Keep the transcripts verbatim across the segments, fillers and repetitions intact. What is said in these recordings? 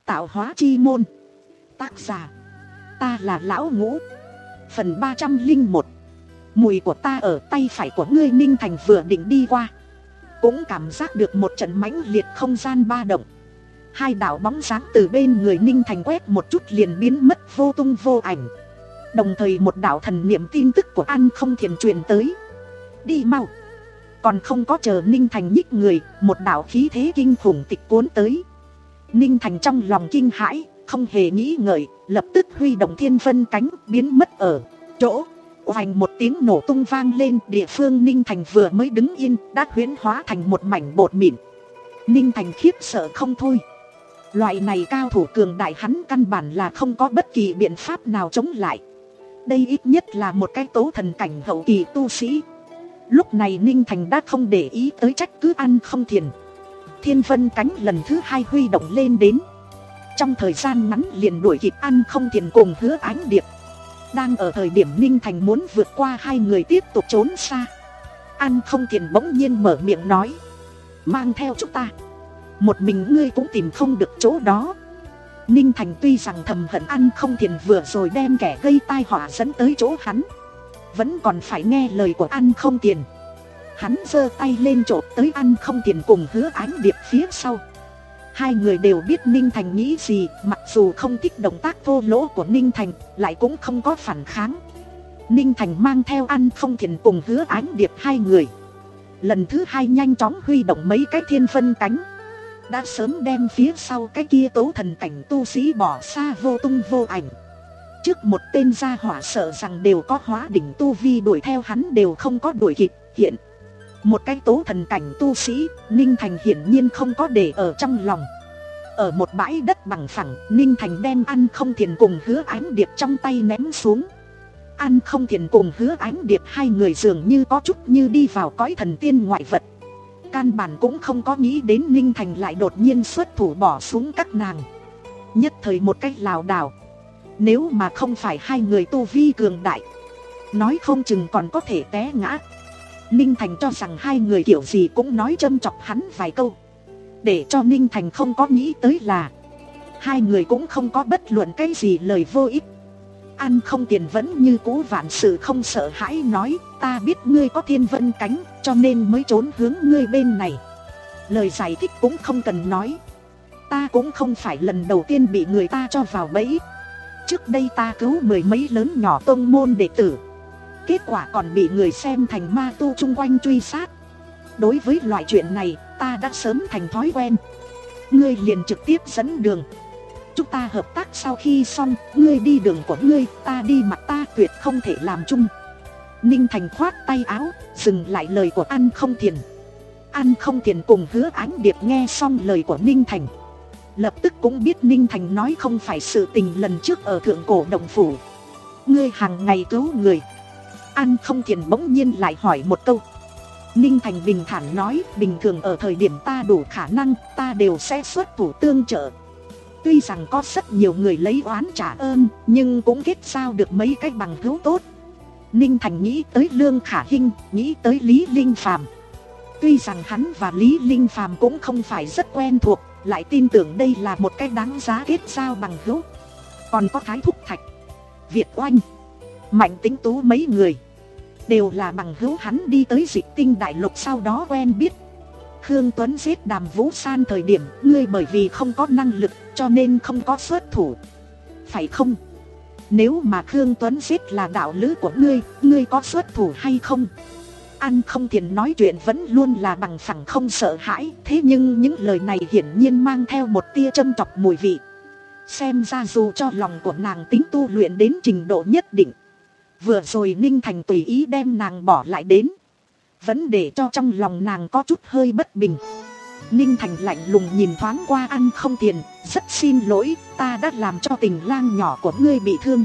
Tạo hóa chi môn. Tác giả ta là Lão Ngũ. Phần ba trăm linh một. Mùi của ta ở tay phải của ngươi. Ninh Thành vừa định đi qua, cũng cảm giác được một trận mãnh liệt không gian ba động. Hai đạo bóng dáng từ bên người Ninh Thành quét một chút liền biến mất vô tung vô ảnh. Đồng thời một đạo thần niệm tin tức của An Không Thiền truyền tới. Đi mau. Còn không có chờ Ninh Thành nhích người, một đạo khí thế kinh khủng tịch cuốn tới. Ninh Thành trong lòng kinh hãi, không hề nghĩ ngợi, lập tức huy động thiên vân cánh biến mất ở chỗ. Oành một tiếng nổ tung vang lên, địa phương Ninh Thành vừa mới đứng yên đã huyễn hóa thành một mảnh bột mịn. Ninh Thành khiếp sợ không thôi. Loại này cao thủ cường đại hắn căn bản là không có bất kỳ biện pháp nào chống lại. Đây ít nhất là một cái tố thần cảnh hậu kỳ tu sĩ. Lúc này Ninh Thành đã không để ý tới trách cứ An Không Thiền. Thiên vân cánh lần thứ hai huy động lên đến. Trong thời gian ngắn liền đuổi kịp An Không Thiền cùng Hứa Ánh Điệp. Đang ở thời điểm Ninh Thành muốn vượt qua hai người tiếp tục trốn xa, An Không Thiền bỗng nhiên mở miệng nói: mang theo chúng ta, một mình ngươi cũng tìm không được chỗ đó. Ninh Thành tuy rằng thầm hận An Không Thiền vừa rồi đem kẻ gây tai họa dẫn tới chỗ hắn, vẫn còn phải nghe lời của An Không Thiền. Hắn giơ tay lên chộp tới An Không Thiền cùng Hứa Ánh Điệp phía sau. Hai người đều biết Ninh Thành nghĩ gì, mặc dù không thích động tác thô lỗ của Ninh Thành, lại cũng không có phản kháng. Ninh Thành mang theo An Không Thiền cùng Hứa Ánh Điệp hai người, lần thứ hai nhanh chóng huy động mấy cái thiên vân cánh, đã sớm đem phía sau cái kia tố thần cảnh tu sĩ bỏ xa vô tung vô ảnh. Trước một tên gia hỏa sợ rằng đều có hóa đỉnh tu vi đuổi theo hắn đều không có đuổi kịp. Hiện một cái tố thần cảnh tu sĩ, Ninh Thành hiển nhiên không có để ở trong lòng. Ở một bãi đất bằng phẳng, Ninh Thành đem An Không Thiền cùng Hứa Ánh Điệp trong tay ném xuống. An Không Thiền cùng Hứa Ánh Điệp hai người dường như có chút như đi vào cõi thần tiên ngoại vật. Căn bản cũng không có nghĩ đến Ninh Thành lại đột nhiên xuất thủ bỏ xuống các nàng. Nhất thời một cách lảo đảo. Nếu mà không phải hai người tu vi cường đại, nói không chừng còn có thể té ngã. Ninh Thành cho rằng hai người kiểu gì cũng nói châm chọc hắn vài câu. Để cho Ninh Thành không có nghĩ tới là hai người cũng không có bất luận cái gì lời vô ích. An Không Tiền vẫn như cũ vạn sự không sợ hãi nói: ta biết ngươi có thiên vân cánh, cho nên mới trốn hướng ngươi bên này. Lời giải thích cũng không cần nói. Ta cũng không phải lần đầu tiên bị người ta cho vào bẫy. Trước đây ta cứu mười mấy lớn nhỏ tông môn đệ tử, kết quả còn bị người xem thành ma tu chung quanh truy sát. Đối với loại chuyện này ta đã sớm thành thói quen. Ngươi liền trực tiếp dẫn đường. Chúng ta hợp tác sau khi xong, ngươi đi đường của ngươi, ta đi mặt ta, tuyệt không thể làm chung. Ninh Thành khoát tay áo, dừng lại lời của An Không Thiền. An Không Thiền cùng Hứa Ánh Điệp nghe xong lời của Ninh Thành, lập tức cũng biết Ninh Thành nói không phải sự tình lần trước ở Thượng Cổ Động Phủ. Ngươi hàng ngày cứu người. An Không Thiền bỗng nhiên lại hỏi một câu. Ninh Thành bình thản nói: bình thường ở thời điểm ta đủ khả năng, ta đều sẽ xuất thủ tương trợ. Tuy rằng có rất nhiều người lấy oán trả ơn, nhưng cũng kết giao được mấy cái bằng hữu tốt. Ninh Thành nghĩ tới Lương Khả Hinh, nghĩ tới Lý Linh Phàm. Tuy rằng hắn và Lý Linh Phàm cũng không phải rất quen thuộc, lại tin tưởng đây là một cái đáng giá kết giao bằng hữu. Còn có Thái Thúc Thạch, Việt Oanh, Mạnh Tính Tú mấy người, đều là bằng hữu hắn đi tới Dịch Tinh Đại Lục sau đó quen biết. Khương Tuấn giết Đàm Vũ San thời điểm, ngươi bởi vì không có năng lực cho nên không có xuất thủ, phải không? Nếu mà Khương Tuấn giết là đạo lữ của ngươi, ngươi có xuất thủ hay không? An Không Thiền nói chuyện vẫn luôn là bằng phẳng không sợ hãi, thế nhưng những lời này hiển nhiên mang theo một tia châm chọc mùi vị. Xem ra dù cho lòng của nàng tính tu luyện đến trình độ nhất định, vừa rồi Ninh Thành tùy ý đem nàng bỏ lại đến, vẫn để cho trong lòng nàng có chút hơi bất bình. Ninh Thành lạnh lùng nhìn thoáng qua An Không Thiền: rất xin lỗi, ta đã làm cho tình lang nhỏ của ngươi bị thương.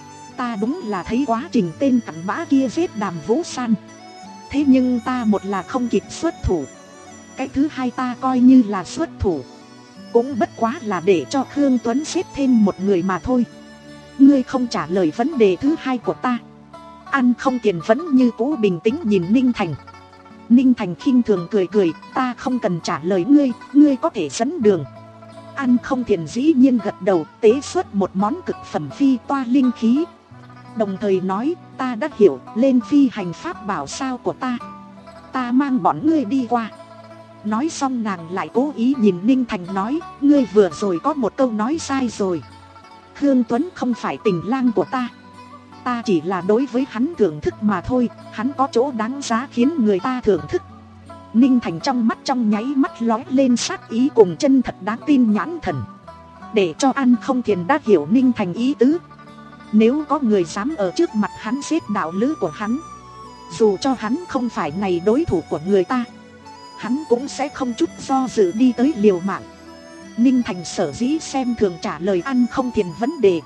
Ta đúng là thấy quá trình tên cặn bã kia giết Đàm Vũ San, thế nhưng ta một là không kịp xuất thủ, cái thứ hai ta coi như là xuất thủ, cũng bất quá là để cho Khương Tuấn giết thêm một người mà thôi. Ngươi không trả lời vấn đề thứ hai của ta. An Không Tiền vẫn như cũ bình tĩnh nhìn Ninh Thành. Ninh Thành khinh thường cười cười: ta không cần trả lời ngươi, ngươi có thể dẫn đường. An Không Thiền dĩ nhiên gật đầu, tế xuất một món cực phẩm phi toa linh khí. Đồng thời nói, ta đã hiểu, lên phi hành pháp bảo sao của ta, ta mang bọn ngươi đi qua. Nói xong nàng lại cố ý nhìn Ninh Thành nói, ngươi vừa rồi có một câu nói sai rồi. Khương Tuấn không phải tình lang của ta, ta chỉ là đối với hắn thưởng thức mà thôi, hắn có chỗ đáng giá khiến người ta thưởng thức. Ninh Thành trong mắt trong nháy mắt lóe lên sát ý cùng chân thật đáng tin nhãn thần, để cho An Không Thiền đã hiểu Ninh Thành ý tứ. Nếu có người dám ở trước mặt hắn giết đạo lữ của hắn, dù cho hắn không phải này đối thủ của người ta, hắn cũng sẽ không chút do dự đi tới liều mạng. Ninh Thành sở dĩ xem thường trả lời An Không Thiền vấn đề,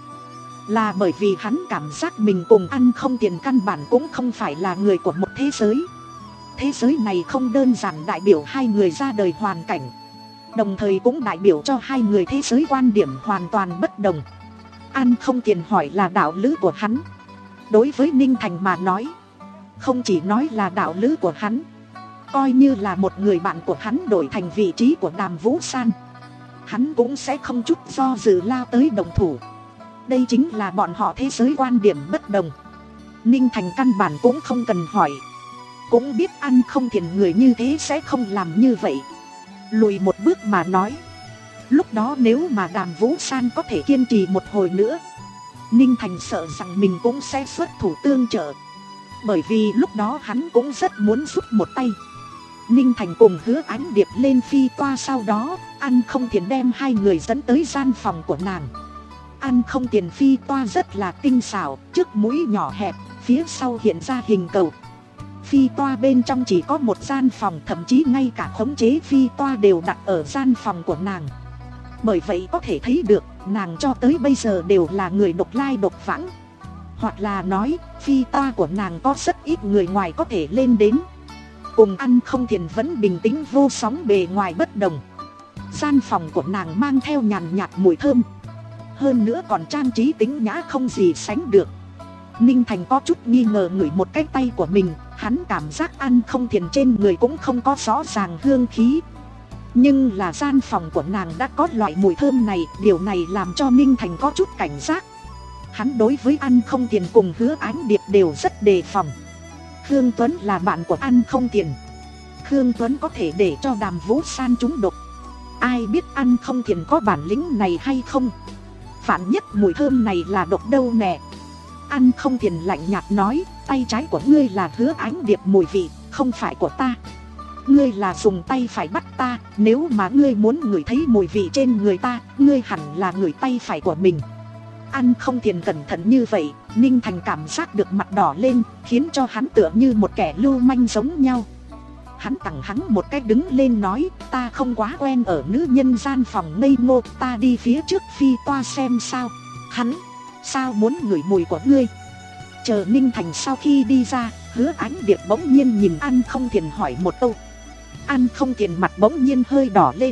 là bởi vì hắn cảm giác mình cùng An Không Thiền căn bản cũng không phải là người của một thế giới. Thế giới này không đơn giản đại biểu hai người ra đời hoàn cảnh, đồng thời cũng đại biểu cho hai người thế giới quan điểm hoàn toàn bất đồng. An Không Thiền hỏi là đạo lữ của hắn, đối với Ninh Thành mà nói, không chỉ nói là đạo lữ của hắn, coi như là một người bạn của hắn đổi thành vị trí của Đàm Vũ San, hắn cũng sẽ không chút do dự lao tới đồng thủ. Đây chính là bọn họ thế giới quan điểm bất đồng. Ninh Thành căn bản cũng không cần hỏi, cũng biết An Không Thiền người như thế sẽ không làm như vậy. Lùi một bước mà nói, lúc đó nếu mà Đàm Vũ San có thể kiên trì một hồi nữa, Ninh Thành sợ rằng mình cũng sẽ xuất thủ tương trợ, bởi vì lúc đó hắn cũng rất muốn giúp một tay. Ninh Thành cùng Hứa Ánh Điệp lên phi toa, sau đó An Không Thiền đem hai người dẫn tới gian phòng của nàng. An Không Thiền phi toa rất là tinh xảo, trước mũi nhỏ hẹp, phía sau hiện ra hình cầu. Phi toa bên trong chỉ có một gian phòng, thậm chí ngay cả khống chế phi toa đều đặt ở gian phòng của nàng. Bởi vậy có thể thấy được nàng cho tới bây giờ đều là người độc lai độc vãng, hoặc là nói phi toa của nàng có rất ít người ngoài có thể lên đến. Cùng An Không Thiền vẫn bình tĩnh vô sóng bề ngoài bất đồng. Gian phòng của nàng mang theo nhàn nhạt mùi thơm, hơn nữa còn trang trí tính nhã không gì sánh được. Ninh Thành có chút nghi ngờ ngửi một cái tay của mình, hắn cảm giác An Không Thiền trên người cũng không có rõ ràng hương khí, nhưng là gian phòng của nàng đã có loại mùi thơm này, điều này làm cho Ninh Thành có chút cảnh giác. Hắn đối với An Không Thiền cùng Hứa Ánh Điệp đều rất đề phòng. Khương Tuấn là bạn của An Không Thiền, Khương Tuấn có thể để cho Đàm Vũ San trúng độc, ai biết An Không Thiền có bản lĩnh này hay không. Phản nhất mùi thơm này là độc đâu nè. An Không Thiền lạnh nhạt nói, tay trái của ngươi là Hứa Ánh Điệp mùi vị, không phải của ta. Ngươi là dùng tay phải bắt ta, nếu mà ngươi muốn ngửi thấy mùi vị trên người ta, ngươi hẳn là ngửi tay phải của mình. An Không Thiền cẩn thận như vậy, Ninh Thành cảm giác được mặt đỏ lên, khiến cho hắn tựa như một kẻ lưu manh giống nhau. Hắn tặng hắn một cái đứng lên nói, ta không quá quen ở nữ nhân gian phòng ngây ngô, ta đi phía trước phi toa xem sao. Hắn, sao muốn ngửi mùi của ngươi? Chờ Ninh Thành sau khi đi ra, Hứa Ánh Điệp bỗng nhiên nhìn An Không Thiền hỏi một câu. An Không Thiền mặt bỗng nhiên hơi đỏ lên.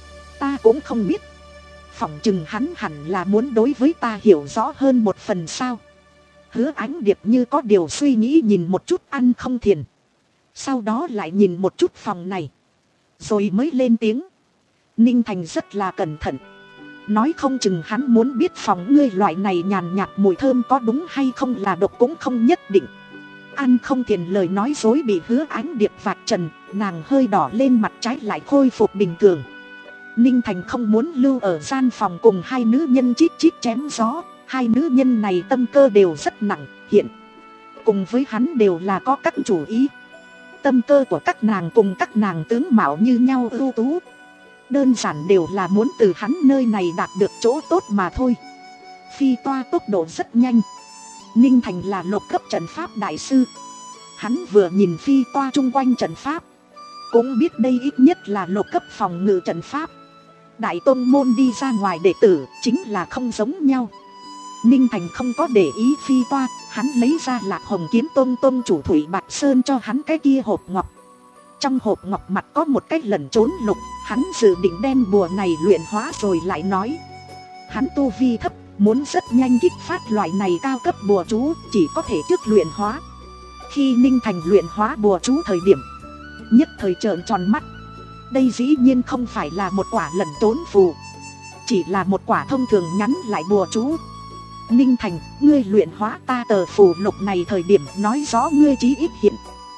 Ta cũng không biết, phỏng chừng hắn hẳn là muốn đối với ta hiểu rõ hơn một phần sao. Hứa Ánh Điệp như có điều suy nghĩ nhìn một chút An Không Thiền, sau đó lại nhìn một chút phòng này, rồi mới lên tiếng. Ninh Thành rất là cẩn thận, nói không chừng hắn muốn biết phòng ngươi loại này nhàn nhạt mùi thơm có đúng hay không là độc cũng không nhất định. An Không Thiền lời nói dối bị Hứa Ánh Điệp vạch trần, nàng hơi đỏ lên, mặt trái lại khôi phục bình thường. Ninh Thành không muốn lưu ở gian phòng cùng hai nữ nhân chít chít chém gió. Hai nữ nhân này tâm cơ đều rất nặng, hiện cùng với hắn đều là có các chủ ý. Tâm cơ của các nàng cùng các nàng tướng mạo như nhau ưu tú, đơn giản đều là muốn từ hắn nơi này đạt được chỗ tốt mà thôi. Phi toa tốc độ rất nhanh. Ninh Thành là lục cấp trận pháp đại sư, hắn vừa nhìn phi toa chung quanh trận pháp, cũng biết đây ít nhất là lục cấp phòng ngự trận pháp. Đại tôn môn đi ra ngoài đệ tử chính là không giống nhau. Ninh Thành không có để ý phi toa, hắn lấy ra Lạc Hồng Kiếm tôn tôn chủ Thủy Bạch Sơn cho hắn cái kia hộp ngọc. Trong hộp ngọc mặt có một cái lẩn trốn lục, hắn dự định đem bùa này luyện hóa rồi lại nói. Hắn tu vi thấp, muốn rất nhanh kích phát loại này cao cấp bùa chú, chỉ có thể trước luyện hóa. Khi Ninh Thành luyện hóa bùa chú thời điểm, nhất thời trợn tròn mắt. Đây dĩ nhiên không phải là một quả lẩn trốn phù, chỉ là một quả thông thường nhắn lại bùa chú. Ninh Thành, ngươi luyện hóa ta tờ phù lục này thời điểm nói rõ ngươi chí ít hiện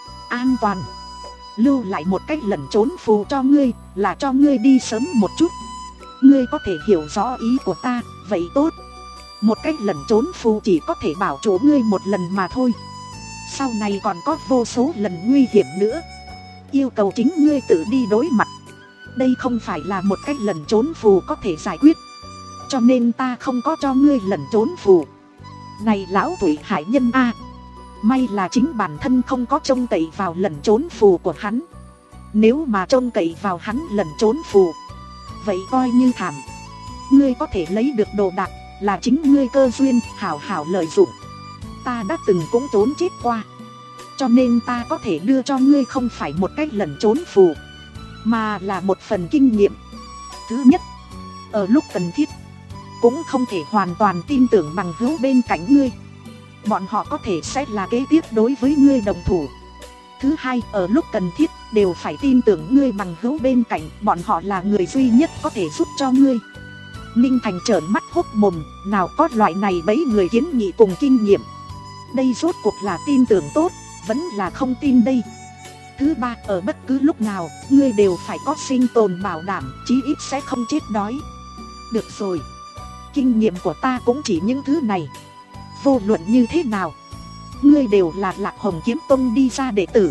an toàn. Lưu lại một cách lẩn trốn phù cho ngươi, là cho ngươi đi sớm một chút. Ngươi có thể hiểu rõ ý của ta, vậy tốt. Một cách lẩn trốn phù chỉ có thể bảo chủ ngươi một lần mà thôi. Sau này còn có vô số lần nguy hiểm nữa, yêu cầu chính ngươi tự đi đối mặt. Đây không phải là một cách lẩn trốn phù có thể giải quyết, cho nên ta không có cho ngươi lẩn trốn phù. Này lão Thủy Hải nhân a, may là chính bản thân không có trông cậy vào lẩn trốn phù của hắn. Nếu mà trông cậy vào hắn lẩn trốn phù, vậy coi như thảm. Ngươi có thể lấy được đồ đạc là chính ngươi cơ duyên, hảo hảo lợi dụng. Ta đã từng cũng trốn chết qua, cho nên ta có thể đưa cho ngươi không phải một cách lẩn trốn phù, mà là một phần kinh nghiệm. Thứ nhất, ở lúc cần thiết cũng không thể hoàn toàn tin tưởng bằng hữu bên cạnh ngươi, bọn họ có thể sẽ là kế tiếp đối với ngươi đồng thủ. Thứ hai, ở lúc cần thiết đều phải tin tưởng ngươi bằng hữu bên cạnh, bọn họ là người duy nhất có thể giúp cho ngươi. Ninh Thành trợn mắt hốc mồm, nào có loại này bấy người kiến nghị cùng kinh nghiệm. Đây rốt cuộc là tin tưởng tốt, vẫn là không tin đây. Thứ ba, ở bất cứ lúc nào, ngươi đều phải có sinh tồn bảo đảm, chí ít sẽ không chết đói. Được rồi, kinh nghiệm của ta cũng chỉ những thứ này. Vô luận như thế nào, ngươi đều là Lạc Hồng Kiếm Tông đi ra đệ tử.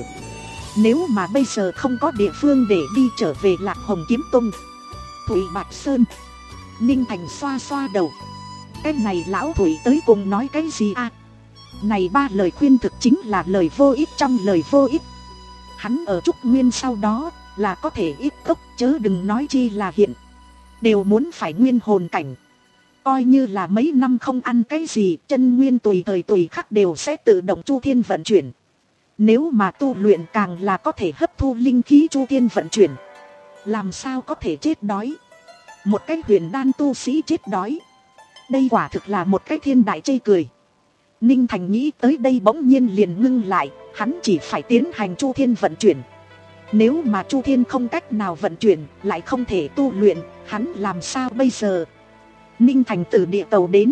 Nếu mà bây giờ không có địa phương để đi trở về Lạc Hồng Kiếm Tông, Thủy Bạch Sơn. Ninh Thành xoa xoa đầu. Cái này lão Thủy tới cùng nói cái gì à? Này ba lời khuyên thực chính là lời vô ích trong lời vô ích. Hắn ở Trúc Nguyên sau đó là có thể ít cốc, chớ đừng nói chi là hiện đều muốn phải nguyên hồn cảnh. Coi như là mấy năm không ăn cái gì, chân nguyên tùy thời tùy khắc đều sẽ tự động chu thiên vận chuyển. Nếu mà tu luyện càng là có thể hấp thu linh khí chu thiên vận chuyển, làm sao có thể chết đói. Một cái huyền đan tu sĩ chết đói, đây quả thực là một cái thiên đại chê cười. Ninh Thành nghĩ tới đây bỗng nhiên liền ngưng lại, hắn chỉ phải tiến hành chu thiên vận chuyển. Nếu mà chu thiên không cách nào vận chuyển, lại không thể tu luyện, hắn làm sao bây giờ? Ninh Thành từ địa cầu đến,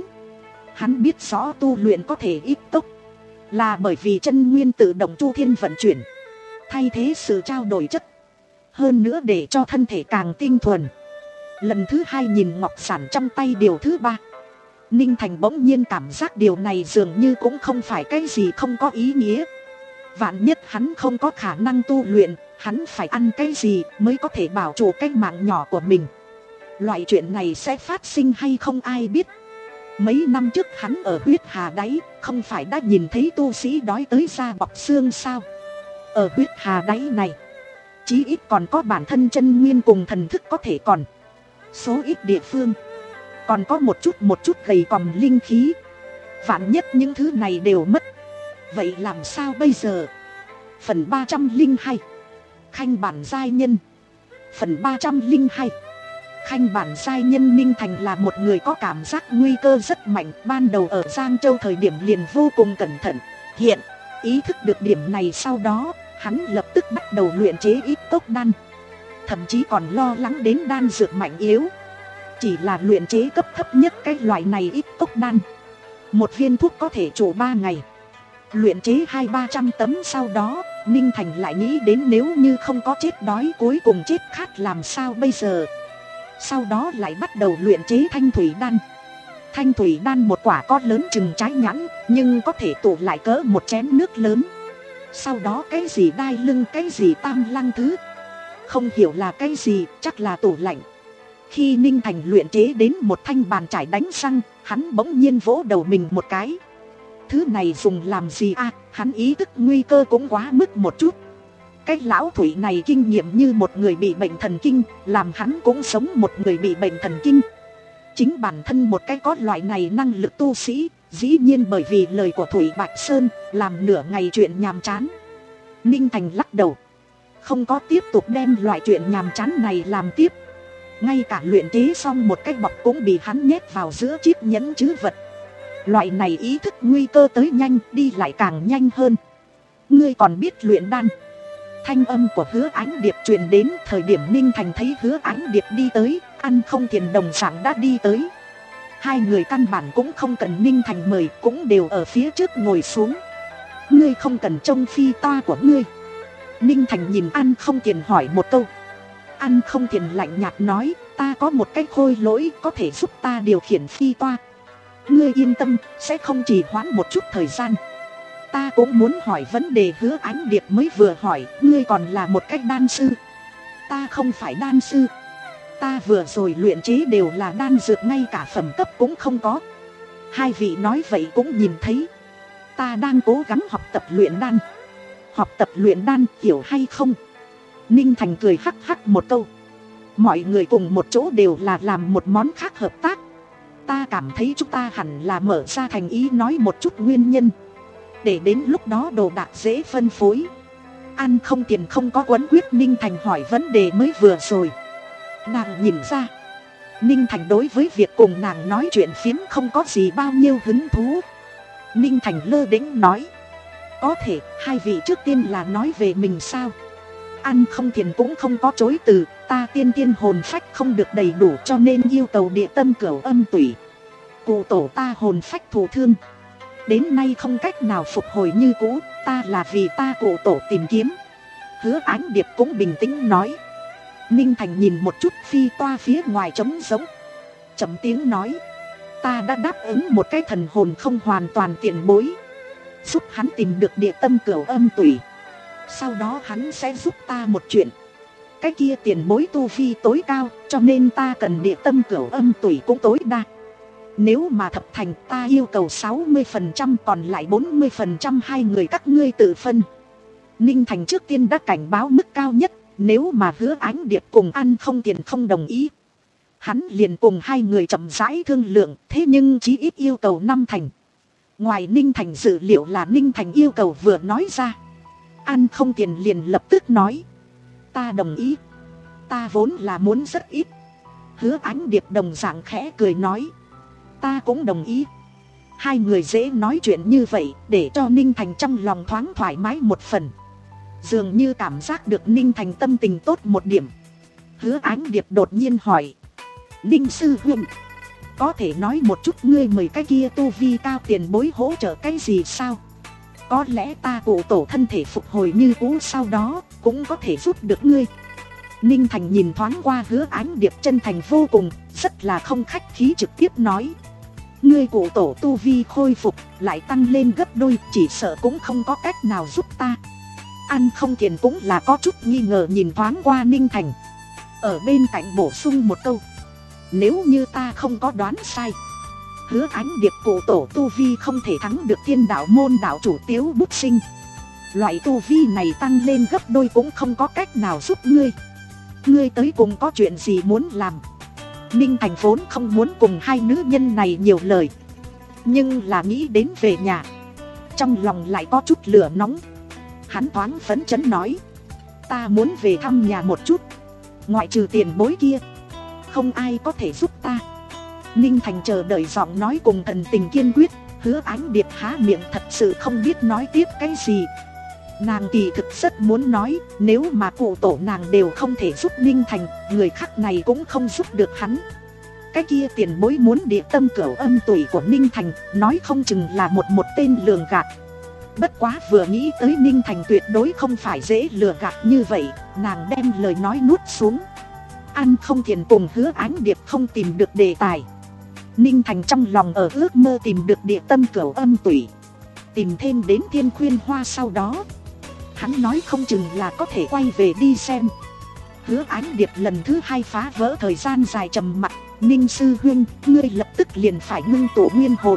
hắn biết rõ tu luyện có thể ít tốc, là bởi vì chân nguyên tự động chu thiên vận chuyển, thay thế sự trao đổi chất, hơn nữa để cho thân thể càng tinh thuần. Lần thứ hai nhìn ngọc sản trong tay điều thứ ba, Ninh Thành bỗng nhiên cảm giác điều này dường như cũng không phải cái gì không có ý nghĩa. Vạn nhất hắn không có khả năng tu luyện, hắn phải ăn cái gì mới có thể bảo trụ cái mạng nhỏ của mình. Loại chuyện này sẽ phát sinh hay không ai biết. Mấy năm trước hắn ở huyết hà đáy, không phải đã nhìn thấy tu sĩ đói tới da bọc xương sao? Ở huyết hà đáy này, chí ít còn có bản thân chân nguyên cùng thần thức có thể còn. Số ít địa phương còn có một chút một chút gầy còm linh khí. Vạn nhất những thứ này đều mất, vậy làm sao bây giờ? Phần ba trăm linh hai, Khanh bản giai nhân. Phần ba trăm linh hai, Khanh bản giai nhân. Ninh Thành là một người có cảm giác nguy cơ rất mạnh. Ban đầu ở Giang Châu thời điểm liền vô cùng cẩn thận. Hiện ý thức được điểm này sau đó, hắn lập tức bắt đầu luyện chế ít tốc đan. Thậm chí còn lo lắng đến đan dược mạnh yếu. Chỉ là luyện chế cấp thấp nhất cái loại này ít tốc đan, một viên thuốc có thể trụ ba ngày. Luyện chế hai ba trăm tấm sau đó, Ninh Thành lại nghĩ đến nếu như không có chết đói cuối cùng chết khát làm sao bây giờ. Sau đó lại bắt đầu luyện chế thanh thủy đan. Thanh thủy đan một quả có lớn chừng trái nhãn, nhưng có thể tụ lại cỡ một chén nước lớn. Sau đó cái gì đai lưng, cái gì tam lăng thứ, không hiểu là cái gì, chắc là tủ lạnh. Khi Ninh Thành luyện chế đến một thanh bàn chải đánh răng, hắn bỗng nhiên vỗ đầu mình một cái. Thứ này dùng làm gì à? Hắn ý thức nguy cơ cũng quá mức một chút. Cái lão Thủy này kinh nghiệm như một người bị bệnh thần kinh, làm hắn cũng sống một người bị bệnh thần kinh. Chính bản thân một cái có loại này năng lực tu sĩ, dĩ nhiên bởi vì lời của Thủy Bạch Sơn, làm nửa ngày chuyện nhàm chán. Ninh Thành lắc đầu, không có tiếp tục đem loại chuyện nhàm chán này làm tiếp. Ngay cả luyện chế xong một cái bọc cũng bị hắn nhét vào giữa chiếc nhẫn trữ vật. Loại này ý thức nguy cơ tới nhanh, đi lại càng nhanh hơn. Ngươi còn biết luyện đan? Thanh âm của Hứa Ánh Điệp truyền đến. Thời điểm Ninh Thành thấy Hứa Ánh Điệp đi tới, Ăn Không Tiền đồng dạng đã đi tới. Hai người căn bản cũng không cần Ninh Thành mời, cũng đều ở phía trước ngồi xuống. Ngươi không cần trông phi toa của ngươi. Ninh Thành nhìn Ăn Không Tiền hỏi một câu. Ăn Không Tiền lạnh nhạt nói, ta có một cái khôi lỗi có thể giúp ta điều khiển phi toa. Ngươi yên tâm, sẽ không trì hoãn một chút thời gian. Ta cũng muốn hỏi vấn đề Hứa Ánh Điệp mới vừa hỏi, ngươi còn là một cách đan sư. Ta không phải đan sư. Ta vừa rồi luyện chế đều là đan dược, ngay cả phẩm cấp cũng không có. Hai vị nói vậy cũng nhìn thấy. Ta đang cố gắng học tập luyện đan. Học tập luyện đan hiểu hay không? Ninh Thành cười hắc hắc một câu. Mọi người cùng một chỗ đều là làm một món khác hợp tác. Ta cảm thấy chúng ta hẳn là mở ra thành ý nói một chút nguyên nhân, để đến lúc đó đồ đạc dễ phân phối. Ăn Không Tiền không có quấn quyết Ninh Thành hỏi vấn đề mới vừa rồi. Nàng nhìn ra Ninh Thành đối với việc cùng nàng nói chuyện phiếm không có gì bao nhiêu hứng thú. Ninh Thành lơ đễnh nói, có thể hai vị trước tiên là nói về mình sao? Ăn Không Tiền cũng không có chối từ. Ta tiên tiên hồn phách không được đầy đủ cho nên yêu cầu địa tâm cửu âm tủy. Cụ tổ ta hồn phách thụ thương, đến nay không cách nào phục hồi như cũ. Ta là vì ta cụ tổ tìm kiếm. Hứa Ánh Điệp cũng bình tĩnh nói. Ninh Thành nhìn một chút phi toa phía ngoài trống giống, chậm tiếng nói, ta đã đáp ứng một cái thần hồn không hoàn toàn tiền bối, giúp hắn tìm được địa tâm cửu âm tủy. Sau đó hắn sẽ giúp ta một chuyện. Cái kia tiền bối tu vi tối cao, cho nên ta cần địa tâm cửu âm tủy cũng tối đa. Nếu mà thập thành, ta yêu cầu sáu mươi phần trăm, còn lại bốn mươi phần trăm hai người các ngươi tự phân. Ninh Thành trước tiên đã cảnh báo mức cao nhất. Nếu mà Hứa Ánh Điệp cùng Ăn Không Tiền không đồng ý, hắn liền cùng hai người chậm rãi thương lượng. Thế nhưng chí ít yêu cầu năm thành. Ngoài Ninh Thành dự liệu là Ninh Thành yêu cầu vừa nói ra, Ăn Không Tiền liền lập tức nói, ta đồng ý. Ta vốn là muốn rất ít. Hứa Ánh Điệp đồng dạng khẽ cười nói, ta cũng đồng ý. Hai người dễ nói chuyện như vậy, để cho Ninh Thành trong lòng thoáng thoải mái một phần. Dường như cảm giác được Ninh Thành tâm tình tốt một điểm. Hứa Ánh Điệp đột nhiên hỏi, Ninh sư huynh, có thể nói một chút ngươi mời cái kia tu vi cao tiền bối hỗ trợ cái gì sao? Có lẽ ta cụ tổ thân thể phục hồi như cũ, sau đó cũng có thể giúp được ngươi. Ninh Thành nhìn thoáng qua Hứa Ánh Điệp chân thành vô cùng, rất là không khách khí trực tiếp nói, ngươi cụ tổ tu vi khôi phục lại tăng lên gấp đôi, chỉ sợ cũng không có cách nào giúp ta. Ăn Không Tiền cũng là có chút nghi ngờ nhìn thoáng qua Ninh Thành, ở bên cạnh bổ sung một câu, nếu như ta không có đoán sai, Hứa Ánh Điệp cụ tổ tu vi không thể thắng được Thiên Đạo môn đạo chủ Tiếu Bút Sinh. Loại tu vi này tăng lên gấp đôi cũng không có cách nào giúp ngươi. Ngươi tới cùng có chuyện gì muốn làm? Ninh Thành vốn không muốn cùng hai nữ nhân này nhiều lời, nhưng là nghĩ đến về nhà, trong lòng lại có chút lửa nóng. Hắn thoáng phấn chấn nói, ta muốn về thăm nhà một chút. Ngoại trừ tiền bối kia, không ai có thể giúp ta. Ninh Thành chờ đợi giọng nói cùng thần tình kiên quyết. Hứa Ánh Điệp há miệng thật sự không biết nói tiếp cái gì. Nàng kỳ thực rất muốn nói, nếu mà cụ tổ nàng đều không thể giúp Ninh Thành, người khác này cũng không giúp được hắn. Cái kia tiền bối muốn địa tâm cửu âm tủy của Ninh Thành, nói không chừng là một một tên lường gạt. Bất quá vừa nghĩ tới Ninh Thành tuyệt đối không phải dễ lừa gạt như vậy, nàng đem lời nói nuốt xuống. Ăn Không Tiền cùng Hứa Ánh Điệp không tìm được đề tài. Ninh Thành trong lòng ở ước mơ tìm được địa tâm cửu âm tủy, tìm thêm đến Thiên Khuyên Hoa. Sau đó hắn nói không chừng là có thể quay về đi xem. Hứa Ánh Điệp lần thứ hai phá vỡ thời gian dài trầm mặc. Ninh sư huynh, ngươi lập tức liền phải ngưng tụ nguyên hồn.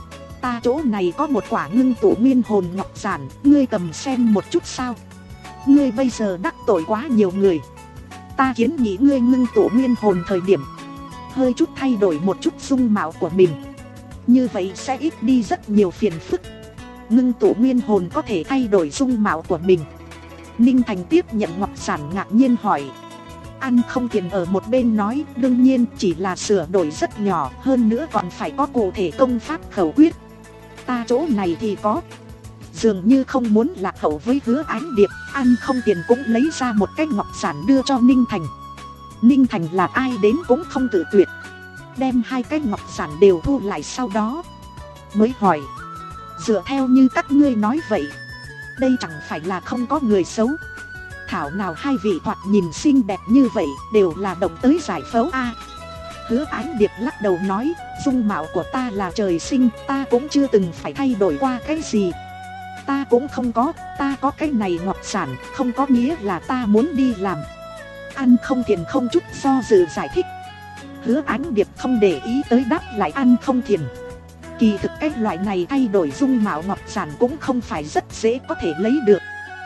Ta chỗ này có một quả ngưng tụ nguyên hồn ngọc giản, ngươi cầm xem một chút sao? Ngươi bây giờ đắc tội quá nhiều người. Ta kiến nghị ngươi ngưng tụ nguyên hồn thời điểm hơi chút thay đổi một chút dung mạo của mình, như vậy sẽ ít đi rất nhiều phiền phức. Ngưng tụ nguyên hồn có thể thay đổi dung mạo của mình. Ninh Thành tiếp nhận ngọc giản ngạc nhiên hỏi. Ăn Không Tiền ở một bên nói, đương nhiên chỉ là sửa đổi rất nhỏ, hơn nữa còn phải có cụ thể công pháp khẩu quyết. Ta chỗ này thì có. Dường như không muốn lạc hậu với Hứa Ánh Điệp, Ăn Không Tiền cũng lấy ra một cái ngọc giản đưa cho Ninh Thành. Ninh Thành là ai đến cũng không tự tuyệt, đem hai cái ngọc giản đều thu lại, sau đó mới hỏi, dựa theo như các ngươi nói vậy, đây chẳng phải là không có người xấu? Thảo nào hai vị thoạt nhìn xinh đẹp như vậy đều là động tới giải phẫu a? Hứa Ánh Điệp lắc đầu nói, dung mạo của ta là trời sinh, ta cũng chưa từng phải thay đổi qua cái gì. Ta cũng không có, ta có cái này ngọc giản không có nghĩa là ta muốn đi làm. Ăn Không Thiền không chút do dự giải thích. Hứa Ánh Điệp không để ý tới đáp lại Ăn Không Thiền. Kỳ thực cái loại này thay đổi dung mạo ngọc giản cũng không phải rất dễ có thể lấy được.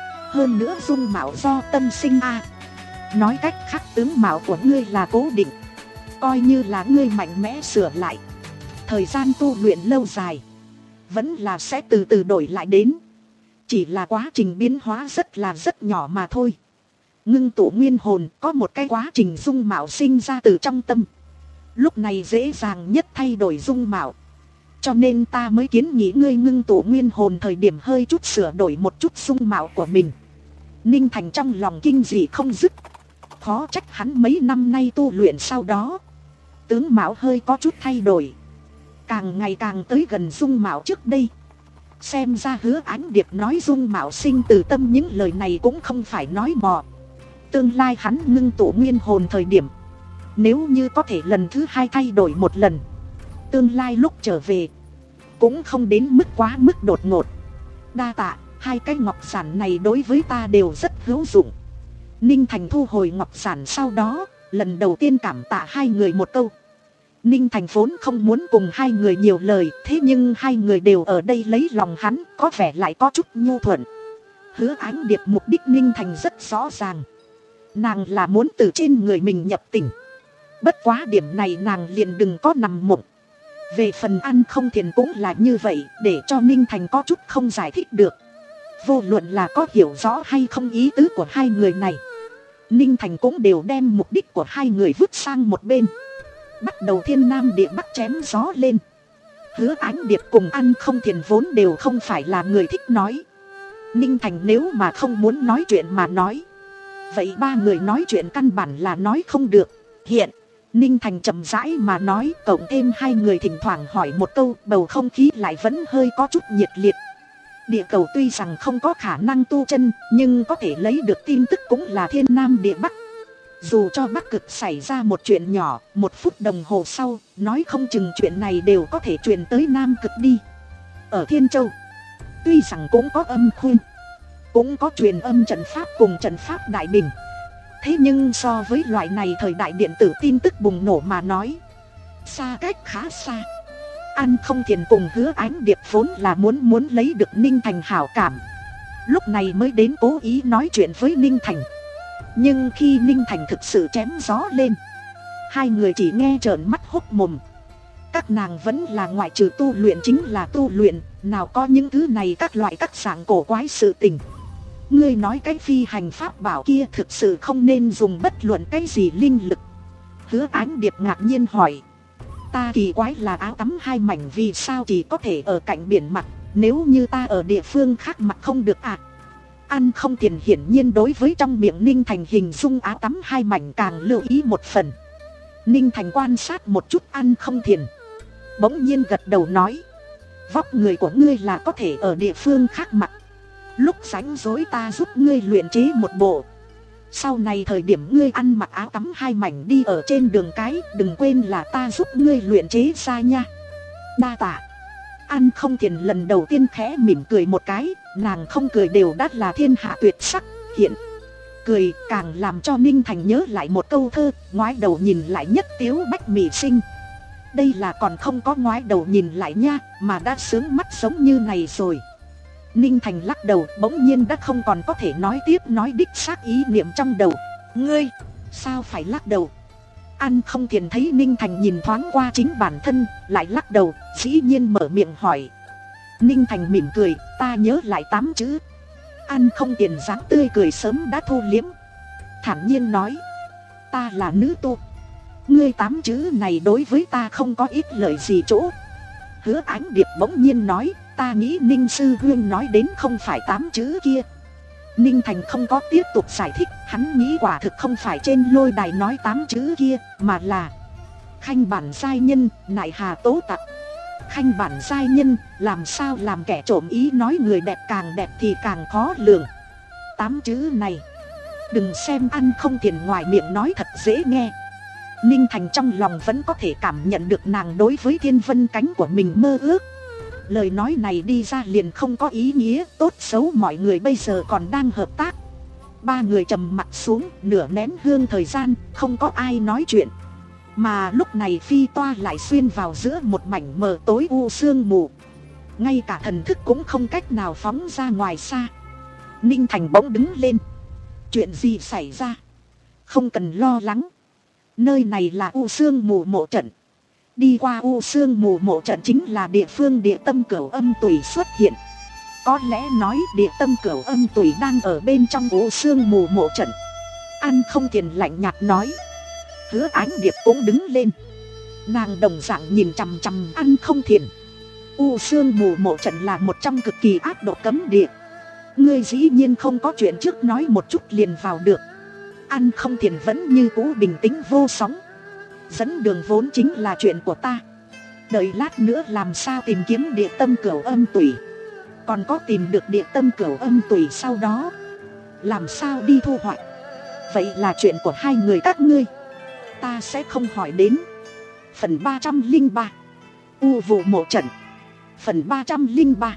Hơn nữa dung mạo do tâm sinh a. Nói cách khác tướng mạo của ngươi là cố định, coi như là ngươi mạnh mẽ sửa lại, thời gian tu luyện lâu dài vẫn là sẽ từ từ đổi lại đến. Chỉ là quá trình biến hóa rất là rất nhỏ mà thôi. Ngưng tụ nguyên hồn có một cái quá trình dung mạo sinh ra từ trong tâm, lúc này dễ dàng nhất thay đổi dung mạo. Cho nên ta mới kiến nghị ngươi ngưng tụ nguyên hồn thời điểm hơi chút sửa đổi một chút dung mạo của mình. Ninh Thành trong lòng kinh dị không dứt. Khó trách hắn mấy năm nay tu luyện sau đó tướng mạo hơi có chút thay đổi, càng ngày càng tới gần dung mạo trước đây. Xem ra Hứa Ánh Điệp nói dung mạo sinh từ tâm những lời này cũng không phải nói mò. Tương lai hắn ngưng tụ nguyên hồn thời điểm, nếu như có thể lần thứ hai thay đổi một lần, tương lai lúc trở về cũng không đến mức quá mức đột ngột. Đa tạ, hai cái ngọc giản này đối với ta đều rất hữu dụng. Ninh Thành thu hồi ngọc giản sau đó, lần đầu tiên cảm tạ hai người một câu. Ninh Thành vốn không muốn cùng hai người nhiều lời, thế nhưng hai người đều ở đây lấy lòng hắn, có vẻ lại có chút nhu thuận. Hứa Ánh Điệp mục đích Ninh Thành rất rõ ràng. Nàng là muốn từ trên người mình nhập tình. Bất quá điểm này nàng liền đừng có nằm mộng. Về phần Ăn Không Thiền cũng là như vậy, để cho Ninh Thành có chút không giải thích được. Vô luận là có hiểu rõ hay không ý tứ của hai người này, Ninh Thành cũng đều đem mục đích của hai người vứt sang một bên, bắt đầu thiên nam địa bắc chém gió lên. Hứa Ánh Điệp cùng Ăn Không Thiền vốn đều không phải là người thích nói. Ninh Thành nếu mà không muốn nói chuyện mà nói, vậy ba người nói chuyện căn bản là nói không được. Hiện Ninh Thành chậm rãi mà nói, cộng thêm hai người thỉnh thoảng hỏi một câu, bầu không khí lại vẫn hơi có chút nhiệt liệt. Địa cầu tuy rằng không có khả năng tu chân, nhưng có thể lấy được tin tức cũng là thiên nam địa bắc. Dù cho Bắc Cực xảy ra một chuyện nhỏ, một phút đồng hồ sau, nói không chừng chuyện này đều có thể truyền tới Nam Cực đi. Ở Thiên Châu, tuy rằng cũng có âm khuyên, cũng có truyền âm trận pháp cùng trận pháp đại bình, thế nhưng so với loại này thời đại điện tử tin tức bùng nổ mà nói, xa cách khá xa. Ăn Không Thiền cùng Hứa Ánh Điệp vốn là muốn muốn lấy được Ninh Thành hảo cảm, lúc này mới đến cố ý nói chuyện với Ninh Thành. Nhưng khi Ninh Thành thực sự chém gió lên, hai người chỉ nghe trợn mắt hốc mồm. Các nàng vẫn là ngoại trừ tu luyện chính là tu luyện, nào có những thứ này các loại các dạng cổ quái sự tình. Ngươi nói cái phi hành pháp bảo kia thực sự không nên dùng bất luận cái gì linh lực. Hứa Ánh Điệp ngạc nhiên hỏi. Ta kỳ quái là áo tắm hai mảnh vì sao chỉ có thể ở cạnh biển mặt, nếu như ta ở địa phương khác mặc không được à? Ăn Không Thiền hiển nhiên đối với trong miệng Ninh Thành hình dung áo tắm hai mảnh càng lưu ý một phần. Ninh Thành quan sát một chút Ăn Không Thiền, bỗng nhiên gật đầu nói, vóc người của ngươi là có thể ở địa phương khác mặc. Lúc rảnh rỗi ta giúp ngươi luyện chế một bộ, sau này thời điểm ngươi ăn mặc áo tắm hai mảnh đi ở trên đường cái, đừng quên là ta giúp ngươi luyện chế ra nha. Đa tạ. Ăn Không Thiền lần đầu tiên khẽ mỉm cười một cái, nàng không cười đều đắt là thiên hạ tuyệt sắc. Hiện cười càng làm cho Ninh Thành nhớ lại một câu thơ, ngoái đầu nhìn lại nhất tiếu bách mỹ sinh. Đây là còn không có ngoái đầu nhìn lại nha, mà đã sướng mắt giống như này rồi. Ninh Thành lắc đầu, bỗng nhiên đã không còn có thể nói tiếp, nói đích xác ý niệm trong đầu. Ngươi, sao phải lắc đầu? Ăn Không Thiền thấy Ninh Thành nhìn thoáng qua chính bản thân, lại lắc đầu, dĩ nhiên mở miệng hỏi. Ninh Thành mỉm cười, ta nhớ lại tám chữ. Ăn Không Thiền dáng tươi cười sớm đã thu liếm, thản nhiên nói, ta là nữ tu. Ngươi tám chữ này đối với ta không có ít lợi gì chỗ. Hứa Ánh Điệp bỗng nhiên nói, ta nghĩ Ninh sư huynh nói đến không phải tám chữ kia. Ninh Thành không có tiếp tục giải thích, hắn nghĩ quả thực không phải trên lôi đài nói tám chữ kia, mà là khanh bản giai nhân, nại hà tố tặc. Khanh bản giai nhân, làm sao làm kẻ trộm ý nói người đẹp càng đẹp thì càng khó lường. Tám chữ này, đừng xem ăn không thiền ngoài miệng nói thật dễ nghe. Ninh Thành trong lòng vẫn có thể cảm nhận được nàng đối với thiên vân cánh của mình mơ ước. Lời nói này đi ra liền không có ý nghĩa, tốt xấu mọi người bây giờ còn đang hợp tác. Ba người trầm mặt xuống, nửa nén hương thời gian, không có ai nói chuyện. Mà lúc này phi toa lại xuyên vào giữa một mảnh mờ tối u sương mù. Ngay cả thần thức cũng không cách nào phóng ra ngoài xa. Ninh Thành bỗng đứng lên. Chuyện gì xảy ra? Không cần lo lắng. Nơi này là u sương mù mộ trận. Đi qua u sương mù mộ trận chính là địa phương địa tâm cửu âm tùy xuất hiện. Có lẽ nói địa tâm cửu âm tùy đang ở bên trong u sương mù mộ trận. Ăn không thiền lạnh nhạt nói. Hứa Ánh Điệp cũng đứng lên. Nàng đồng dạng nhìn chằm chằm ăn không thiền. U sương mù mộ trận là một trong cực kỳ ác độ cấm địa. Ngươi dĩ nhiên không có chuyện trước nói một chút liền vào được. Ăn không thiền vẫn như cũ bình tĩnh vô sóng. Dẫn đường vốn chính là chuyện của ta. Đợi lát nữa làm sao tìm kiếm địa tâm cửu âm tùy. Còn có tìm được địa tâm cửu âm tùy sau đó làm sao đi thu hoạch. Vậy là chuyện của hai người các ngươi, ta sẽ không hỏi đến. Phần ba trăm linh ba U vụ mộ trận. Phần ba trăm linh ba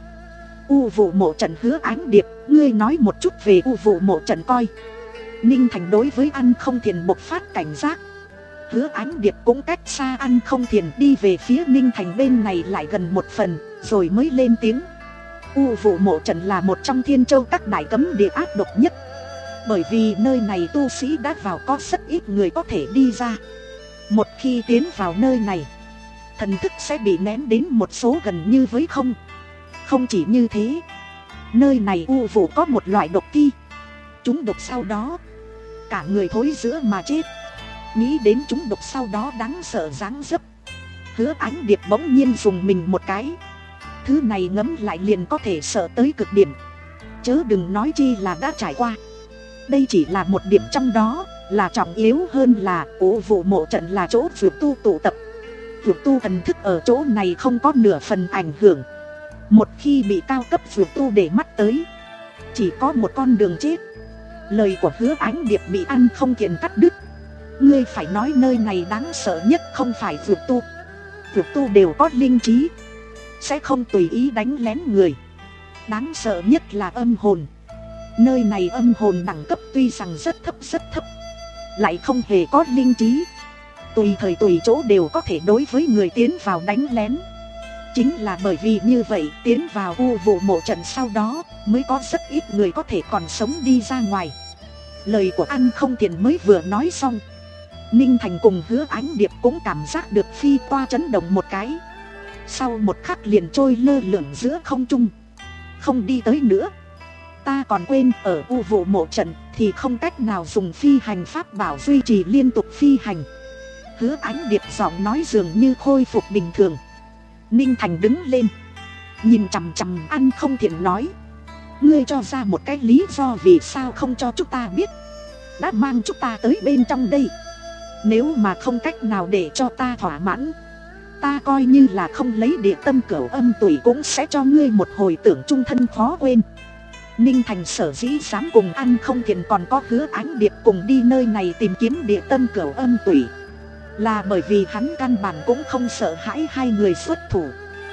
U vụ mộ trận. Hứa Ánh Điệp, ngươi nói một chút về u vụ mộ trận coi. Ninh Thành đối với ăn không thiền bộc phát cảnh giác. Hứa Ánh Điệp cũng cách xa ăn không thiền đi về phía Ninh Thành bên này lại gần một phần, rồi mới lên tiếng. U vụ mộ trận là một trong thiên châu các đại cấm địa ác độc nhất. Bởi vì nơi này tu sĩ đã vào có rất ít người có thể đi ra. Một khi tiến vào nơi này, thần thức sẽ bị nén đến một số gần như với không. Không chỉ như thế, nơi này u vụ có một loại độc thi. Chúng độc sau đó cả người thối rữa mà chết. Nghĩ đến chúng độc sau đó đáng sợ dáng dấp, Hứa Ánh Điệp bỗng nhiên dùng mình một cái. Thứ này ngấm lại liền có thể sợ tới cực điểm, chớ đừng nói chi là đã trải qua. Đây chỉ là một điểm trong đó, là trọng yếu hơn là u vụ mộ trận là chỗ vượt tu tụ tập. Vượt tu thần thức ở chỗ này không có nửa phần ảnh hưởng. Một khi bị cao cấp vượt tu để mắt tới, chỉ có một con đường chết. Lời của Hứa Ánh Điệp bị ăn không thiền cắt đứt. Ngươi phải nói nơi này đáng sợ nhất không phải vượt tu. Vượt tu đều có linh trí, sẽ không tùy ý đánh lén người. Đáng sợ nhất là âm hồn. Nơi này âm hồn đẳng cấp tuy rằng rất thấp rất thấp, lại không hề có linh trí. Tùy thời tùy chỗ đều có thể đối với người tiến vào đánh lén. Chính là bởi vì như vậy, tiến vào u vụ mộ trận sau đó mới có rất ít người có thể còn sống đi ra ngoài. Lời của ăn không thiền mới vừa nói xong, Ninh Thành cùng Hứa Ánh Điệp cũng cảm giác được phi toa chấn động một cái. Sau một khắc liền trôi lơ lửng giữa không trung, không đi tới nữa. Ta còn quên, ở u vụ mộ trận thì không cách nào dùng phi hành pháp bảo duy trì liên tục phi hành. Hứa Ánh Điệp giọng nói dường như khôi phục bình thường. Ninh Thành đứng lên, nhìn chằm chằm ăn không thiền nói. Ngươi cho ra một cái lý do vì sao không cho chúng ta biết. Đã mang chúng ta tới bên trong đây, nếu mà không cách nào để cho ta thỏa mãn, ta coi như là không lấy địa tâm cửu âm tùy cũng sẽ cho ngươi một hồi tưởng chung thân khó quên. Ninh Thành sở dĩ dám cùng ăn không thiền còn có Hứa Ánh Điệp cùng đi nơi này tìm kiếm địa tâm cửu âm tùy, là bởi vì hắn căn bản cũng không sợ hãi hai người xuất thủ.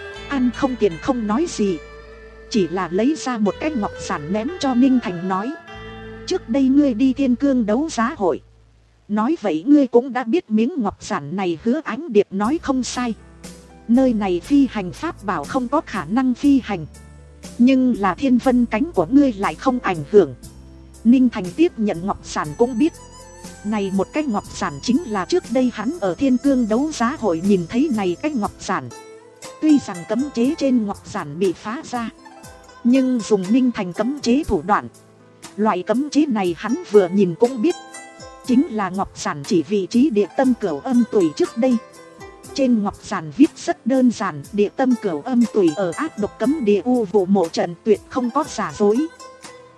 Ăn không thiền không nói gì, chỉ là lấy ra một cái ngọc giản ném cho Ninh Thành nói. Trước đây ngươi đi Thiên Cương đấu giá hội, nói vậy ngươi cũng đã biết miếng ngọc giản này. Hứa Ánh Điệp nói không sai. Nơi này phi hành pháp bảo không có khả năng phi hành, nhưng là thiên vân cánh của ngươi lại không ảnh hưởng. Ninh Thành tiếp nhận ngọc giản cũng biết, này một cái ngọc giản chính là trước đây hắn ở Thiên Cương đấu giá hội nhìn thấy này cái ngọc giản. Tuy rằng cấm chế trên ngọc giản bị phá ra, nhưng dùng Ninh Thành cấm chế thủ đoạn, loại cấm chế này hắn vừa nhìn cũng biết, chính là ngọc giản chỉ vị trí địa tâm cửu âm tùy trước đây. Trên ngọc giản viết rất đơn giản, địa tâm cửu âm tùy ở ác độc cấm địa u vụ mộ trận, tuyệt không có giả dối.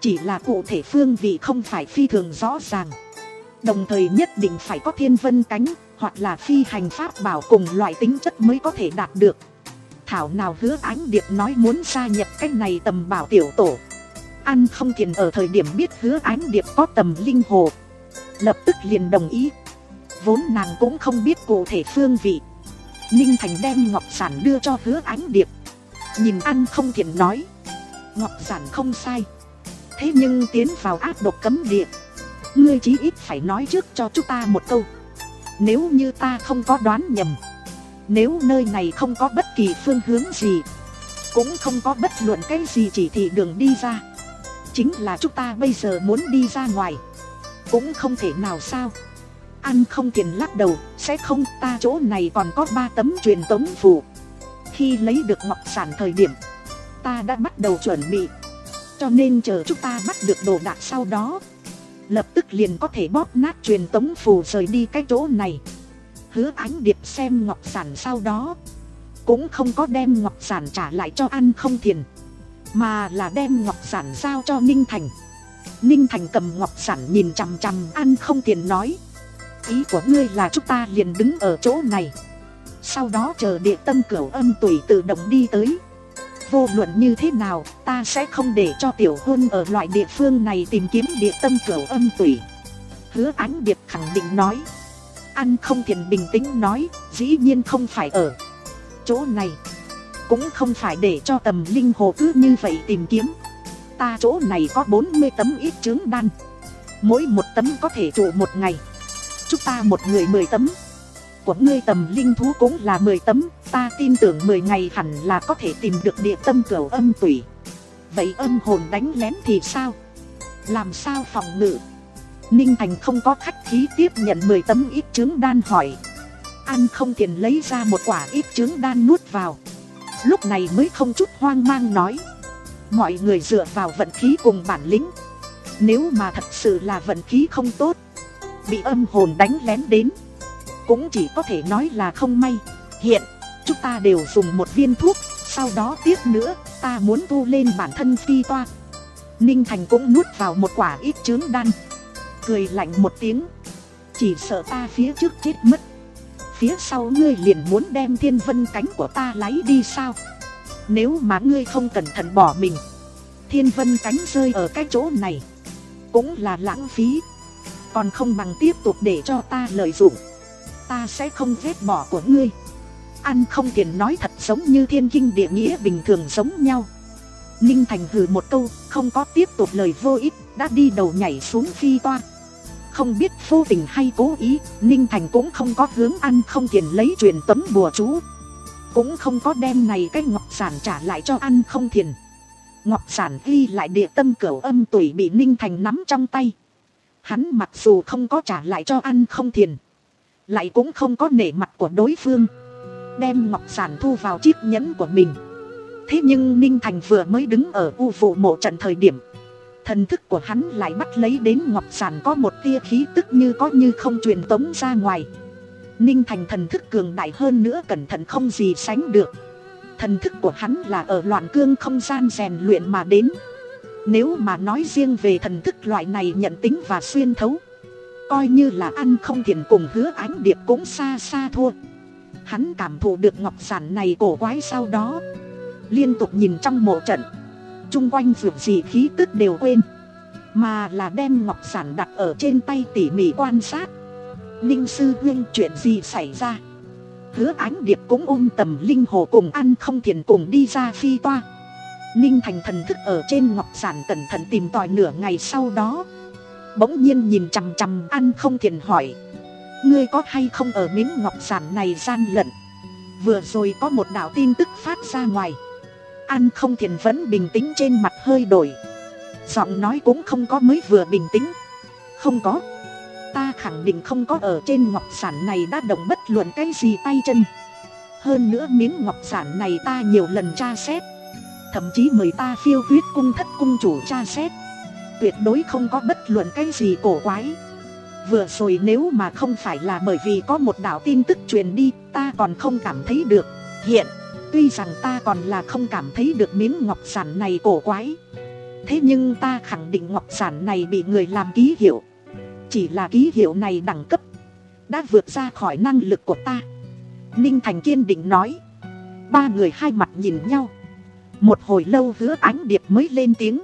chỉ là cụ thể phương vị không phải phi thường rõ ràng. Đồng thời nhất định phải có thiên vân cánh hoặc là phi hành pháp bảo cùng loại tính chất mới có thể đạt được. Thảo nào Hứa Ánh Điệp nói muốn gia nhập cái này tầm bảo tiểu tổ. Ăn Không Thiền ở thời điểm biết Hứa Ánh Điệp có tầm linh hồ, lập tức liền đồng ý. Vốn nàng cũng không biết cụ thể phương vị. Ninh Thành đem ngọc giản đưa cho Hứa Ánh Điệp. Nhìn Ăn Không Thiền nói, ngọc giản không sai, thế nhưng tiến vào ác độc cấm địa, ngươi chí ít phải nói trước cho chúng ta một câu. Nếu như ta không có đoán nhầm, nếu nơi này không có bất kỳ phương hướng gì, cũng không có bất luận cái gì chỉ thị đường đi ra, chính là chúng ta bây giờ muốn đi ra ngoài cũng không thể nào sao? Ăn Không Thiền lắc đầu, sẽ không, ta chỗ này còn có ba tấm truyền tống phù. Khi lấy được ngọc sản thời điểm, ta đã bắt đầu chuẩn bị, cho nên chờ chúng ta bắt được đồ đạc sau đó, lập tức liền có thể bóp nát truyền tống phù rời đi cái chỗ này. Hứa Ánh Điệp xem ngọc sản sau đó, cũng không có đem ngọc sản trả lại cho Ăn Không Thiền, mà là đem ngọc sản giao cho Ninh Thành. Ninh Thành cầm ngọc sản nhìn chằm chằm Ăn Không Thiền nói, ý của ngươi là chúng ta liền đứng ở chỗ này, sau đó chờ địa tâm cửu âm tùy tự động đi tới. Vô luận như thế nào, ta sẽ không để cho tiểu hôn ở loại địa phương này tìm kiếm địa tâm cửu âm tùy. Hứa Ánh Điệp khẳng định nói. Ăn Không Thiền bình tĩnh nói, dĩ nhiên không phải ở chỗ này, cũng không phải để cho tầm linh hồ cứ như vậy tìm kiếm. Ta chỗ này có bốn mươi tấm ít chướng đan, mỗi một tấm có thể trụ một ngày. Chúng ta một người mười tấm, của ngươi tầm linh thú cũng là mười tấm. Ta tin tưởng mười ngày hẳn là có thể tìm được địa tâm cửu âm tủy. Vậy âm hồn đánh lén thì sao? Làm sao phòng ngự? Ninh Thành không có khách khí tiếp nhận mười tấm ít chướng đan hỏi. Ăn Không Thiền lấy ra một quả ít chướng đan nuốt vào, lúc này mới không chút hoang mang nói, mọi người dựa vào vận khí cùng bản lĩnh. Nếu mà thật sự là vận khí không tốt, bị âm hồn đánh lén đến, cũng chỉ có thể nói là không may. Hiện chúng ta đều dùng một viên thuốc, sau đó tiếp nữa ta muốn tu lên bản thân phi toa. Ninh Thành cũng nuốt vào một quả ít chướng đan, cười lạnh một tiếng, chỉ sợ ta phía trước chết mất, phía sau ngươi liền muốn đem thiên vân cánh của ta lấy đi sao? Nếu mà ngươi không cẩn thận bỏ mình, thiên vân cánh rơi ở cái chỗ này cũng là lãng phí, còn không bằng tiếp tục để cho ta lợi dụng. Ta sẽ không ghét bỏ của ngươi. Ăn Không Thiền nói thật giống như thiên kinh địa nghĩa bình thường giống nhau. Ninh Thành hừ một câu, không có tiếp tục lời vô ích, đã đi đầu nhảy xuống phi toa. Không biết vô tình hay cố ý, Ninh Thành cũng không có hướng Ăn Không Thiền lấy truyền tống bùa chú, cũng không có đem này cái ngọc sản trả lại cho Ăn Không Thiền. Ngọc sản ghi lại địa tâm cửu âm tủy bị Ninh Thành nắm trong tay. Hắn mặc dù không có trả lại cho Ăn Không Thiền, lại cũng không có nể mặt của đối phương, đem ngọc sản thu vào chiếc nhẫn của mình. Thế nhưng Ninh Thành vừa mới đứng ở u vụ mộ trận thời điểm, thần thức của hắn lại bắt lấy đến ngọc sản có một tia khí tức như có như không truyền tống ra ngoài. Ninh Thành thần thức cường đại hơn nữa cẩn thận không gì sánh được. Thần thức của hắn là ở loạn cương không gian rèn luyện mà đến. Nếu mà nói riêng về thần thức loại này nhận tính và xuyên thấu, coi như là Ăn Không Thiền cùng Hứa Ánh Điệp cũng xa xa thua. Hắn cảm thụ được ngọc sản này cổ quái sau đó, liên tục nhìn trong mộ trận, chung quanh vượt gì khí tức đều quên, mà là đem ngọc sản đặt ở trên tay tỉ mỉ quan sát. Ninh sư huynh, chuyện gì xảy ra? Hứa Ánh Điệp cũng ôm tầm linh hồ cùng Ăn Không Thiền cùng đi ra phi toa. Ninh Thành thần thức ở trên ngọc sản cẩn thận tìm tòi nửa ngày sau đó, bỗng nhiên nhìn chằm chằm Ăn Không Thiền hỏi, ngươi có hay không ở miếng ngọc sản này gian lận? Vừa rồi có một đạo tin tức phát ra ngoài. Ăn Không Thiền vẫn bình tĩnh, trên mặt hơi đổi, giọng nói cũng không có mới vừa bình tĩnh. Không có, ta khẳng định không có ở trên ngọc sản này đã động bất luận cái gì tay chân. Hơn nữa miếng ngọc sản này ta nhiều lần tra xét, thậm chí mời ta Phiêu Huyết cung thất cung chủ tra xét, tuyệt đối không có bất luận cái gì cổ quái. Vừa rồi nếu mà không phải là bởi vì có một đạo tin tức truyền đi, ta còn không cảm thấy được. Hiện tuy rằng ta còn là không cảm thấy được miếng ngọc sản này cổ quái, Thế nhưng ta khẳng định ngọc giản này bị người làm ký hiệu. Chỉ là ký hiệu này đẳng cấp đã vượt ra khỏi năng lực của ta. Ninh Thành kiên định nói. Ba người hai mặt nhìn nhau. Một hồi lâu Hứa Ánh Điệp mới lên tiếng.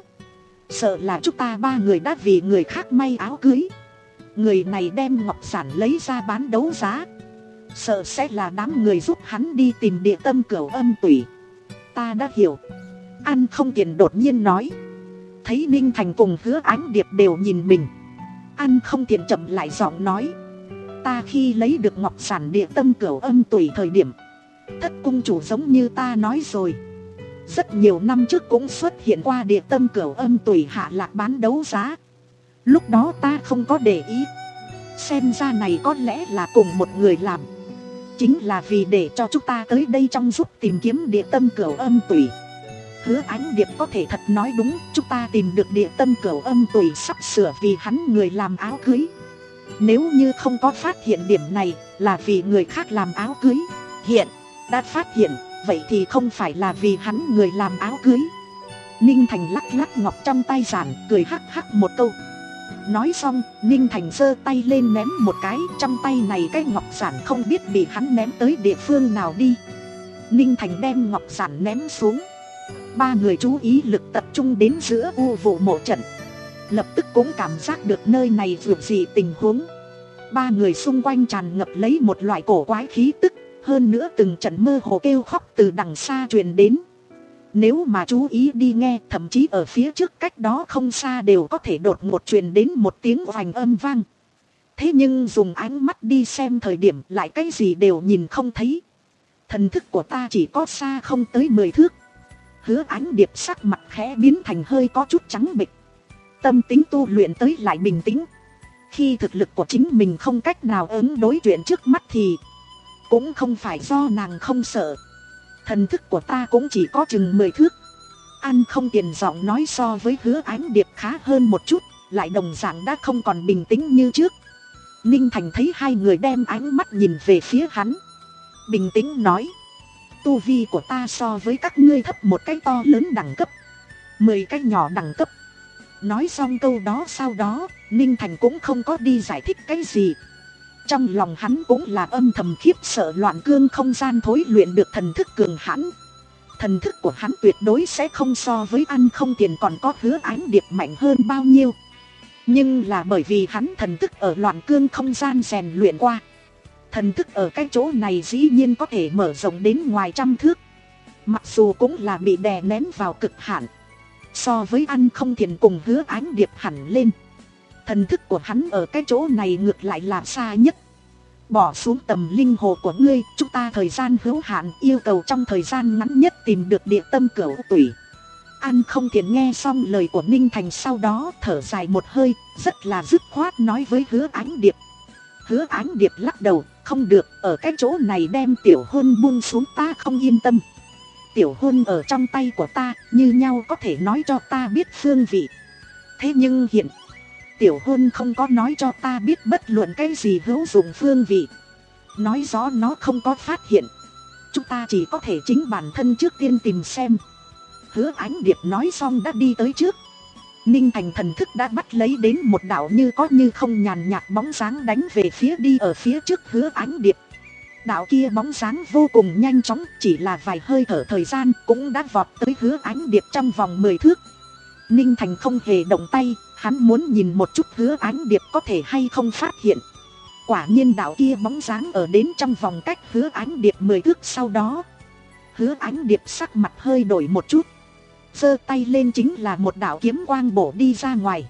Sợ là chúng ta ba người đã vì người khác may áo cưới. Người này đem ngọc giản lấy ra bán đấu giá. Sợ sẽ là đám người giúp hắn đi tìm địa tâm cửu âm tủy. Ta đã hiểu. Ăn không tiền đột nhiên nói. Thấy Ninh Thành cùng Hứa Ánh Điệp đều nhìn mình, Ăn không tiền chậm lại giọng nói. Ta khi lấy được ngọc giản địa tâm cửu âm tủy thời điểm, thất cung chủ giống như ta nói rồi, rất nhiều năm trước cũng xuất hiện qua địa tâm cửu âm tủy hạ lạc bán đấu giá. Lúc đó ta không có để ý. Xem ra này có lẽ là cùng một người làm. Chính là vì để cho chúng ta tới đây trong giúp tìm kiếm địa tâm cửu âm tủy. Hứa Ánh Điệp có thể thật nói đúng. Chúng ta tìm được địa tâm cửu âm tủy sắp sửa vì hắn người làm áo cưới. Nếu như không có phát hiện điểm này, là vì người khác làm áo cưới. Hiện đã phát hiện, vậy thì không phải là vì hắn người làm áo cưới. Ninh Thành lắc lắc ngọc trong tay giản, cười hắc hắc một câu. Nói xong, Ninh Thành giơ tay lên ném một cái. Trong tay này cái ngọc giản không biết bị hắn ném tới địa phương nào đi. Ninh Thành đem ngọc giản ném xuống. Ba người chú ý lực tập trung đến giữa u vụ mộ trận. Lập tức cũng cảm giác được nơi này vượt dị tình huống. Ba người xung quanh tràn ngập lấy một loại cổ quái khí tức. Hơn nữa từng trận mơ hồ kêu khóc từ đằng xa truyền đến. Nếu mà chú ý đi nghe, thậm chí ở phía trước cách đó không xa đều có thể đột ngột truyền đến một tiếng oành âm vang. Thế nhưng dùng ánh mắt đi xem thời điểm lại cái gì đều nhìn không thấy. Thần thức của ta chỉ có xa không tới mười thước. Hứa Ánh Điệp sắc mặt khẽ biến thành hơi có chút trắng bệch. Tâm tính tu luyện tới lại bình tĩnh. Khi thực lực của chính mình không cách nào ứng đối chuyện trước mắt thì cũng không phải do nàng không sợ. Thần thức của ta cũng chỉ có chừng mười thước. Ăn không tiền giọng nói so với Hứa Ánh Điệp khá hơn một chút, lại đồng dạng đã không còn bình tĩnh như trước. Ninh Thành thấy hai người đem ánh mắt nhìn về phía hắn, bình tĩnh nói. Tu vi của ta so với các ngươi thấp một cái to lớn đẳng cấp, mười cái nhỏ đẳng cấp. Nói xong câu đó sau đó, Ninh Thành cũng không có đi giải thích cái gì. Trong lòng hắn cũng là âm thầm khiếp sợ loạn cương không gian thối luyện được thần thức cường hãn. Thần thức của hắn tuyệt đối sẽ không so với Ăn không tiền còn có Hứa Ánh Điệp mạnh hơn bao nhiêu. Nhưng là bởi vì hắn thần thức ở loạn cương không gian rèn luyện qua. Thần thức ở cái chỗ này dĩ nhiên có thể mở rộng đến ngoài trăm thước. Mặc dù cũng là bị đè nén vào cực hạn. So với Ăn không tiền cùng Hứa Ánh Điệp hẳn lên, thần thức của hắn ở cái chỗ này ngược lại là xa nhất. Bỏ xuống tầm linh hồ của ngươi, chúng ta thời gian hữu hạn, yêu cầu trong thời gian ngắn nhất tìm được địa tâm cửu tủy. Ăn không tiền nghe xong lời của Ninh Thành sau đó thở dài một hơi, rất là dứt khoát nói với Hứa Ánh Điệp. Hứa Ánh Điệp lắc đầu, không được, ở cái chỗ này đem tiểu hôn buông xuống ta không yên tâm. Tiểu hôn ở trong tay của ta, như nhau có thể nói cho ta biết phương vị. Thế nhưng hiện tiểu hôn không có nói cho ta biết bất luận cái gì hữu dụng phương vị. Nói rõ nó không có phát hiện. Chúng ta chỉ có thể chính bản thân trước tiên tìm xem. Hứa Ánh Điệp nói xong đã đi tới trước. Ninh Thành thần thức đã bắt lấy đến một đạo như có như không nhàn nhạt bóng dáng đánh về phía đi ở phía trước Hứa Ánh Điệp. Đạo kia bóng dáng vô cùng nhanh chóng, chỉ là vài hơi thở thời gian cũng đã vọt tới Hứa Ánh Điệp trong vòng mười thước. Ninh Thành không hề động tay, hắn muốn nhìn một chút Hứa Ánh Điệp có thể hay không phát hiện. Quả nhiên đạo kia bóng dáng ở đến trong vòng cách Hứa Ánh Điệp mười thước sau đó. Hứa Ánh Điệp sắc mặt hơi đổi một chút, giơ tay lên chính là một đạo kiếm quang bổ đi ra ngoài.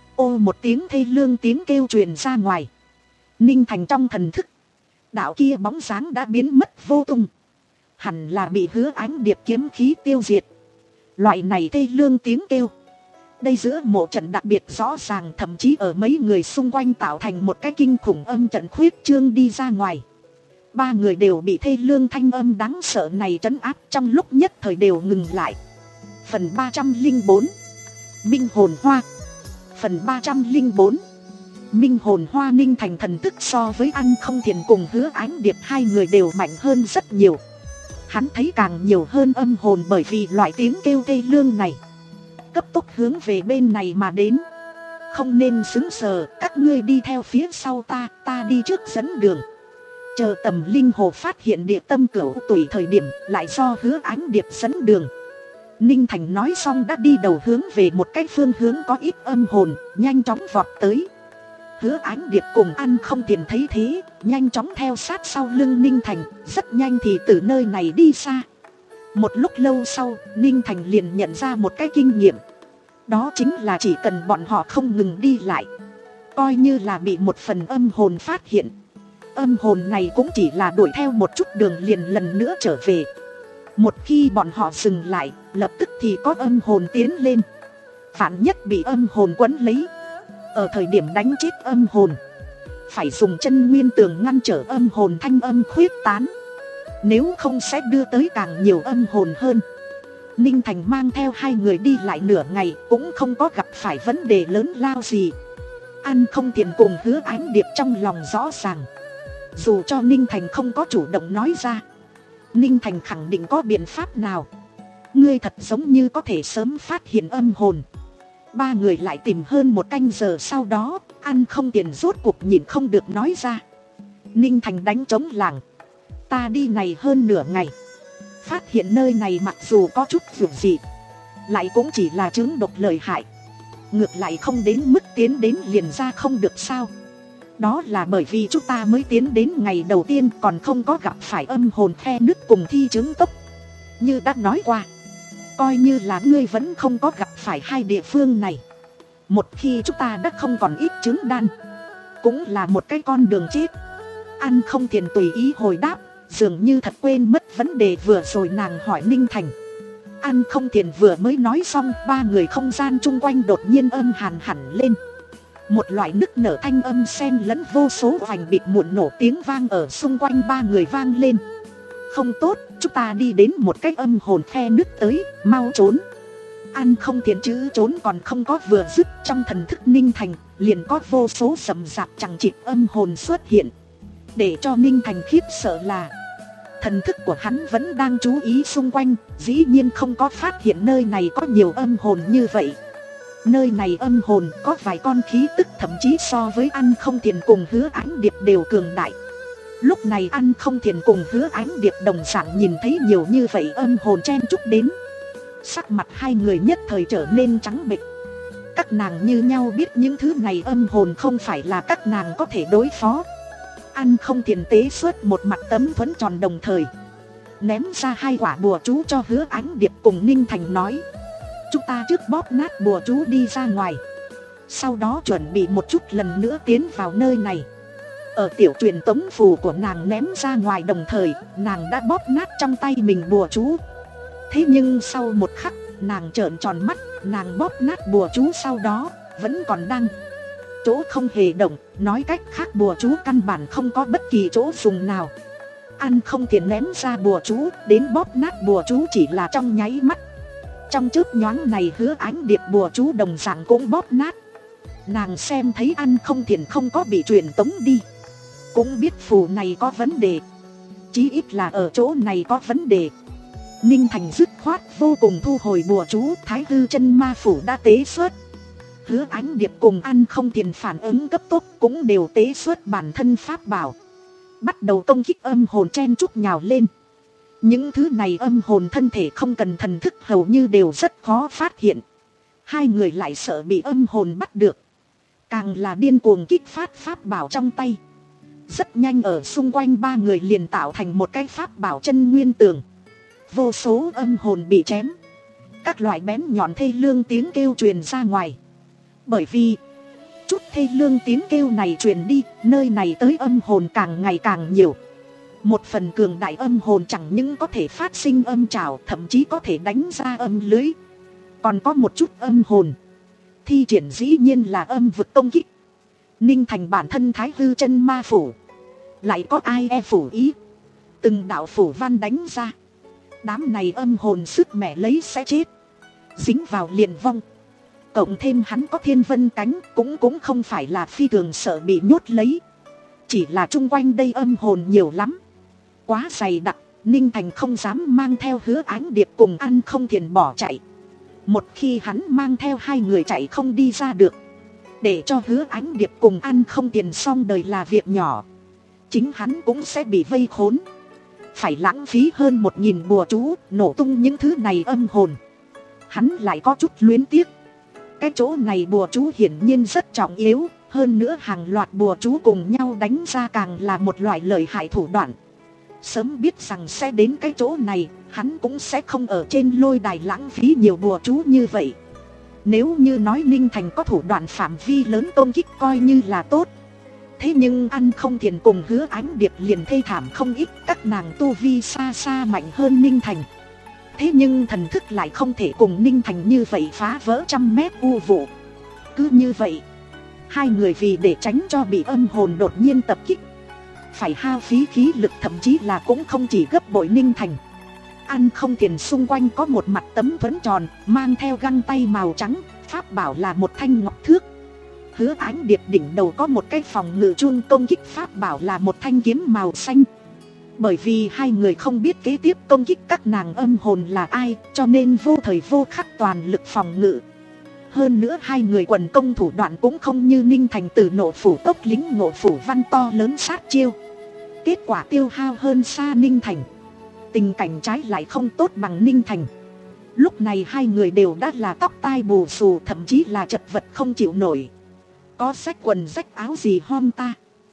Ô một tiếng thê lương tiếng kêu truyền ra ngoài. Ninh Thành trong thần thức, đạo kia bóng dáng đã biến mất vô tung. Hẳn là bị Hứa Ánh Điệp kiếm khí tiêu diệt. Loại này thê lương tiếng kêu, đây giữa mộ trận đặc biệt rõ ràng, thậm chí ở mấy người xung quanh tạo thành một cái kinh khủng âm trận khuyết trương đi ra ngoài. Ba người đều bị thê lương thanh âm đáng sợ này trấn áp, trong lúc nhất thời đều ngừng lại. Phần ba trăm linh bốn Minh hồn hoa. Phần ba trăm linh bốn Minh hồn hoa. Ninh Thành thần thức so với Ăn không thiền cùng Hứa Ánh Điệp hai người đều mạnh hơn rất nhiều. Hắn thấy càng nhiều hơn âm hồn bởi vì loại tiếng kêu thê lương này. cấp tốc hướng về bên này mà đến. Không nên sững sờ, các ngươi đi theo phía sau ta, ta đi trước dẫn đường. Chờ Tầm Linh Hồ phát hiện địa tâm cửu tùy thời điểm, lại do Hứa Ánh Điệp dẫn đường. Ninh Thành nói xong đã đi đầu hướng về một cái phương hướng có ít âm hồn, nhanh chóng vọt tới. Hứa Ánh Điệp cùng Ăn Không Tiền thấy thế, nhanh chóng theo sát sau lưng Ninh Thành, rất nhanh thì từ nơi này đi xa. Một lúc lâu sau, Ninh Thành liền nhận ra một cái kinh nghiệm. Đó chính là chỉ cần bọn họ không ngừng đi lại, coi như là bị một phần âm hồn phát hiện, âm hồn này cũng chỉ là đuổi theo một chút đường liền lần nữa trở về. Một khi bọn họ dừng lại, lập tức thì có âm hồn tiến lên. Vạn nhất bị âm hồn quấn lấy, ở thời điểm đánh chết âm hồn, phải dùng chân nguyên tường ngăn trở âm hồn thanh âm khuyết tán, nếu không sẽ đưa tới càng nhiều âm hồn hơn. Ninh Thành mang theo hai người đi lại nửa ngày cũng không có gặp phải vấn đề lớn lao gì. Ăn Không Tiền cùng Hứa Ánh Điệp trong lòng rõ ràng, dù cho Ninh Thành không có chủ động nói ra, Ninh Thành khẳng định có biện pháp nào. Ngươi thật giống như có thể sớm phát hiện âm hồn. Ba người lại tìm hơn một canh giờ sau đó, Ăn Không Tiền rốt cuộc nhìn không được nói ra. Ninh Thành đánh trống lảng. Ta đi này hơn nửa ngày, phát hiện nơi này mặc dù có chút dường dị, lại cũng chỉ là chứng độc lợi hại, ngược lại không đến mức tiến đến liền ra không được sao. Đó là bởi vì chúng ta mới tiến đến ngày đầu tiên, còn không có gặp phải âm hồn khe nứt cùng thi chứng tốc. Như đã nói qua, coi như là ngươi vẫn không có gặp phải hai địa phương này. Một khi chúng ta đã không còn ít trứng đan, cũng là một cái con đường chết. Ăn Không Tiền tùy ý hồi đáp, dường như thật quên mất vấn đề vừa rồi nàng hỏi Ninh Thành. Ăn Không Tiền vừa mới nói xong, ba người không gian chung quanh đột nhiên âm hàn hẳn lên. Một loại nức nở thanh âm xen lẫn vô số vành bịt muộn nổ tiếng vang ở xung quanh ba người vang lên. Không tốt, chúng ta đi đến một cái âm hồn khe nứt tới, mau trốn. Ăn Không Tiền chữ trốn còn không có vừa dứt, trong thần thức Ninh Thành liền có vô số rầm rạp chẳng chịt âm hồn xuất hiện. Để cho Ninh Thành khiếp sợ là thần thức của hắn vẫn đang chú ý xung quanh, dĩ nhiên không có phát hiện nơi này có nhiều âm hồn như vậy. Nơi này âm hồn có vài con khí tức thậm chí so với Ăn Không Tiền cùng Hứa Ánh Điệp đều cường đại. Lúc này Ăn Không Tiền cùng Hứa Ánh Điệp đồng dạng nhìn thấy nhiều như vậy âm hồn chen chúc đến. Sắc mặt hai người nhất thời trở nên trắng bệch. Các nàng như nhau biết những thứ này âm hồn không phải là các nàng có thể đối phó. Ăn Không Tiền tế xuất một mặt tấm thuẫn tròn, đồng thời ném ra hai quả bùa chú cho Hứa Ánh Điệp cùng Ninh Thành nói: chúng ta trước bóp nát bùa chú đi ra ngoài, sau đó chuẩn bị một chút lần nữa tiến vào nơi này. Ở tiểu truyền tống phù của nàng ném ra ngoài đồng thời, nàng đã bóp nát trong tay mình bùa chú. Thế nhưng sau một khắc, nàng trợn tròn mắt, nàng bóp nát bùa chú sau đó vẫn còn đang chỗ không hề động, nói cách khác bùa chú căn bản không có bất kỳ chỗ dùng nào. Ăn Không Tiền ném ra bùa chú, đến bóp nát bùa chú chỉ là trong nháy mắt. Trong chớp nhoáng này Hứa Ánh Điệp bùa chú đồng dạng cũng bóp nát. Nàng xem thấy Ăn Không Tiền không có bị truyền tống đi, cũng biết phù này có vấn đề, chí ít là ở chỗ này có vấn đề. Ninh Thành dứt khoát vô cùng thu hồi bùa chú, Thái Hư Chân Ma Phủ đã tế xuất. Hứa Ánh Điệp cùng Ăn Không Tiền phản ứng cấp tốc cũng đều tế xuất bản thân pháp bảo, bắt đầu công kích âm hồn chen chúc nhào lên. Những thứ này âm hồn thân thể không cần thần thức hầu như đều rất khó phát hiện. Hai người lại sợ bị âm hồn bắt được, càng là điên cuồng kích phát pháp bảo trong tay. Rất nhanh ở xung quanh ba người liền tạo thành một cái pháp bảo chân nguyên tường. Vô số âm hồn bị chém, các loại bén nhọn thê lương tiếng kêu truyền ra ngoài. Bởi vì chút thê lương tiếng kêu này truyền đi, nơi này tới âm hồn càng ngày càng nhiều. Một phần cường đại âm hồn chẳng những có thể phát sinh âm trảo, thậm chí có thể đánh ra âm lưới. Còn có một chút âm hồn thi triển dĩ nhiên là âm vực công kích. Ninh Thành bản thân Thái Hư Chân Ma Phủ, lại có ai e phủ ý, từng đạo phủ văn đánh ra. Đám này âm hồn sức mẻ lấy sẽ chết, dính vào liền vong. Cộng thêm hắn có Thiên Vân cánh, cũng cũng không phải là phi thường sợ bị nhốt lấy. Chỉ là chung quanh đây âm hồn nhiều lắm, quá dày đặc, Ninh Thành không dám mang theo Hứa Ánh Điệp cùng Ăn Không Tiền bỏ chạy. Một khi hắn mang theo hai người chạy không đi ra được, để cho Hứa Ánh Điệp cùng ăn không tiền xong đời là việc nhỏ, chính hắn cũng sẽ bị vây khốn. Phải lãng phí hơn một nghìn bùa chú nổ tung những thứ này âm hồn, hắn lại có chút luyến tiếc. Cái chỗ này bùa chú hiển nhiên rất trọng yếu, hơn nữa hàng loạt bùa chú cùng nhau đánh ra càng là một loại lợi hại thủ đoạn. Sớm biết rằng sẽ đến cái chỗ này, hắn cũng sẽ không ở trên lôi đài lãng phí nhiều bùa chú như vậy. Nếu như nói Ninh Thành có thủ đoạn phạm vi lớn công kích coi như là tốt. Thế nhưng ăn không thiền cùng Hứa Ánh Điệp liền thê thảm không ít, các nàng tu vi xa xa mạnh hơn Ninh Thành. Thế nhưng thần thức lại không thể cùng Ninh Thành như vậy phá vỡ trăm mét u vụ. Cứ như vậy, hai người vì để tránh cho bị âm hồn đột nhiên tập kích, phải hao phí khí lực, thậm chí là cũng không chỉ gấp bội Ninh Thành. Ăn không tiền xung quanh có một mặt tấm thuẫn tròn, mang theo găng tay màu trắng, pháp bảo là một thanh ngọc thước. Hứa Ánh Điệp đỉnh đầu có một cái phòng ngự chuông công kích, pháp bảo là một thanh kiếm màu xanh. Bởi vì hai người không biết kế tiếp công kích các nàng âm hồn là ai, cho nên vô thời vô khắc toàn lực phòng ngự. Hơn nữa hai người quần công thủ đoạn cũng không như Ninh Thành từ nộ phủ tốc lính ngộ phủ văn to lớn sát chiêu. Kết quả tiêu hao hơn xa Ninh Thành. Tình cảnh trái lại không tốt bằng Ninh Thành. Lúc này hai người đều đã là tóc tai bù xù, thậm chí là chật vật không chịu nổi. Có rách quần rách áo gì hom ta.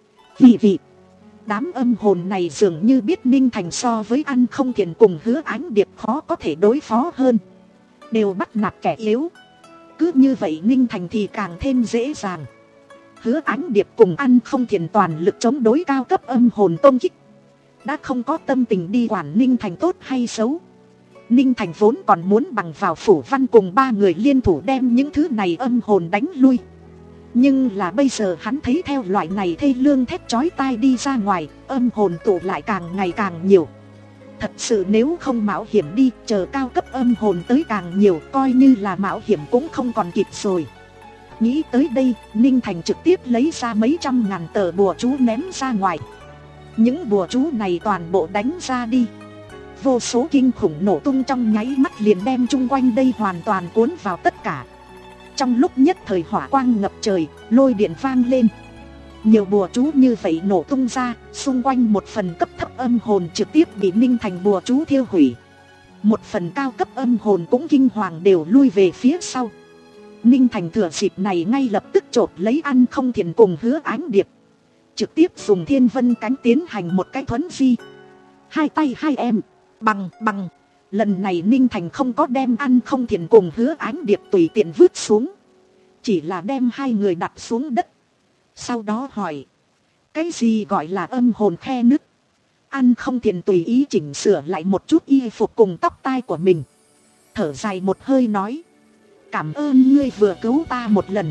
Vì vì đám âm hồn này dường như biết Ninh Thành so với ăn không thiền cùng Hứa Ánh Điệp khó có thể đối phó hơn, đều bắt nạt kẻ yếu. Cứ như vậy Ninh Thành thì càng thêm dễ dàng. Hứa Ánh Điệp cùng ăn không thiền toàn lực chống đối cao cấp âm hồn công kích, đã không có tâm tình đi quản Ninh Thành tốt hay xấu. Ninh Thành vốn còn muốn bằng vào phủ văn cùng ba người liên thủ đem những thứ này âm hồn đánh lui. Nhưng là bây giờ hắn thấy theo loại này thê lương thét chói tai đi ra ngoài, âm hồn tụ lại càng ngày càng nhiều. Thật sự nếu không mạo hiểm đi, chờ cao cấp âm hồn tới càng nhiều, coi như là mạo hiểm cũng không còn kịp rồi. Nghĩ tới đây, Ninh Thành trực tiếp lấy ra mấy trăm ngàn tờ bùa chú ném ra ngoài. Những bùa chú này toàn bộ đánh ra đi, vô số kinh khủng nổ tung trong nháy mắt liền đem chung quanh đây hoàn toàn cuốn vào tất cả. Trong lúc nhất thời hỏa quang ngập trời, lôi điện vang lên. Nhiều bùa chú như vậy nổ tung ra, xung quanh một phần cấp thấp âm hồn trực tiếp bị Ninh Thành bùa chú thiêu hủy. Một phần cao cấp âm hồn cũng kinh hoàng đều lui về phía sau. Ninh Thành thừa dịp này ngay lập tức chộp lấy ăn không thiền cùng Hứa Ánh Điệp, trực tiếp dùng thiên vân cánh tiến hành một cái thuấn di. Hai tay hai em, bằng bằng. Lần này Ninh Thành không có đem ăn không thiền cùng Hứa Ánh Điệp tùy tiện vứt xuống, chỉ là đem hai người đặt xuống đất. Sau đó hỏi, cái gì gọi là âm hồn khe nứt? Ăn không thiền tùy ý chỉnh sửa lại một chút y phục cùng tóc tai của mình, thở dài một hơi nói, cảm ơn ngươi vừa cứu ta một lần.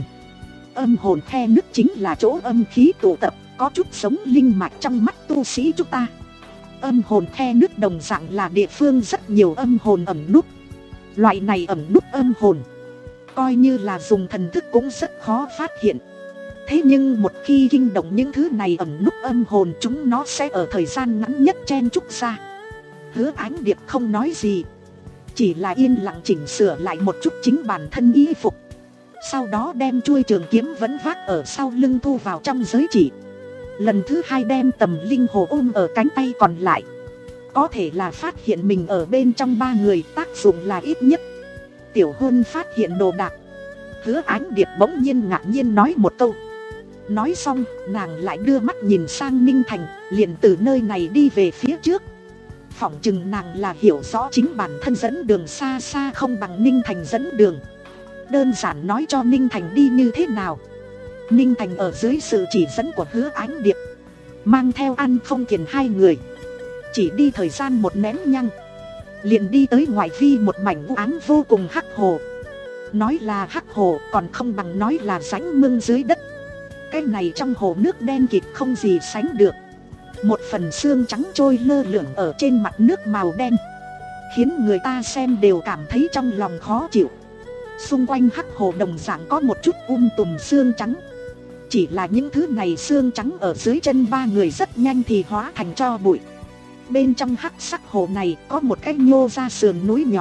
Âm hồn khe nứt chính là chỗ âm khí tụ tập, có chút sống linh mạch trong mắt tu sĩ chúng ta. Âm hồn khe nứt đồng dạng là địa phương rất nhiều âm hồn ẩn núp. Loại này ẩn núp âm hồn, coi như là dùng thần thức cũng rất khó phát hiện. Thế nhưng một khi kinh động những thứ này ẩn núp âm hồn, chúng nó sẽ ở thời gian ngắn nhất chen chúc ra. Hứa Ánh Điệp không nói gì, chỉ là yên lặng chỉnh sửa lại một chút chính bản thân y phục. Sau đó đem chuôi trường kiếm vẫn vác ở sau lưng thu vào trong giới chỉ. Lần thứ hai đem tầm linh hồ ôm ở cánh tay còn lại. Có thể là phát hiện mình ở bên trong ba người, tác dụng là ít nhất. Tiểu Hôn phát hiện đồ đạc. Hứa Ánh Điệp bỗng nhiên ngạc nhiên nói một câu. Nói xong, nàng lại đưa mắt nhìn sang Ninh Thành, liền từ nơi này đi về phía trước. Phỏng chừng nàng là hiểu rõ chính bản thân dẫn đường xa xa không bằng Ninh Thành dẫn đường. Đơn giản nói cho Ninh Thành đi như thế nào. Ninh Thành ở dưới sự chỉ dẫn của Hứa Ánh Điệp, mang theo ăn không thiền hai người, chỉ đi thời gian một nén nhăng, liền đi tới ngoại vi một mảnh u ám vô cùng hắc hồ. Nói là hắc hồ còn không bằng nói là rãnh mương dưới đất. Cái này trong hồ nước đen kịt không gì sánh được. Một phần xương trắng trôi lơ lửng ở trên mặt nước màu đen, khiến người ta xem đều cảm thấy trong lòng khó chịu. Xung quanh hắc hồ đồng dạng có một chút um tùm xương trắng. Chỉ là những thứ này xương trắng ở dưới chân ba người rất nhanh thì hóa thành tro bụi. Bên trong hắc sắc hồ này có một cái nhô ra sườn núi nhỏ,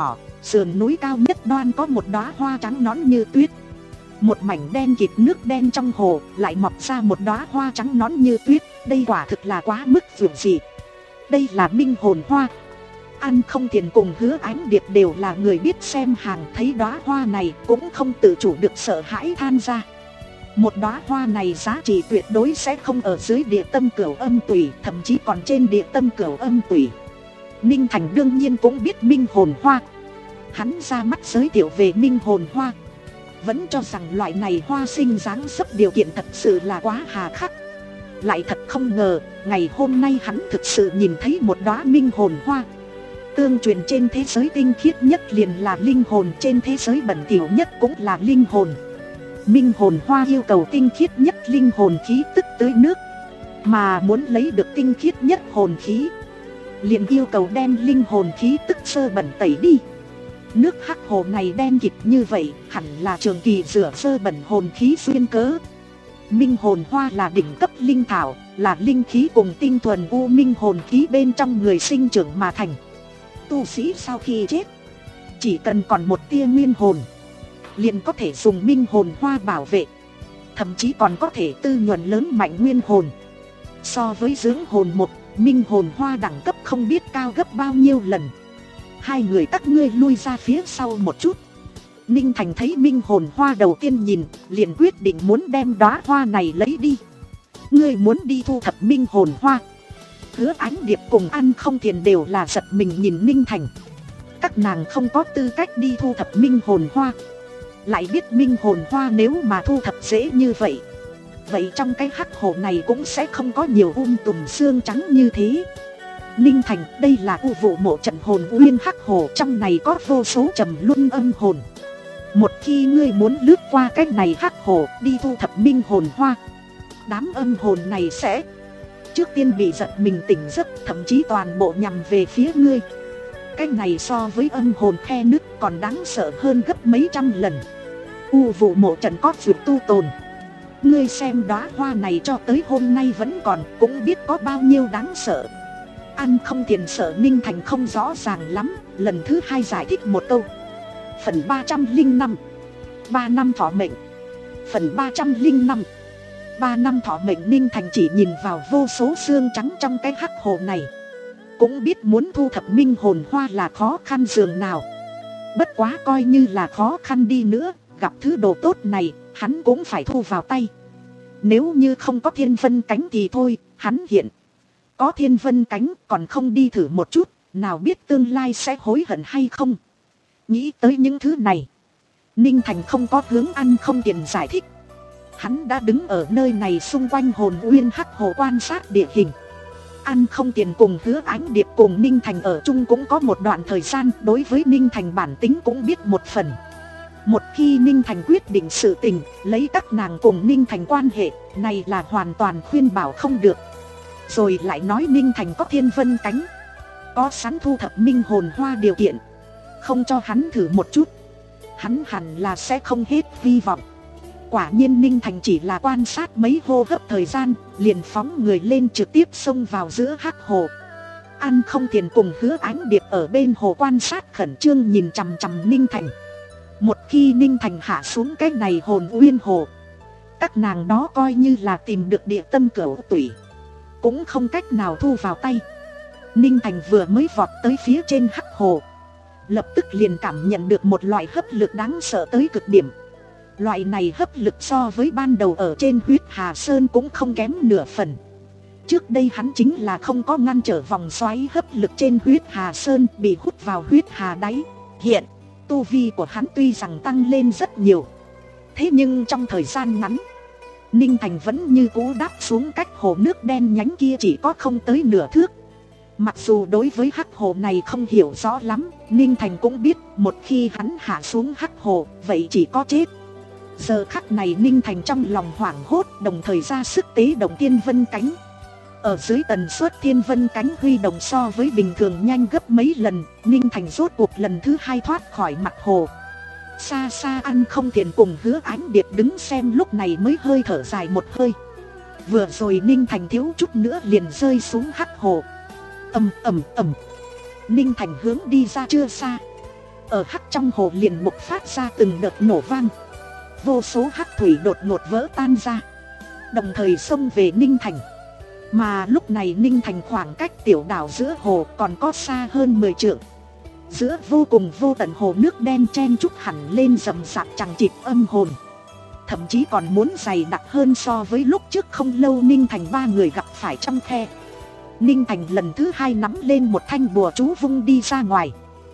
Sườn núi cao nhất đoan có một đóa hoa trắng nõn như tuyết. Một mảnh đen kịt nước đen trong hồ lại mọc ra một đóa hoa trắng nõn như tuyết. Đây quả thực là quá mức vượt dị. Đây là minh hồn hoa. An Không Thiền cùng Hứa Ánh Điệp đều là người biết xem hàng, thấy đóa hoa này cũng không tự chủ được sợ hãi than ra. Một đóa hoa này giá trị tuyệt đối sẽ không ở dưới địa tâm cửu âm tủy, thậm chí còn trên địa tâm cửu âm tủy. Ninh Thành đương nhiên cũng biết minh hồn hoa. Hắn ra mắt giới thiệu về minh hồn hoa, vẫn cho rằng loại này hoa sinh dáng dấp điều kiện thật sự là quá hà khắc. Lại thật không ngờ, ngày hôm nay hắn thực sự nhìn thấy một đóa minh hồn hoa. Tương truyền trên thế giới tinh khiết nhất liền là linh hồn, trên thế giới bẩn thỉu nhất cũng là linh hồn. Minh hồn hoa yêu cầu tinh khiết nhất linh hồn khí tức tưới nước. Mà muốn lấy được tinh khiết nhất hồn khí, liền yêu cầu đem linh hồn khí tức sơ bẩn tẩy đi. Nước hắc hồ này đen kịt như vậy, hẳn là trường kỳ rửa sơ bẩn hồn khí duyên cớ. Minh hồn hoa là đỉnh cấp linh thảo, là linh khí cùng tinh thuần u minh hồn khí bên trong người sinh trưởng mà thành. Tu sĩ sau khi chết, chỉ cần còn một tia nguyên hồn, liền có thể dùng minh hồn hoa bảo vệ, thậm chí còn có thể tư nhuần lớn mạnh nguyên hồn. So với dưỡng hồn một, minh hồn hoa đẳng cấp không biết cao gấp bao nhiêu lần. Hai người các ngươi lui ra phía sau một chút. Ninh Thành thấy minh hồn hoa đầu tiên nhìn, liền quyết định muốn đem đóa hoa này lấy đi. Ngươi muốn đi thu thập minh hồn hoa? Hứa Ánh Điệp cùng An Không Thiền đều là giật mình nhìn Ninh Thành. Các nàng không có tư cách đi thu thập minh hồn hoa, lại biết minh hồn hoa nếu mà thu thập dễ như vậy, vậy trong cái hắc hồ này cũng sẽ không có nhiều um tùm xương trắng như thế. Ninh Thành, đây là u vụ mộ trận hồn uyên hắc hồ, trong này có vô số trầm luân âm hồn. Một khi ngươi muốn lướt qua cái này hắc hồ đi thu thập minh hồn hoa, đám âm hồn này sẽ trước tiên bị giật mình tỉnh giấc, thậm chí toàn bộ nhằm về phía ngươi. Cái này so với âm hồn khe nứt còn đáng sợ hơn gấp mấy trăm lần. U vụ mộ trận có việc tu tồn, ngươi xem đóa hoa này cho tới hôm nay vẫn còn, cũng biết có bao nhiêu đáng sợ. An Không Thiền sợ Ninh Thành không rõ ràng lắm, lần thứ hai giải thích một câu. Phần ba trăm linh năm, ba năm thọ mệnh. Phần ba trăm linh năm, ba năm thọ mệnh. Ninh Thành chỉ nhìn vào vô số xương trắng trong cái hắc hồ này, cũng biết muốn thu thập minh hồn hoa là khó khăn dường nào. Bất quá coi như là khó khăn đi nữa, gặp thứ đồ tốt này, hắn cũng phải thu vào tay. Nếu như không có thiên vân cánh thì thôi, hắn hiện có thiên vân cánh còn không đi thử một chút, nào biết tương lai sẽ hối hận hay không. Nghĩ tới những thứ này, Ninh Thành không có hướng An Không Thiền giải thích. Hắn đã đứng ở nơi này xung quanh hồn uyên hắc hồ quan sát địa hình. An Không Thiền cùng Hứa Ánh Điệp cùng Ninh Thành ở chung cũng có một đoạn thời gian, đối với Ninh Thành bản tính cũng biết một phần. Một khi Ninh Thành quyết định sự tình, lấy các nàng cùng Ninh Thành quan hệ này là hoàn toàn khuyên bảo không được. Rồi lại nói Ninh Thành có thiên vân cánh, có sẵn thu thập minh hồn hoa điều kiện, không cho hắn thử một chút, hắn hẳn là sẽ không hết hy vọng. Quả nhiên Ninh Thành chỉ là quan sát mấy hô hấp thời gian, liền phóng người lên trực tiếp xông vào giữa hắc hồ. An Không Thiền cùng Hứa Ánh Điệp ở bên hồ quan sát khẩn trương nhìn chằm chằm Ninh Thành. Một khi Ninh Thành hạ xuống cái này hồn uyên hồ, các nàng đó coi như là tìm được địa tâm cửu tủy, cũng không cách nào thu vào tay. Ninh Thành vừa mới vọt tới phía trên hắc hồ, lập tức liền cảm nhận được một loại hấp lực đáng sợ tới cực điểm. Loại này hấp lực so với ban đầu ở trên huyết hà sơn cũng không kém nửa phần. Trước đây hắn chính là không có ngăn trở vòng xoáy hấp lực trên huyết hà sơn, bị hút vào huyết hà đáy. Hiện tu vi của hắn tuy rằng tăng lên rất nhiều, thế nhưng trong thời gian ngắn, Ninh Thành vẫn như cũ đáp xuống cách hồ nước đen nhánh kia chỉ có không tới nửa thước. Mặc dù đối với hắc hồ này không hiểu rõ lắm, Ninh Thành cũng biết một khi hắn hạ xuống hắc hồ, vậy chỉ có chết. Giờ khắc này Ninh Thành trong lòng hoảng hốt, đồng thời ra sức tế động thiên vân cánh. Ở dưới tần suất thiên vân cánh huy động so với bình thường nhanh gấp mấy lần, Ninh Thành rốt cuộc lần thứ hai thoát khỏi mặt hồ. Xa xa An Không Thiền cùng Hứa Ánh Điệp đứng xem lúc này mới hơi thở dài một hơi. Vừa rồi Ninh Thành thiếu chút nữa liền rơi xuống hắc hồ. Ầm ầm ầm. Ninh Thành hướng đi ra chưa xa, ở hắc trong hồ liền bộc phát ra từng đợt nổ vang. Vô số hắc thủy đột ngột vỡ tan ra, đồng thời xông về Ninh Thành. Mà lúc này Ninh Thành khoảng cách tiểu đảo giữa hồ còn có xa hơn mười trượng. Giữa vô cùng vô tận hồ nước đen chen chúc hẳn lên rậm rạp chằng chịt âm hồn. Thậm chí còn muốn dày đặc hơn so với lúc trước không lâu Ninh Thành ba người gặp phải trong khe. Ninh Thành lần thứ hai nắm lên một thanh bùa chú vung đi ra ngoài.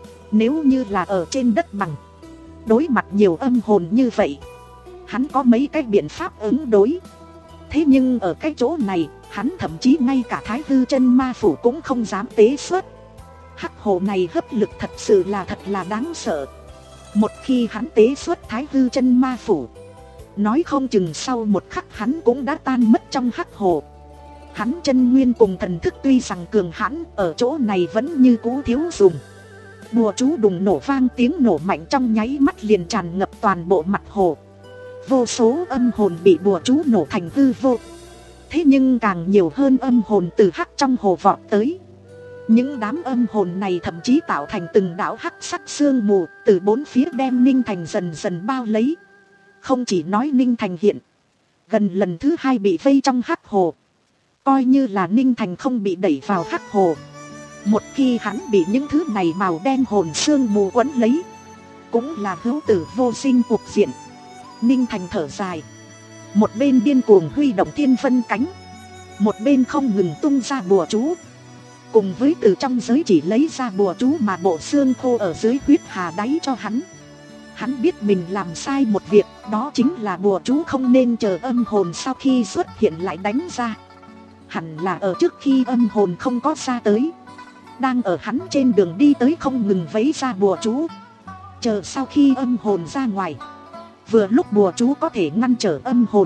Nếu như là ở trên đất bằng, đối mặt nhiều âm hồn như vậy, hắn có mấy cái biện pháp ứng đối. Thế nhưng ở cái chỗ này, hắn thậm chí ngay cả Thái Hư Chân Ma Phủ cũng không dám tế xuất. Hắc hồ này hấp lực thật sự là thật là đáng sợ. Một khi hắn tế xuất Thái Hư Chân Ma Phủ, nói không chừng sau một khắc hắn cũng đã tan mất trong hắc hồ. Hắn chân nguyên cùng thần thức tuy rằng cường hãn, ở chỗ này vẫn như cũ thiếu dùng. Bùa chú đùng nổ vang, tiếng nổ mạnh trong nháy mắt liền tràn ngập toàn bộ mặt hồ. Vô số âm hồn bị bùa chú nổ thành hư vô. Thế nhưng càng nhiều hơn âm hồn từ hắc trong hồ vọt tới. Những đám âm hồn này thậm chí tạo thành từng đảo hắc sắc sương mù, từ bốn phía đem Ninh Thành dần dần bao lấy. Không chỉ nói Ninh Thành hiện gần lần thứ hai bị vây trong hắc hồ, coi như là Ninh Thành không bị đẩy vào hắc hồ, một khi hắn bị những thứ này màu đen hồn sương mù quấn lấy, cũng là hữu tử vô sinh cuộc diện. Ninh Thành thở dài, một bên điên cuồng huy động thiên vân cánh, một bên không ngừng tung ra bùa chú. Cùng với từ trong giới chỉ lấy ra bùa chú mà bộ xương khô ở dưới huyết hà đáy cho hắn. Hắn biết mình làm sai một việc, đó chính là bùa chú không nên chờ âm hồn sau khi xuất hiện lại đánh ra. Hẳn là ở trước khi âm hồn không có ra tới. Đang ở hắn trên đường đi tới không ngừng vấy ra bùa chú, chờ sau khi âm hồn ra ngoài. Vừa lúc bùa chú có thể ngăn trở âm hồn,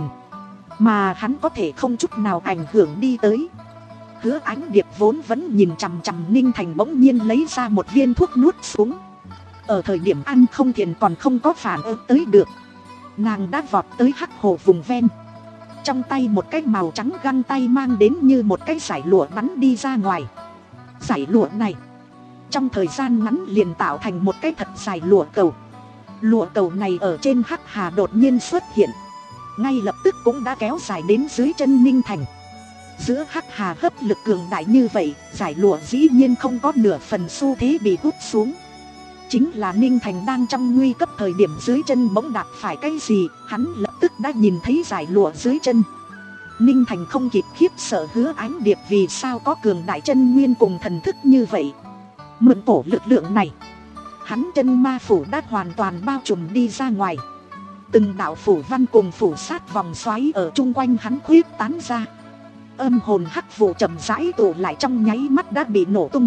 mà hắn có thể không chút nào ảnh hưởng đi tới. Hứa Ánh Điệp vốn vẫn nhìn chằm chằm Ninh Thành, bỗng nhiên lấy ra một viên thuốc nuốt xuống. Ở thời điểm ăn không thiện còn không có phản ứng tới được, nàng đã vọt tới hắc hồ vùng ven. Trong tay một cái màu trắng găng tay mang đến như một cái giải lụa bắn đi ra ngoài. Giải lụa này trong thời gian ngắn liền tạo thành một cái thật dài lụa cầu. Lụa cầu này ở trên hắc hà đột nhiên xuất hiện, ngay lập tức cũng đã kéo dài đến dưới chân Ninh Thành. Giữa hắc hà hấp lực cường đại như vậy, giải lụa dĩ nhiên không có nửa phần xu thế bị hút xuống. Chính là Ninh Thành đang trong nguy cấp, thời điểm dưới chân bỗng đạp phải cái gì, hắn lập tức đã nhìn thấy giải lụa dưới chân. Ninh Thành không kịp khiếp sợ Hứa Ánh Điệp vì sao có cường đại chân nguyên cùng thần thức như vậy. Mượn cổ lực lượng này, hắn chân ma phủ đã hoàn toàn bao trùm đi ra ngoài. Từng đạo phủ văn cùng phủ sát vòng xoáy ở chung quanh hắn khuyết tán ra. Âm hồn hắc vụ chậm rãi tụ lại, trong nháy mắt đã bị nổ tung.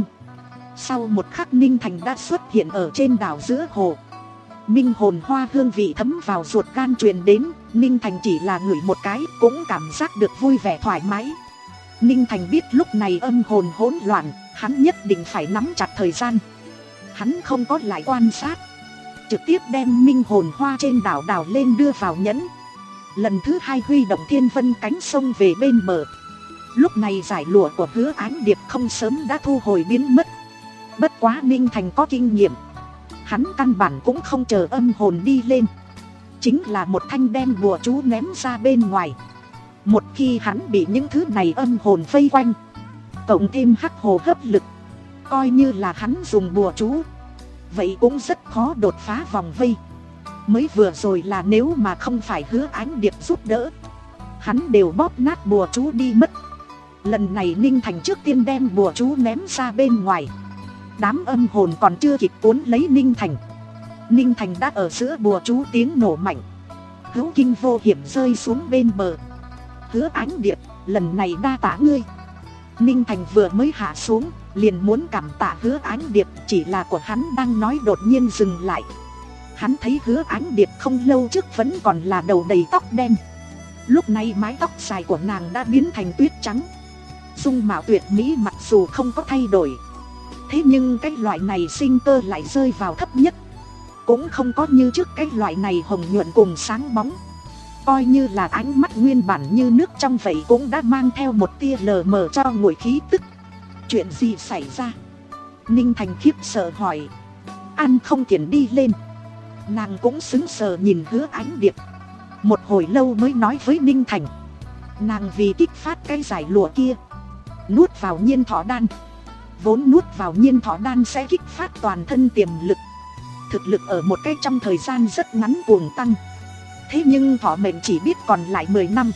Sau một khắc Ninh Thành đã xuất hiện ở trên đảo giữa hồ. Minh hồn hoa hương vị thấm vào ruột gan truyền đến, Ninh Thành chỉ là ngửi một cái cũng cảm giác được vui vẻ thoải mái. Ninh Thành biết lúc này âm hồn hỗn loạn, hắn nhất định phải nắm chặt thời gian. Hắn không có lại quan sát, trực tiếp đem minh hồn hoa trên đảo đảo lên đưa vào nhẫn. Lần thứ hai huy động thiên vân cánh sông về bên bờ. Lúc này giải lụa của Hứa Ánh Điệp không sớm đã thu hồi biến mất. Bất quá Ninh Thành có kinh nghiệm, hắn căn bản cũng không chờ âm hồn đi lên, chính là một thanh đem bùa chú ném ra bên ngoài. Một khi hắn bị những thứ này âm hồn vây quanh, cộng thêm hắc hồ hấp lực, coi như là hắn dùng bùa chú, vậy cũng rất khó đột phá vòng vây. Mới vừa rồi là nếu mà không phải Hứa Ánh Điệp giúp đỡ, hắn đều bóp nát bùa chú đi mất. Lần này Ninh Thành trước tiên đem bùa chú ném ra bên ngoài. Đám âm hồn còn chưa kịp cuốn lấy Ninh Thành, Ninh Thành đã ở giữa bùa chú tiếng nổ mạnh, hữu kinh vô hiểm rơi xuống bên bờ. Hứa Ánh Điệp, lần này đa tạ ngươi. Ninh Thành vừa mới hạ xuống, liền muốn cảm tạ Hứa Ánh Điệp, chỉ là của hắn đang nói đột nhiên dừng lại. Hắn thấy Hứa Ánh Điệp không lâu trước vẫn còn là đầu đầy tóc đen, lúc này mái tóc dài của nàng đã biến thành tuyết trắng. Dung mạo tuyệt mỹ mặc dù không có thay đổi, thế nhưng cái loại này sinh cơ lại rơi vào thấp nhất, cũng không có như trước cái loại này hồng nhuận cùng sáng bóng. Coi như là ánh mắt nguyên bản như nước trong vậy cũng đã mang theo một tia lờ mờ cho nguội khí tức. Chuyện gì xảy ra? Ninh Thành khiếp sợ hỏi. An Không Thiền đi lên, nàng cũng sững sờ nhìn Hứa Ánh Điệp. Một hồi lâu mới nói với Ninh Thành. Nàng vì kích phát cái giải lụa kia, nuốt vào nhiên thọ đan. Vốn nuốt vào nhiên thọ đan sẽ kích phát toàn thân tiềm lực, thực lực ở một cái trong thời gian rất ngắn cuồng tăng. Thế nhưng thọ mệnh chỉ biết còn lại mười năm.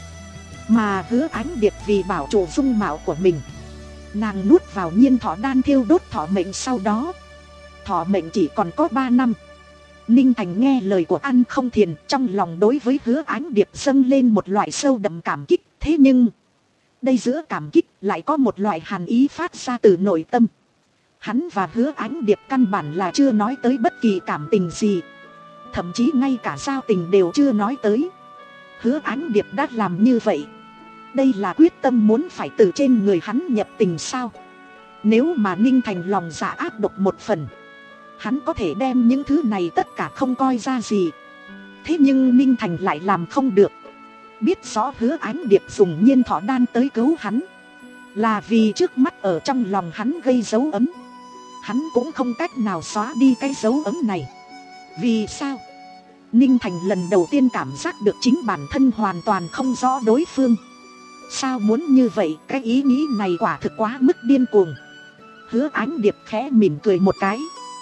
Mà Hứa Ánh Điệp vì bảo trụ dung mạo của mình, nàng nuốt vào nhiên thọ đan thiêu đốt thọ mệnh, sau đó thọ mệnh chỉ còn có ba năm. Ninh Thành nghe lời của An Không Thiền, trong lòng đối với Hứa Ánh Điệp dâng lên một loại sâu đậm cảm kích. Thế nhưng đây giữa cảm kích lại có một loại hàn ý phát ra từ nội tâm. Hắn và Hứa Ánh Điệp căn bản là chưa nói tới bất kỳ cảm tình gì, thậm chí ngay cả giao tình đều chưa nói tới. Hứa Ánh Điệp đã làm như vậy, đây là quyết tâm muốn phải từ trên người hắn nhập tình sao? Nếu mà Ninh Thành lòng dạ ác độc một phần, hắn có thể đem những thứ này tất cả không coi ra gì. Thế nhưng Ninh Thành lại làm không được. Biết rõ Hứa Ánh Điệp dùng nhiên thọ đan tới cứu hắn, là vì trước mắt ở trong lòng hắn gây dấu ấn. Hắn cũng không cách nào xóa đi cái dấu ấn này. Vì sao? Ninh Thành lần đầu tiên cảm giác được chính bản thân hoàn toàn không rõ đối phương. Sao muốn như vậy? Cái ý nghĩ này quả thực quá mức điên cuồng. Hứa Ánh Điệp khẽ mỉm cười một cái.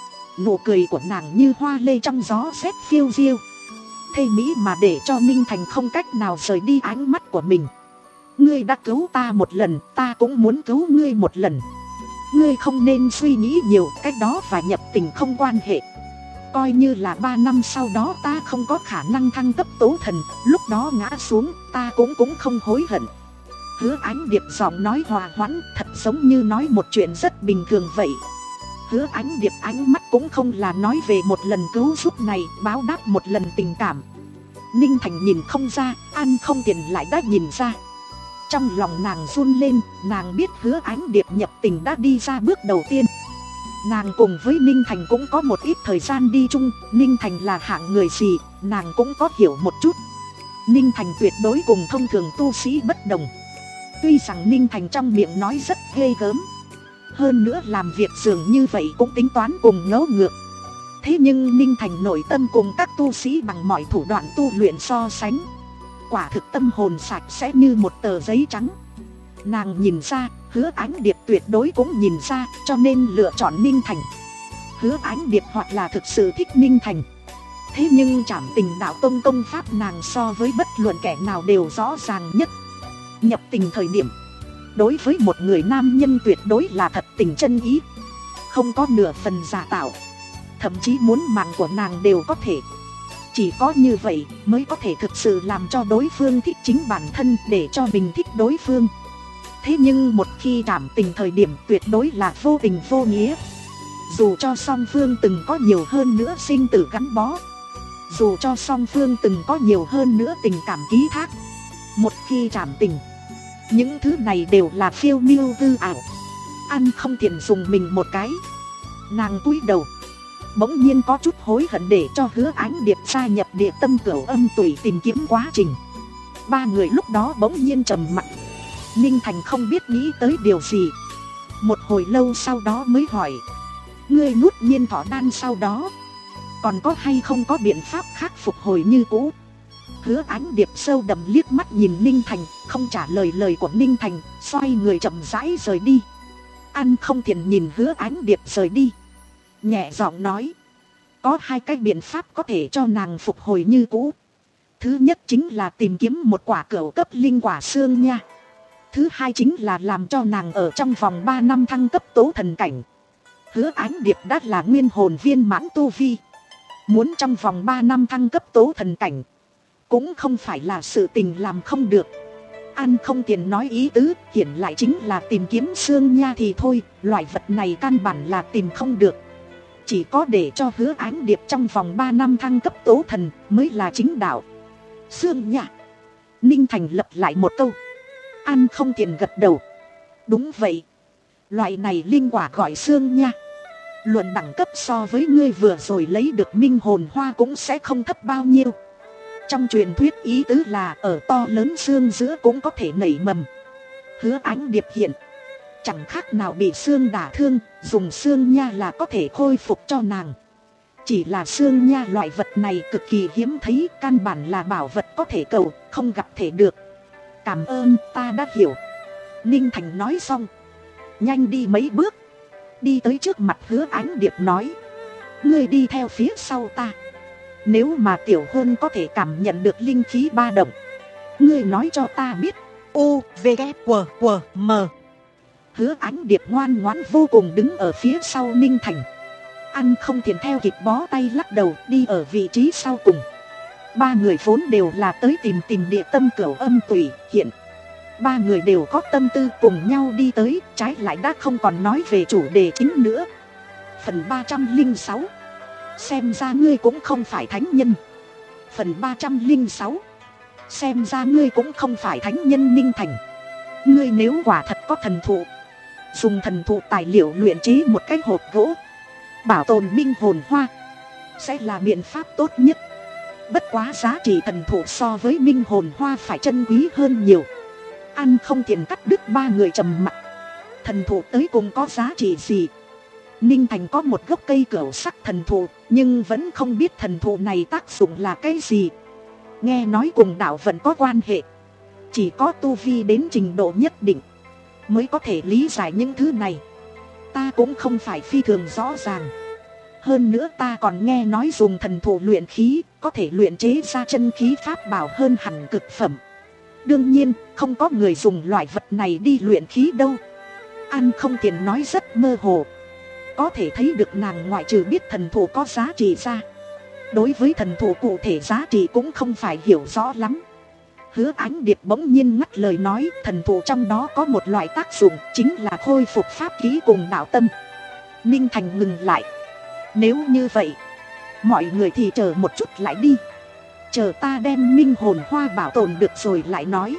Nụ cười của nàng như hoa lê trong gió rét phiêu diêu, thê mỹ mà để cho Ninh Thành không cách nào rời đi ánh mắt của mình. Ngươi đã cứu ta một lần, ta cũng muốn cứu ngươi một lần. Ngươi không nên suy nghĩ nhiều, cách đó và nhập tình không quan hệ. Coi như là ba năm sau đó ta không có khả năng thăng cấp tố thần, lúc đó ngã xuống, ta cũng cũng không hối hận. Hứa Ánh Điệp giọng nói hòa hoãn, thật giống như nói một chuyện rất bình thường vậy. Hứa Ánh Điệp ánh mắt cũng không là nói về một lần cứu giúp này, báo đáp một lần tình cảm. Ninh Thành nhìn không ra, An Không Thiền lại đã nhìn ra. Trong lòng nàng run lên, nàng biết Hứa Ánh Điệp nhập tình đã đi ra bước đầu tiên. Nàng cùng với Ninh Thành cũng có một ít thời gian đi chung. Ninh Thành là hạng người gì, nàng cũng có hiểu một chút. Ninh Thành tuyệt đối cùng thông thường tu sĩ bất đồng. Tuy rằng Ninh Thành trong miệng nói rất ghê gớm, hơn nữa làm việc dường như vậy cũng tính toán cùng ngấu ngược. Thế nhưng Ninh Thành nội tâm cùng các tu sĩ bằng mọi thủ đoạn tu luyện so sánh, quả thực tâm hồn sạch sẽ như một tờ giấy trắng. Nàng nhìn ra, Hứa Ánh Điệp tuyệt đối cũng nhìn ra, cho nên lựa chọn Ninh Thành. Hứa Ánh Điệp hoặc là thực sự thích Ninh Thành. Thế nhưng Trảm Tình Đạo Tông công pháp nàng so với bất luận kẻ nào đều rõ ràng nhất. Nhập tình thời điểm, đối với một người nam nhân tuyệt đối là thật tình chân ý, không có nửa phần giả tạo. Thậm chí muốn mạng của nàng đều có thể. Chỉ có như vậy mới có thể thực sự làm cho đối phương thích chính bản thân, để cho mình thích đối phương. Thế nhưng một khi cảm tình thời điểm tuyệt đối là vô tình vô nghĩa. Dù cho song phương từng có nhiều hơn nữa sinh tử gắn bó, dù cho song phương từng có nhiều hơn nữa tình cảm ký thác, một khi cảm tình, những thứ này đều là phiêu miêu hư ảo. An Không Thiền dùng mình một cái, nàng cúi đầu, bỗng nhiên có chút hối hận để cho Hứa Ánh Điệp gia nhập Địa Tâm Cửu Âm Tùy tìm kiếm quá trình. Ba người lúc đó bỗng nhiên trầm mặc. Ninh Thành không biết nghĩ tới điều gì, một hồi lâu sau đó mới hỏi: ngươi nuốt nhiên thọ đan sau đó còn có hay không có biện pháp khác phục hồi như cũ? Hứa Ánh Điệp sâu đậm liếc mắt nhìn Ninh Thành, không trả lời lời của Ninh Thành, xoay người chậm rãi rời đi. An Không Thiền nhìn Hứa Ánh Điệp rời đi, nhẹ giọng nói: có hai cái biện pháp có thể cho nàng phục hồi như cũ. Thứ nhất chính là tìm kiếm một quả cửu cấp linh quả xương nha. Thứ hai chính là làm cho nàng ở trong vòng ba năm thăng cấp tố thần cảnh. Hứa Ánh Điệp đã là nguyên hồn viên mãn tu vi, muốn trong vòng ba năm thăng cấp tố thần cảnh cũng không phải là sự tình làm không được. An Không Thiền nói ý tứ hiển lại chính là tìm kiếm xương nha thì thôi, loại vật này căn bản là tìm không được. Chỉ có để cho Hứa Ánh Điệp trong vòng ba năm thăng cấp tố thần mới là chính đạo. Xương nha. Ninh Thành lặp lại một câu. An Không Thiền gật đầu. Đúng vậy, loại này linh quả gọi xương nha. Luận đẳng cấp so với ngươi vừa rồi lấy được minh hồn hoa cũng sẽ không thấp bao nhiêu. Trong truyền thuyết ý tứ là ở to lớn xương giữa cũng có thể nảy mầm. Hứa Ánh Điệp hiện chẳng khác nào bị xương đả thương, dùng xương nha là có thể khôi phục cho nàng. Chỉ là xương nha loại vật này cực kỳ hiếm thấy, căn bản là bảo vật có thể cầu, không gặp thể được. Cảm ơn, ta đã hiểu. Ninh Thành nói xong, nhanh đi mấy bước, đi tới trước mặt Hứa Ánh Điệp nói: ngươi đi theo phía sau ta. Nếu mà tiểu hôn có thể cảm nhận được linh khí ba động, ngươi nói cho ta biết. U, V, K, W, W, M. Hứa Ánh Điệp ngoan ngoãn vô cùng đứng ở phía sau Ninh Thành. Ăn không thiền theo kịp bó tay lắc đầu đi ở vị trí sau cùng. Ba người vốn đều là tới tìm tìm địa tâm cửu âm tùy, hiện ba người đều có tâm tư cùng nhau đi tới, trái lại đã không còn nói về chủ đề chính nữa. Phần ba trăm lẻ sáu. Xem ra ngươi cũng không phải thánh nhân. Phần ba trăm lẻ sáu. Xem ra ngươi cũng không phải thánh nhân. Ninh Thành, ngươi nếu quả thật có thần thụ, dùng thần thụ tài liệu luyện chế một cái hộp gỗ, bảo tồn minh hồn hoa, sẽ là biện pháp tốt nhất. Bất quá giá trị thần thụ so với minh hồn hoa phải chân quý hơn nhiều. Ăn không tiền cắt đứt ba người trầm mặc. Thần thụ tới cùng có giá trị gì? Ninh Thành có một gốc cây cửu sắc thần thụ, nhưng vẫn không biết thần thụ này tác dụng là cái gì. Nghe nói cùng đạo vận có quan hệ, chỉ có tu vi đến trình độ nhất định mới có thể lý giải những thứ này. Ta cũng không phải phi thường rõ ràng. Hơn nữa ta còn nghe nói dùng thần thụ luyện khí có thể luyện chế ra chân khí pháp bảo hơn hẳn cực phẩm. Đương nhiên không có người dùng loại vật này đi luyện khí đâu. Ăn không tiền nói rất mơ hồ. Có thể thấy được nàng ngoại trừ biết thần thụ có giá trị ra, đối với thần thụ cụ thể giá trị cũng không phải hiểu rõ lắm. Hứa Ánh Điệp bỗng nhiên ngắt lời nói: thần thụ trong đó có một loại tác dụng, chính là khôi phục pháp khí cùng đạo tâm. Ninh Thành ngừng lại. Nếu như vậy, mọi người thì chờ một chút lại đi, chờ ta đem minh hồn hoa bảo tồn được rồi lại nói.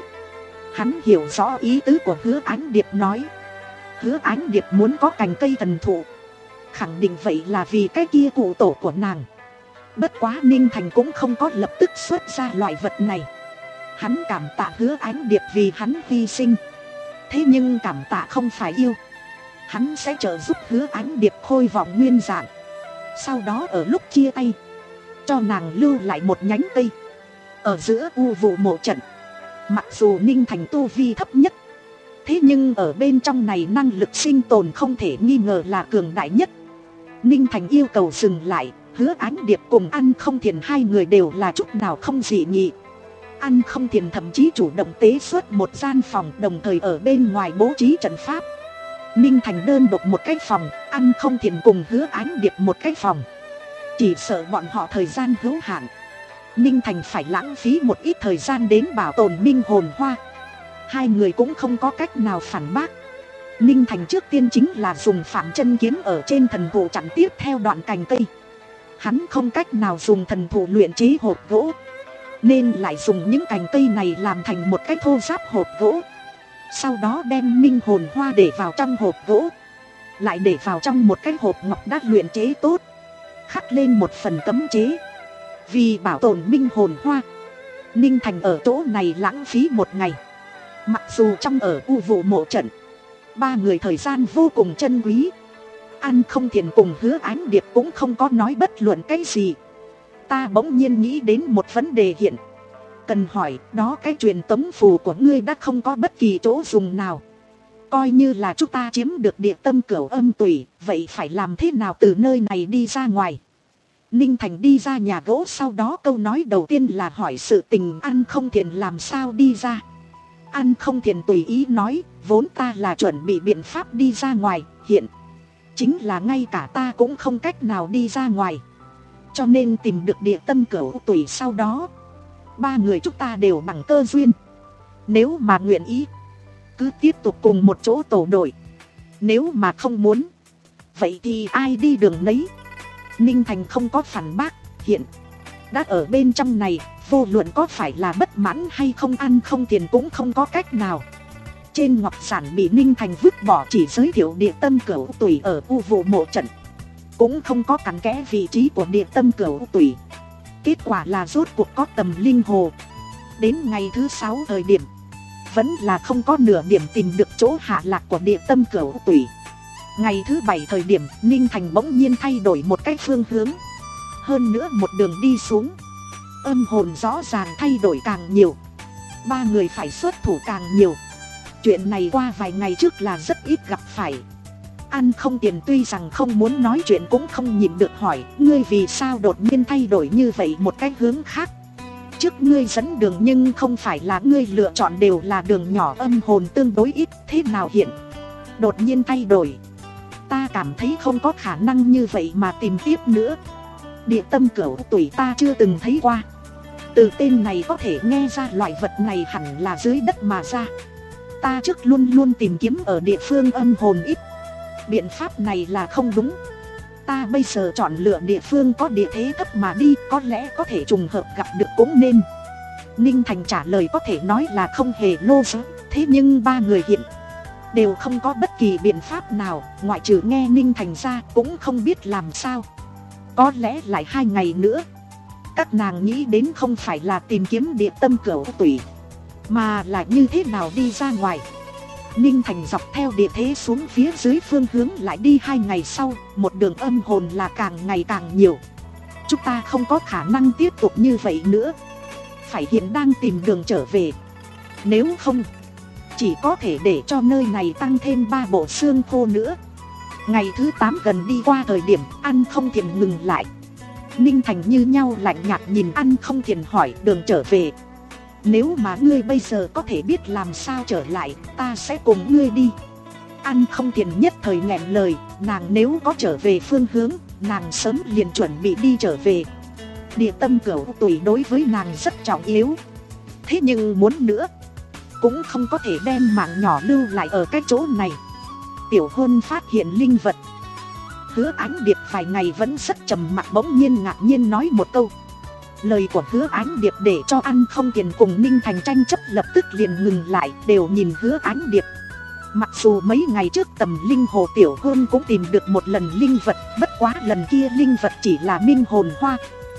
Hắn hiểu rõ ý tứ của Hứa Ánh Điệp nói. Hứa Ánh Điệp muốn có cành cây thần thụ, khẳng định vậy là vì cái kia cụ tổ của nàng. Bất quá Ninh Thành cũng không có lập tức xuất ra loại vật này. Hắn cảm tạ Hứa Ánh Điệp vì hắn hy sinh. Thế nhưng cảm tạ không phải yêu. Hắn sẽ trợ giúp Hứa Ánh Điệp khôi vọng nguyên dạng. Sau đó ở lúc chia tay, cho nàng lưu lại một nhánh cây ở giữa u vụ mộ trận. Mặc dù Ninh Thành tu vi thấp nhất, thế nhưng ở bên trong này năng lực sinh tồn không thể nghi ngờ là cường đại nhất. Ninh Thành yêu cầu dừng lại. Hứa Ánh Điệp cùng Ăn không thiền hai người đều là chút nào không dị nghị. Ăn không thiền thậm chí chủ động tế xuất một gian phòng, đồng thời ở bên ngoài bố trí trận pháp. Ninh Thành đơn độc một cái phòng, Ăn không thiền cùng Hứa Ánh Điệp một cái phòng. Chỉ sợ bọn họ thời gian hữu hạn, Ninh Thành phải lãng phí một ít thời gian đến bảo tồn minh hồn hoa. Hai người cũng không có cách nào phản bác. Ninh Thành trước tiên chính là dùng Phạm Chân Kiếm ở trên thần thụ chặn tiếp theo đoạn cành cây. Hắn không cách nào dùng thần thụ luyện chế hộp gỗ, nên lại dùng những cành cây này làm thành một cái thô ráp hộp gỗ. Sau đó đem minh hồn hoa để vào trong hộp gỗ, lại để vào trong một cái hộp ngọc đã luyện chế tốt, khắc lên một phần cấm chế. Vì bảo tồn minh hồn hoa, Ninh Thành ở chỗ này lãng phí một ngày. Mặc dù trong ở u vụ mộ trận, ba người thời gian vô cùng chân quý. Ăn không thiền cùng Hứa Ánh Điệp cũng không có nói bất luận cái gì. Ta bỗng nhiên nghĩ đến một vấn đề hiện cần hỏi, đó cái truyền tống phù của ngươi đã không có bất kỳ chỗ dùng nào. Coi như là chúng ta chiếm được địa tâm cửu âm tùy, vậy phải làm thế nào từ nơi này đi ra ngoài? Ninh Thành đi ra nhà gỗ, sau đó câu nói đầu tiên là hỏi sự tình Ăn không thiền làm sao đi ra. Ăn không thiền tùy ý nói, vốn ta là chuẩn bị biện pháp đi ra ngoài, hiện chính là ngay cả ta cũng không cách nào đi ra ngoài. Cho nên tìm được địa tâm cửu tùy sau đó, ba người chúng ta đều bằng cơ duyên. Nếu mà nguyện ý, cứ tiếp tục cùng một chỗ tổ đội. Nếu mà không muốn, vậy thì ai đi đường nấy. Ninh Thành không có phản bác. Hiện đã ở bên trong này, vô luận có phải là bất mãn hay không, Ăn không tiền cũng không có cách nào. Trên ngọc giản bị Ninh Thành vứt bỏ chỉ giới thiệu địa tâm cửu tùy ở u vụ mộ trận, cũng không có cặn kẽ vị trí của địa tâm cửu tùy. Kết quả là rốt cuộc có tầm linh hồ. Đến ngày thứ sáu thời điểm, vẫn là không có nửa điểm tìm được chỗ hạ lạc của địa tâm cửu tùy. Ngày thứ bảy thời điểm, Ninh Thành bỗng nhiên thay đổi một cái phương hướng. Hơn nữa một đường đi xuống, âm hồn rõ ràng thay đổi càng nhiều, ba người phải xuất thủ càng nhiều. Chuyện này qua vài ngày trước là rất ít gặp phải. Ăn Không Tiền tuy rằng không muốn nói chuyện cũng không nhịn được hỏi, ngươi vì sao đột nhiên thay đổi như vậy một cái hướng khác? Trước ngươi dẫn đường nhưng không phải là ngươi lựa chọn đều là đường nhỏ âm hồn tương đối ít, thế nào hiện đột nhiên thay đổi? Ta cảm thấy không có khả năng như vậy mà tìm tiếp nữa. Địa tâm cửu tủy ta chưa từng thấy qua. Từ tên này có thể nghe ra loại vật này hẳn là dưới đất mà ra. Ta trước luôn luôn tìm kiếm ở địa phương âm hồn ít. Biện pháp này là không đúng. Ta bây giờ chọn lựa địa phương có địa thế thấp mà đi, có lẽ có thể trùng hợp gặp được cũng nên. Ninh Thành trả lời có thể nói là không hề lô dớ. Thế nhưng ba người hiện đều không có bất kỳ biện pháp nào, ngoại trừ nghe Ninh Thành ra cũng không biết làm sao. Có lẽ lại hai ngày nữa, các nàng nghĩ đến không phải là tìm kiếm địa tâm cửu tủy, mà là như thế nào đi ra ngoài. Ninh Thành dọc theo địa thế xuống phía dưới phương hướng lại đi hai ngày sau, một đường âm hồn là càng ngày càng nhiều. Chúng ta không có khả năng tiếp tục như vậy nữa, phải hiện đang tìm đường trở về. Nếu không, chỉ có thể để cho nơi này tăng thêm ba bộ xương khô nữa. Ngày thứ tám gần đi qua thời điểm Ăn Không Thiền ngừng lại. Ninh Thành như nhau lạnh nhạt nhìn Ăn Không Thiền hỏi đường trở về. Nếu mà ngươi bây giờ có thể biết làm sao trở lại, ta sẽ cùng ngươi đi. Ăn Không Thiền nhất thời nghẹn lời, nàng nếu có trở về phương hướng, nàng sớm liền chuẩn bị đi trở về. Địa tâm cửu tủy đối với nàng rất trọng yếu. Thế nhưng muốn nữa, cũng không có thể đem mạng nhỏ lưu lại ở cái chỗ này. Tiểu Hôn phát hiện linh vật. Hứa Ánh Điệp vài ngày vẫn rất trầm mặc, bỗng nhiên ngạc nhiên nói một câu. Lời của Hứa Ánh Điệp để cho Ăn Không Tiền cùng Ninh Thành tranh chấp lập tức liền ngừng lại, đều nhìn Hứa Ánh Điệp. Mặc dù mấy ngày trước Tầm Linh Hồ Tiểu Hôn cũng tìm được một lần linh vật, bất quá lần kia linh vật chỉ là minh hồn hoa.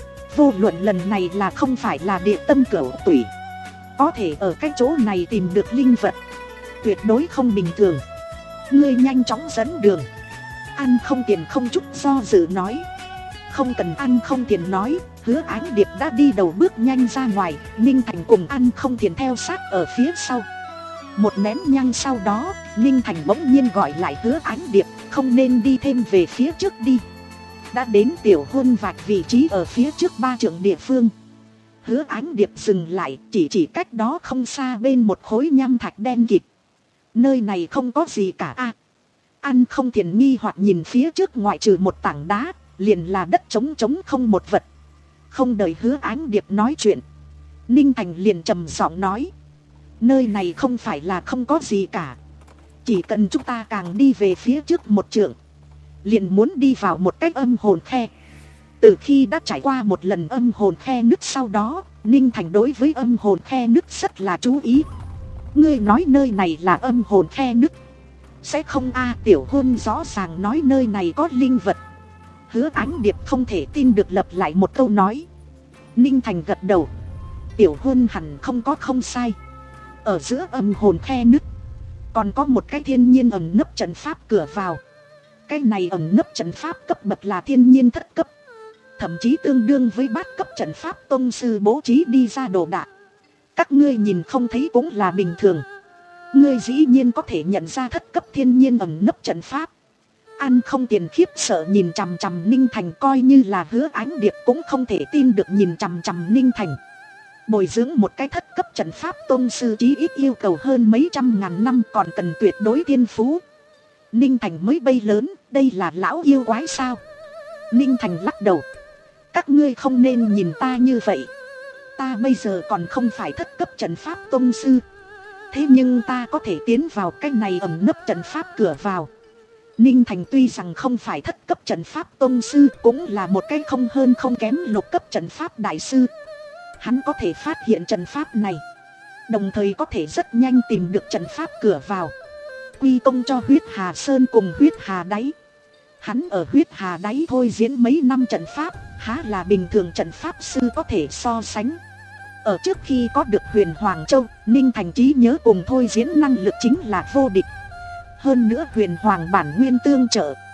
Vô luận lần này là không phải là địa tâm cửu tủy, có thể ở cái chỗ này tìm được linh vật, tuyệt đối không bình thường. Ngươi nhanh chóng dẫn đường. Ăn Không Tiền không chút do dự nói. Không cần Ăn Không Tiền nói, Hứa Ánh Điệp đã đi đầu bước nhanh ra ngoài. Ninh Thành cùng Ăn Không Tiền theo sát ở phía sau. Một nén nhang sau đó, Ninh Thành bỗng nhiên gọi lại Hứa Ánh Điệp, không nên đi thêm về phía trước đi. Đã đến Tiểu Hôn vạch vị trí ở phía trước ba trượng địa phương. Hứa Ánh Điệp dừng lại, chỉ chỉ cách đó không xa bên một khối nham thạch đen kịt. Nơi này không có gì cả a. À, Ăn Không Thiền nghi hoặc nhìn phía trước, ngoại trừ một tảng đá, liền là đất trống trống không một vật. Không đợi Hứa Ánh Điệp nói chuyện, Ninh Thành liền trầm giọng nói. Nơi này không phải là không có gì cả. Chỉ cần chúng ta càng đi về phía trước một trượng, liền muốn đi vào một cái âm hồn khe. Từ khi đã trải qua một lần âm hồn khe nứt sau đó, Ninh Thành đối với âm hồn khe nứt rất là chú ý. Ngươi nói nơi này là âm hồn khe nứt? Sẽ không a. À, Tiểu Hôn rõ ràng nói nơi này có linh vật. Hứa Ánh Điệp không thể tin được lặp lại một câu nói. Ninh Thành gật đầu. Tiểu Hôn hẳn không có không sai. Ở giữa âm hồn khe nứt còn có một cái thiên nhiên ẩn nấp trận pháp cửa vào. Cái này ẩn nấp trận pháp cấp bậc là thiên nhiên thất cấp, thậm chí tương đương với bát cấp trận pháp tông sư bố trí đi ra đồ đạc. Các ngươi nhìn không thấy cũng là bình thường. Ngươi dĩ nhiên có thể nhận ra thất cấp thiên nhiên ẩn nấp trận pháp. Ăn Không Tiền khiếp sợ nhìn chằm chằm Ninh Thành, coi như là Hứa Ánh Điệp cũng không thể tin được nhìn chằm chằm Ninh Thành. Bồi dưỡng một cái thất cấp trận pháp tôn sư chí ít yêu cầu hơn mấy trăm ngàn năm, còn cần tuyệt đối thiên phú. Ninh Thành mới bay lớn, đây là lão yêu quái sao? Ninh Thành lắc đầu. Các ngươi không nên nhìn ta như vậy. Ta bây giờ còn không phải thất cấp trận pháp tôn sư. Thế nhưng ta có thể tiến vào cái này ẩn nấp trận pháp cửa vào. Ninh Thành tuy rằng không phải thất cấp trận pháp tôn sư, cũng là một cái không hơn không kém lục cấp trận pháp đại sư. Hắn có thể phát hiện trận pháp này, đồng thời có thể rất nhanh tìm được trận pháp cửa vào. Quy công cho Huyết Hà Sơn cùng Huyết Hà Đáy. Hắn ở Huyết Hà Đáy thôi diễn mấy năm trận pháp, há là bình thường trận pháp sư có thể so sánh. Ở trước khi có được Huyền Hoàng Châu, Ninh Thành trí nhớ cùng thôi diễn năng lực chính là vô địch. Hơn nữa Huyền Hoàng bản nguyên tương trợ,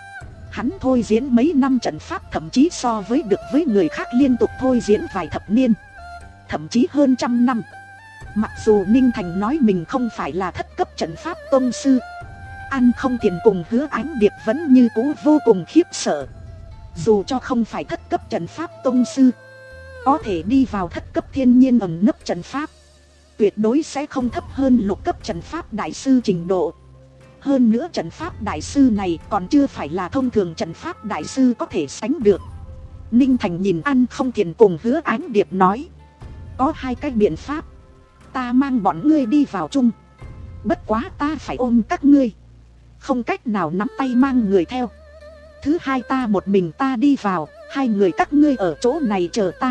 Hắn thôi diễn mấy năm trận pháp thậm chí so với được với người khác liên tục thôi diễn vài thập niên, thậm chí hơn trăm năm. Mặc dù Ninh Thành nói mình không phải là thất cấp trận pháp tông sư, An Không Thiền cùng Hứa Ánh Điệp vẫn như cũ vô cùng khiếp sợ. Dù cho không phải thất cấp trận pháp tông sư, có thể đi vào thất cấp thiên nhiên ẩn nấp trận pháp, tuyệt đối sẽ không thấp hơn lục cấp trận pháp đại sư trình độ. Hơn nữa trận pháp đại sư này còn chưa phải là thông thường trận pháp đại sư có thể sánh được. Ninh Thành nhìn An Không Thiền cùng Hứa Ánh Điệp nói, có hai cái biện pháp, ta mang bọn ngươi đi vào chung, bất quá ta phải ôm các ngươi, không cách nào nắm tay mang người theo. Thứ hai, ta một mình ta đi vào, hai người các ngươi ở chỗ này chờ ta,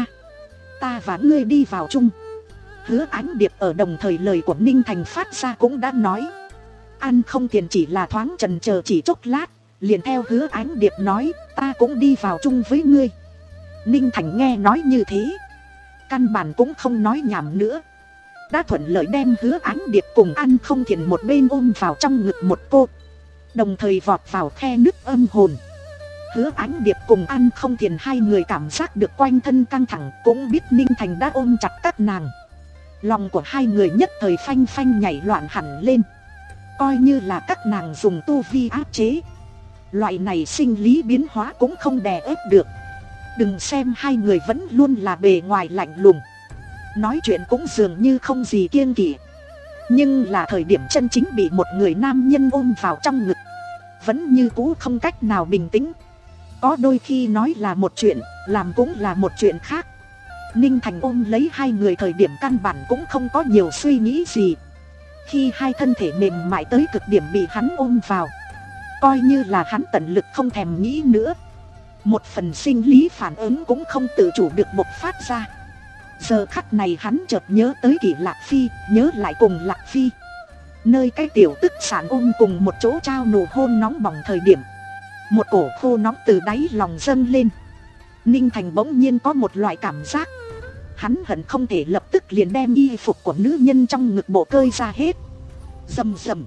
ta và ngươi đi vào chung. Hứa Ánh Điệp ở đồng thời lời của Ninh Thành phát ra cũng đã nói. An Không Thiền chỉ là thoáng chần chờ chỉ chốc lát, liền theo Hứa Ánh Điệp nói, ta cũng đi vào chung với ngươi. Ninh Thành nghe nói như thế, căn bản cũng không nói nhảm nữa, đã thuận lợi đem Hứa Ánh Điệp cùng An Không Thiền một bên ôm vào trong ngực một cô, đồng thời vọt vào khe nứt âm hồn. Hứa Ánh Điệp cùng An Không Thiền hai người cảm giác được quanh thân căng thẳng, cũng biết Ninh Thành đã ôm chặt các nàng. Lòng của hai người nhất thời phanh phanh nhảy loạn hẳn lên. Coi như là các nàng dùng tu vi áp chế, loại này sinh lý biến hóa cũng không đè ép được. Đừng xem hai người vẫn luôn là bề ngoài lạnh lùng, nói chuyện cũng dường như không gì kiêng kỵ, nhưng là thời điểm chân chính bị một người nam nhân ôm vào trong ngực, vẫn như cũ không cách nào bình tĩnh. Có đôi khi nói là một chuyện, làm cũng là một chuyện khác. Ninh Thành ôm lấy hai người thời điểm căn bản cũng không có nhiều suy nghĩ gì. Khi hai thân thể mềm mại tới cực điểm bị hắn ôm vào, coi như là hắn tận lực không thèm nghĩ nữa, một phần sinh lý phản ứng cũng không tự chủ được bộc phát ra. Giờ khắc này hắn chợt nhớ tới Kỷ Lạc Phi, nhớ lại cùng Lạc Phi nơi cái tiểu tức sản ôm cùng một chỗ trao nụ hôn nóng bỏng thời điểm, một cổ khô nóng từ đáy lòng dâng lên. Ninh Thành bỗng nhiên có một loại cảm giác, hắn hận không thể lập tức liền đem y phục của nữ nhân trong ngực bộ cơi ra hết. Rầm rầm,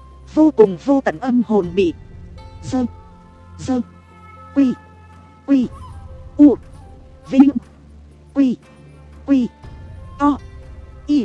vô cùng vô tận âm hồn bị dơ dơ quy quy u vinh quy quy to y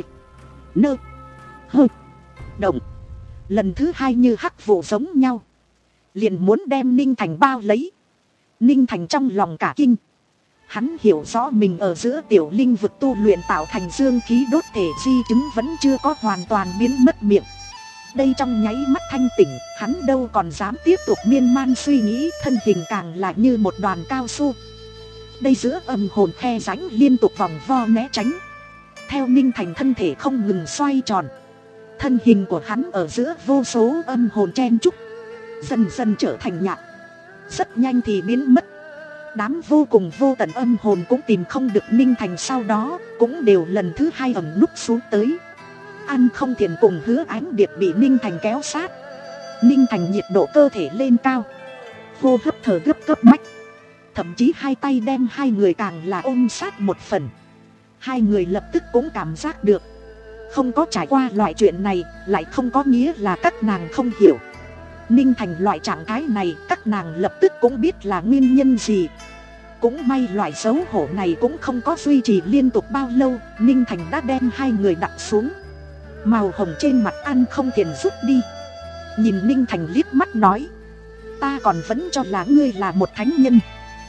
nơ hơ động lần thứ hai như hắc vụ giống nhau, liền muốn đem Ninh Thành bao lấy. Ninh Thành trong lòng cả kinh, hắn hiểu rõ mình ở giữa tiểu linh vực tu luyện tạo thành dương khí đốt thể di chứng vẫn chưa có hoàn toàn biến mất miệng. Đây trong nháy mắt thanh tỉnh, hắn đâu còn dám tiếp tục miên man suy nghĩ, thân hình càng là như một đoàn cao su. Đây giữa âm hồn khe rãnh liên tục vòng vo né tránh, theo Ninh Thành thân thể không ngừng xoay tròn, thân hình của hắn ở giữa vô số âm hồn chen chúc, dần dần trở thành nhạt, rất nhanh thì biến mất. Đám vô cùng vô tận âm hồn cũng tìm không được Ninh Thành, sau đó cũng đều lần thứ hai ẩn núp xuống tới. An Không Thiền cùng Hứa Ánh Điệp bị Ninh Thành kéo sát. Ninh Thành nhiệt độ cơ thể lên cao, hô hấp thở gấp gấp bách, thậm chí hai tay đem hai người càng là ôm sát một phần. Hai người lập tức cũng cảm giác được, không có trải qua loại chuyện này lại không có nghĩa là các nàng không hiểu. Ninh Thành loại trạng thái này các nàng lập tức cũng biết là nguyên nhân gì. Cũng may loại xấu hổ này cũng không có duy trì liên tục bao lâu, Ninh Thành đã đem hai người đặt xuống. Màu hồng trên mặt An Không Thiền rút đi, nhìn Ninh Thành liếc mắt nói, ta còn vẫn cho là ngươi là một thánh nhân,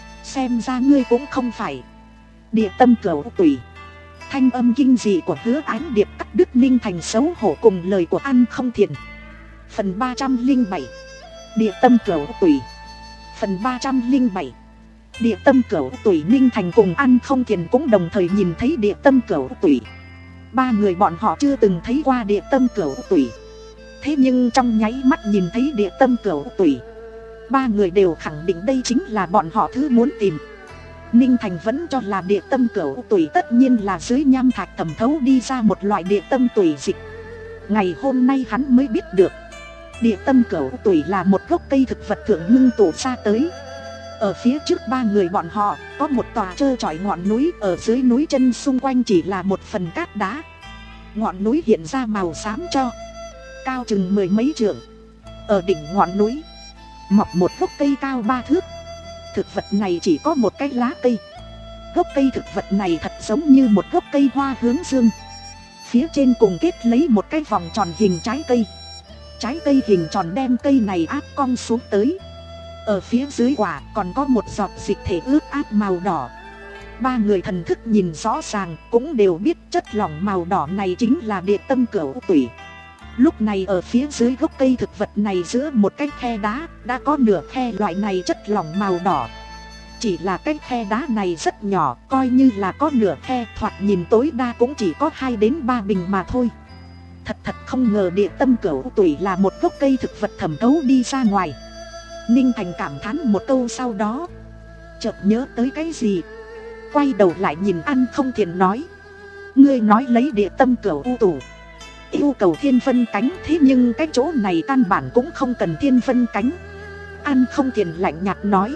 xem ra ngươi cũng không phải. Địa tâm cửu tủy. Thanh âm kinh dị của Hứa Ánh Điệp cắt đứt Ninh Thành xấu hổ cùng lời của An Không Thiền. Phần ba trăm linh bảy, địa tâm cửu tủy. Phần ba trăm linh bảy, địa tâm cửu tủy. Ninh Thành cùng An Không Thiền cũng đồng thời nhìn thấy địa tâm cửu tủy. Ba người bọn họ chưa từng thấy qua địa tâm cửu tủy, thế nhưng trong nháy mắt nhìn thấy địa tâm cửu tủy, ba người đều khẳng định đây chính là bọn họ thứ muốn tìm. Ninh Thành vẫn cho là địa tâm cửu tủy tất nhiên là dưới nham thạch thẩm thấu đi ra một loại địa tâm tủy dịch. Ngày hôm nay hắn mới biết được, địa tâm cửu tủy là một gốc cây thực vật thượng ngưng tụ ra tới. Ở phía trước ba người bọn họ có một tòa trơ trọi ngọn núi, ở dưới núi chân xung quanh chỉ là một phần cát đá. Ngọn núi hiện ra màu xám cho, cao chừng mười mấy trượng. Ở đỉnh ngọn núi, mọc một gốc cây cao ba thước. Thực vật này chỉ có một cái lá cây. Gốc cây thực vật này thật giống như một gốc cây hoa hướng dương. Phía trên cùng kết lấy một cái vòng tròn hình trái cây. Trái cây hình tròn đem cây này áp cong xuống tới. Ở phía dưới quả còn có một giọt dịch thể ướt át màu đỏ. Ba người thần thức nhìn rõ ràng cũng đều biết chất lỏng màu đỏ này chính là địa tâm cửu tủy. Lúc này ở phía dưới gốc cây thực vật này giữa một cái khe đá đã có nửa khe loại này chất lỏng màu đỏ. Chỉ là cái khe đá này rất nhỏ, coi như là có nửa khe, thoạt nhìn tối đa cũng chỉ có hai đến ba bình mà thôi. Thật thật không ngờ địa tâm cửu tủy là một gốc cây thực vật thẩm thấu đi ra ngoài. Ninh Thành cảm thán một câu sau đó chợt nhớ tới cái gì, quay đầu lại nhìn An Không Thiền nói: ngươi nói lấy địa tâm cửu u tủ yêu cầu thiên vân cánh, thế nhưng cái chỗ này căn bản cũng không cần thiên vân cánh. An Không Thiền lạnh nhạt nói: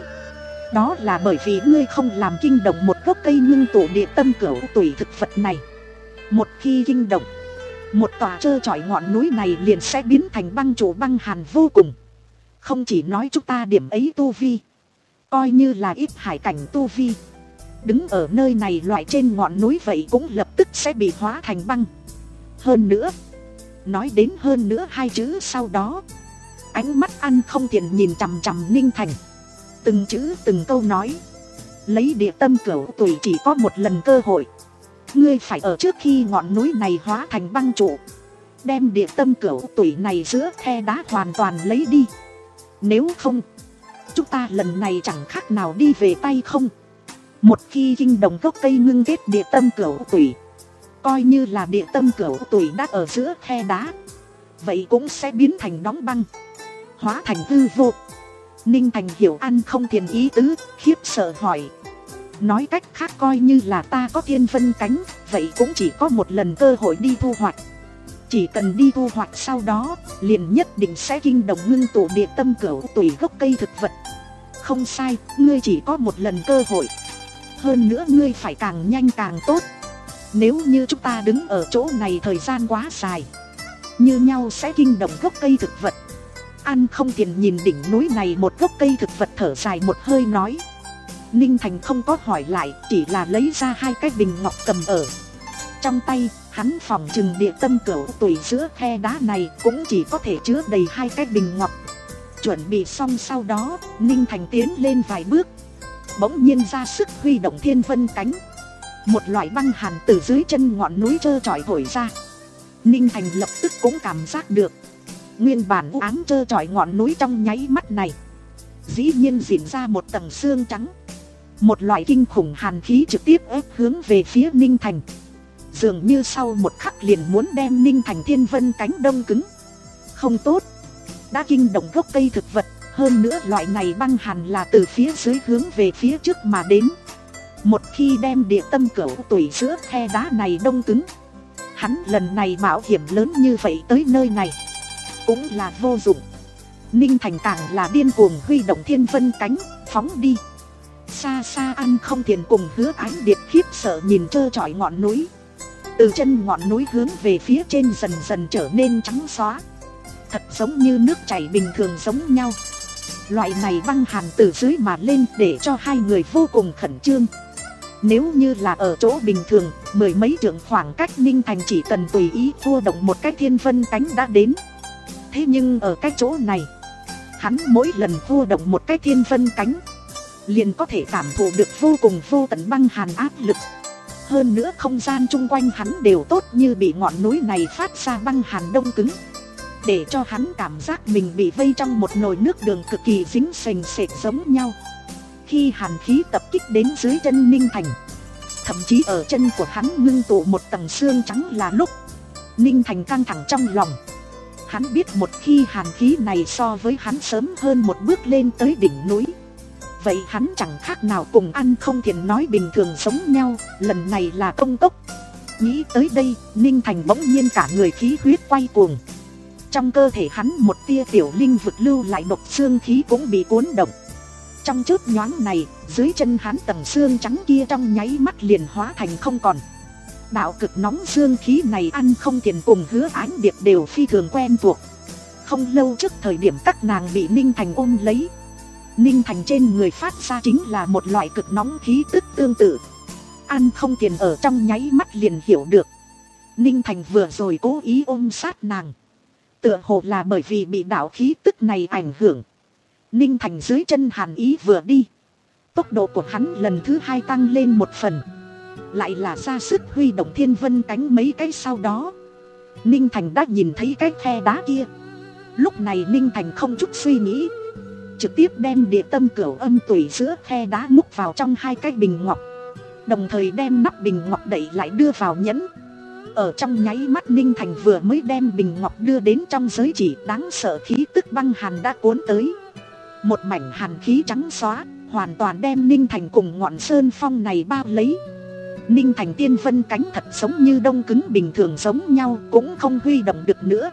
đó là bởi vì ngươi không làm kinh động một gốc cây ngưng tụ địa tâm cửu tủy thực vật này. Một khi kinh động, một tòa trơ trọi ngọn núi này liền sẽ biến thành băng trụ băng hàn vô cùng. Không chỉ nói chúng ta điểm ấy tu vi, coi như là ít hải cảnh tu vi, đứng ở nơi này loại trên ngọn núi vậy cũng lập tức sẽ bị hóa thành băng. Hơn nữa, nói đến hơn nữa hai chữ sau đó, ánh mắt An Không Thiền nhìn chằm chằm Ninh Thành, từng chữ từng câu nói: lấy địa tâm cửu tủy chỉ có một lần cơ hội. Ngươi phải ở trước khi ngọn núi này hóa thành băng trụ, đem địa tâm cửu tủy này giữa khe đá hoàn toàn lấy đi. Nếu không, chúng ta lần này chẳng khác nào đi về tay không. Một khi kinh động gốc cây ngưng kết địa tâm cửu tủy, coi như là địa tâm cửu tủy đã ở giữa khe đá, vậy cũng sẽ biến thành đóng băng, hóa thành hư vô. Ninh Thành hiểu An Không Thiền ý tứ, khiếp sợ hỏi: nói cách khác coi như là ta có thiên vân cánh, vậy cũng chỉ có một lần cơ hội đi thu hoạch. Chỉ cần đi thu hoạch sau đó, liền nhất định sẽ kinh động ngưng tụ địa tâm cửu tủy gốc cây thực vật. Không sai, ngươi chỉ có một lần cơ hội. Hơn nữa ngươi phải càng nhanh càng tốt. Nếu như chúng ta đứng ở chỗ này thời gian quá dài, như nhau sẽ kinh động gốc cây thực vật. An Không Thiền nhìn đỉnh núi này một gốc cây thực vật thở dài một hơi nói. Ninh Thành không có hỏi lại, chỉ là lấy ra hai cái bình ngọc cầm ở trong tay. Hắn phỏng chừng địa tâm cửu tủy giữa khe đá này cũng chỉ có thể chứa đầy hai cái bình ngọc. Chuẩn bị xong sau đó, Ninh Thành tiến lên vài bước, bỗng nhiên ra sức huy động thiên vân cánh. Một loại băng hàn từ dưới chân ngọn núi trơ trọi thổi ra. Ninh Thành lập tức cũng cảm giác được, nguyên bản u ám trơ trọi ngọn núi trong nháy mắt này dĩ nhiên diễn ra một tầng xương trắng. Một loại kinh khủng hàn khí trực tiếp ép hướng về phía Ninh Thành, dường như sau một khắc liền muốn đem Ninh Thành thiên vân cánh đông cứng. Không tốt, đã kinh động gốc cây thực vật, hơn nữa loại này băng hàn là từ phía dưới hướng về phía trước mà đến. Một khi đem địa tâm cửu tủy giữa khe đá này đông cứng, hắn lần này mạo hiểm lớn như vậy tới nơi này cũng là vô dụng. Ninh Thành càng là điên cuồng huy động thiên vân cánh, phóng đi. Xa xa An Không Thiền cùng Hứa Ánh Điệp khiếp sợ nhìn trơ trọi ngọn núi. Từ chân ngọn núi hướng về phía trên dần dần trở nên trắng xóa, thật giống như nước chảy bình thường giống nhau. Loại này băng hàn từ dưới mà lên để cho hai người vô cùng khẩn trương. Nếu như là ở chỗ bình thường, mười mấy trượng khoảng cách Ninh Thành chỉ cần tùy ý vua động một cái thiên vân cánh đã đến. Thế nhưng ở cái chỗ này, hắn mỗi lần vua động một cái thiên vân cánh liền có thể cảm thụ được vô cùng vô tận băng hàn áp lực. Hơn nữa không gian chung quanh hắn đều tốt như bị ngọn núi này phát ra băng hàn đông cứng, để cho hắn cảm giác mình bị vây trong một nồi nước đường cực kỳ dính sền sệt giống nhau. Khi hàn khí tập kích đến dưới chân Ninh Thành, thậm chí ở chân của hắn ngưng tụ một tầng xương trắng là lúc Ninh Thành căng thẳng trong lòng. Hắn biết một khi hàn khí này so với hắn sớm hơn một bước lên tới đỉnh núi, vậy hắn chẳng khác nào cùng An Không Thiền nói bình thường giống nhau, lần này là công cốc. Nghĩ tới đây, Ninh Thành bỗng nhiên cả người khí huyết quay cuồng. Trong cơ thể hắn một tia tiểu linh vực lưu lại độc xương khí cũng bị cuốn động. Trong chớp nhoáng này, dưới chân hắn tầng xương trắng kia trong nháy mắt liền hóa thành không còn. Đạo cực nóng xương khí này An Không Thiền cùng Hứa Ánh Điệp đều phi thường quen thuộc. không lâu trước thời điểm các nàng bị Ninh Thành ôm lấy, Ninh Thành trên người phát ra chính là một loại cực nóng khí tức tương tự. An Không Tiền ở trong nháy mắt liền hiểu được, Ninh Thành vừa rồi cố ý ôm sát nàng, tựa hồ là bởi vì bị đạo khí tức này ảnh hưởng. Ninh Thành dưới chân hàn ý vừa đi, tốc độ của hắn lần thứ hai tăng lên một phần, lại là ra sức huy động thiên vân cánh mấy cái. Sau đó Ninh Thành đã nhìn thấy cái khe đá kia. Lúc này Ninh Thành không chút suy nghĩ, trực tiếp đem địa tâm cửu âm tùy giữa khe đá múc vào trong hai cái bình ngọc, đồng thời đem nắp bình ngọc đẩy lại đưa vào nhẫn. Ở trong nháy mắt Ninh Thành vừa mới đem bình ngọc đưa đến trong giới chỉ, đáng sợ khí tức băng hàn đã cuốn tới. Một mảnh hàn khí trắng xóa hoàn toàn đem Ninh Thành cùng ngọn sơn phong này bao lấy. Ninh Thành tiên vân cánh thật giống như đông cứng bình thường giống nhau, cũng không huy động được nữa.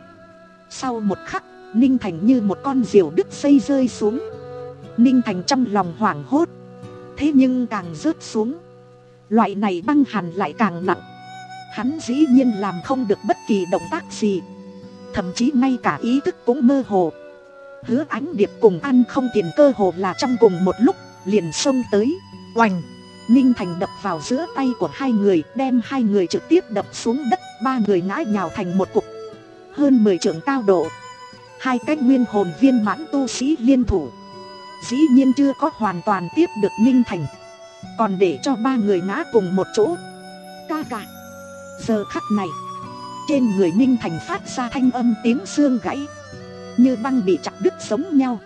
Sau một khắc, Ninh Thành như một con diều đứt dây rơi xuống. Ninh Thành trong lòng hoảng hốt, thế nhưng càng rớt xuống, loại này băng hàn lại càng nặng. Hắn dĩ nhiên làm không được bất kỳ động tác gì, thậm chí ngay cả ý thức cũng mơ hồ. Hứa Ánh Điệp cùng An Không Tiền cơ hồ là trong cùng một lúc liền xông tới. Oành! Ninh Thành đập vào giữa tay của hai người, đem hai người trực tiếp đập xuống đất. Ba người ngã nhào thành một cục, hơn mười trượng cao độ. Hai cái nguyên hồn viên mãn tu sĩ liên thủ, dĩ nhiên chưa có hoàn toàn tiếp được Ninh Thành, còn để cho ba người ngã cùng một chỗ. Ca ca! Giờ khắc này, trên người Ninh Thành phát ra thanh âm tiếng xương gãy, như băng bị chặt đứt giống nhau.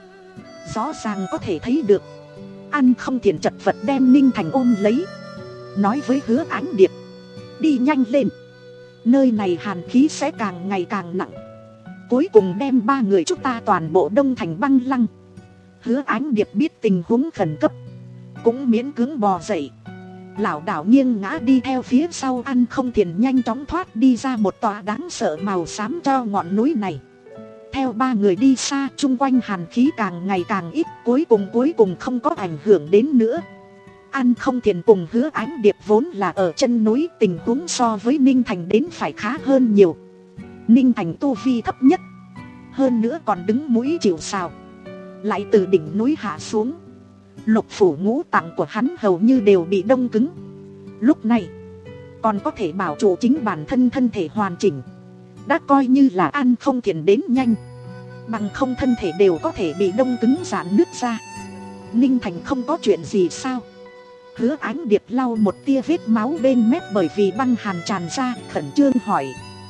Rõ ràng có thể thấy được. An Không Tiền chật vật đem Ninh Thành ôm lấy, nói với Hứa Ánh Điệp, đi nhanh lên, nơi này hàn khí sẽ càng ngày càng nặng, cuối cùng đem ba người chúng ta toàn bộ đông thành băng lăng. Hứa Ánh Điệp biết tình huống khẩn cấp, cũng miễn cưỡng bò dậy, lảo đảo nghiêng ngã đi theo phía sau An Không Tiền, nhanh chóng thoát đi ra một tòa đáng sợ màu xám cho ngọn núi này. Theo ba người đi xa, chung quanh hàn khí càng ngày càng ít, cuối cùng cuối cùng không có ảnh hưởng đến nữa. An Không Tiền cùng Hứa Ánh Điệp vốn là ở chân núi, tình huống so với Ninh Thành đến phải khá hơn nhiều. Ninh Thành tu vi thấp nhất, hơn nữa còn đứng mũi chịu sào, lại từ đỉnh núi hạ xuống. Lục phủ ngũ tạng của hắn hầu như đều bị đông cứng, lúc này còn có thể bảo trụ chính bản thân thân thể hoàn chỉnh, đã coi như là An Không Tiền đến nhanh, bằng không thân thể đều có thể bị đông cứng rạn nứt ra. Ninh Thành không có chuyện gì sao? Hứa Ánh Điệp lau một tia vết máu bên mép bởi vì băng hàn tràn ra, khẩn trương hỏi.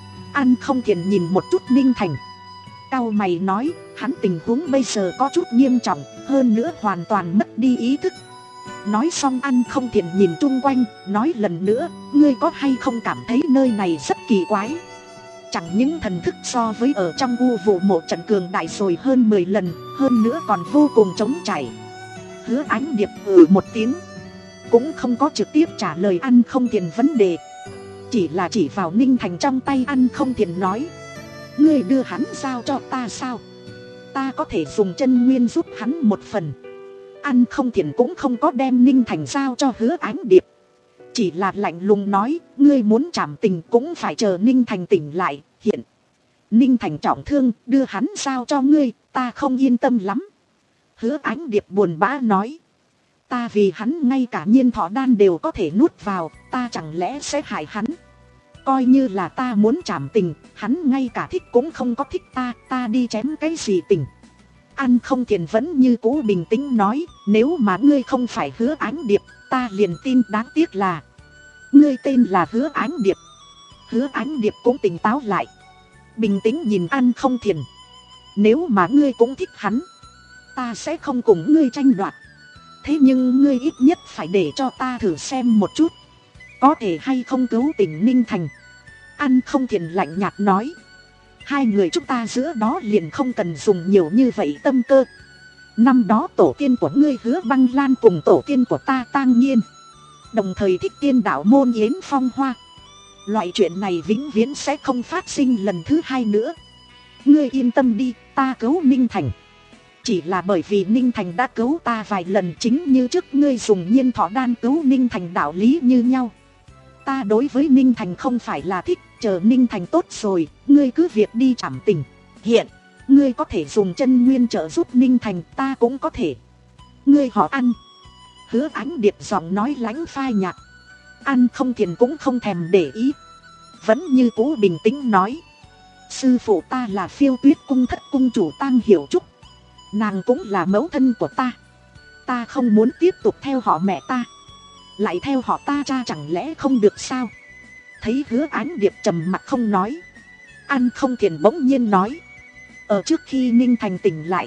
An Không Tiền nhìn một chút Ninh Thành, cau mày nói, hắn tình huống bây giờ có chút nghiêm trọng, hơn nữa hoàn toàn mất đi ý thức. Nói xong An Không Tiền nhìn chung quanh, nói lần nữa, ngươi có hay không cảm thấy nơi này rất kỳ quái? Chẳng những thần thức so với ở trong u vụ mộ trận cường đại rồi hơn mười lần, hơn nữa còn vô cùng trống trải. Hứa Ánh Điệp ừ một tiếng, cũng không có trực tiếp trả lời An Không Tiền vấn đề, chỉ là chỉ vào Ninh Thành trong tay An Không Tiền nói, ngươi đưa hắn giao cho ta sao? Ta có thể dùng chân nguyên giúp hắn một phần. An Không Tiền cũng không có đem Ninh Thành giao cho Hứa Ánh Điệp, chỉ là lạnh lùng nói, ngươi muốn trảm tình cũng phải chờ Ninh Thành tỉnh lại. Hiện Ninh Thành trọng thương, đưa hắn giao cho ngươi, ta không yên tâm lắm. Hứa Ánh Điệp buồn bã nói, ta vì hắn ngay cả nhiên thọ đan đều có thể nuốt vào, ta chẳng lẽ sẽ hại hắn? Coi như là ta muốn trảm tình, hắn ngay cả thích cũng không có thích ta, ta đi chém cái gì tình? An Không Tiền vẫn như cũ bình tĩnh nói, nếu mà ngươi không phải Hứa Ánh Điệp, ta liền tin. Đáng tiếc là ngươi tên là Hứa Ánh Điệp. Hứa Ánh Điệp cũng tỉnh táo lại, bình tĩnh nhìn An Không Tiền, nếu mà ngươi cũng thích hắn, ta sẽ không cùng ngươi tranh đoạt, thế nhưng ngươi ít nhất phải để cho ta thử xem một chút, có thể hay không cứu tỉnh Ninh Thành. An Không Tiền lạnh nhạt nói, hai người chúng ta giữa đó liền không cần dùng nhiều như vậy tâm cơ. Năm đó tổ tiên của ngươi Hứa Băng Lan cùng tổ tiên của ta Tang Nhiên đồng thời thích tiên đạo môn Yến Phong Hoa, loại chuyện này vĩnh viễn sẽ không phát sinh lần thứ hai nữa. Ngươi yên tâm đi, ta cứu Ninh Thành chỉ là bởi vì Ninh Thành đã cứu ta vài lần, chính như trước ngươi dùng nhiên thọ đan cứu Ninh Thành đạo lý như nhau. Ta đối với Ninh Thành không phải là thích, chờ Ninh Thành tốt rồi, ngươi cứ việc đi trảm tình. Hiện Ngươi có thể dùng chân nguyên trợ giúp Ninh Thành, ta cũng có thể. Ngươi họ Ăn. Hứa Ánh Điệp giọng nói lãnh phai nhạt. Ăn Không Thiền cũng không thèm để ý, vẫn như cũ bình tĩnh nói. Sư phụ ta là Phiêu Tuyết cung thất cung chủ Tang Hiểu Trúc, nàng cũng là mẫu thân của ta. Ta không muốn tiếp tục theo họ mẹ ta, lại theo họ ta cha chẳng lẽ không được sao? Thấy Hứa Ánh Điệp trầm mặc không nói, Ăn Không Thiền bỗng nhiên nói. Ở trước khi Ninh Thành tỉnh lại,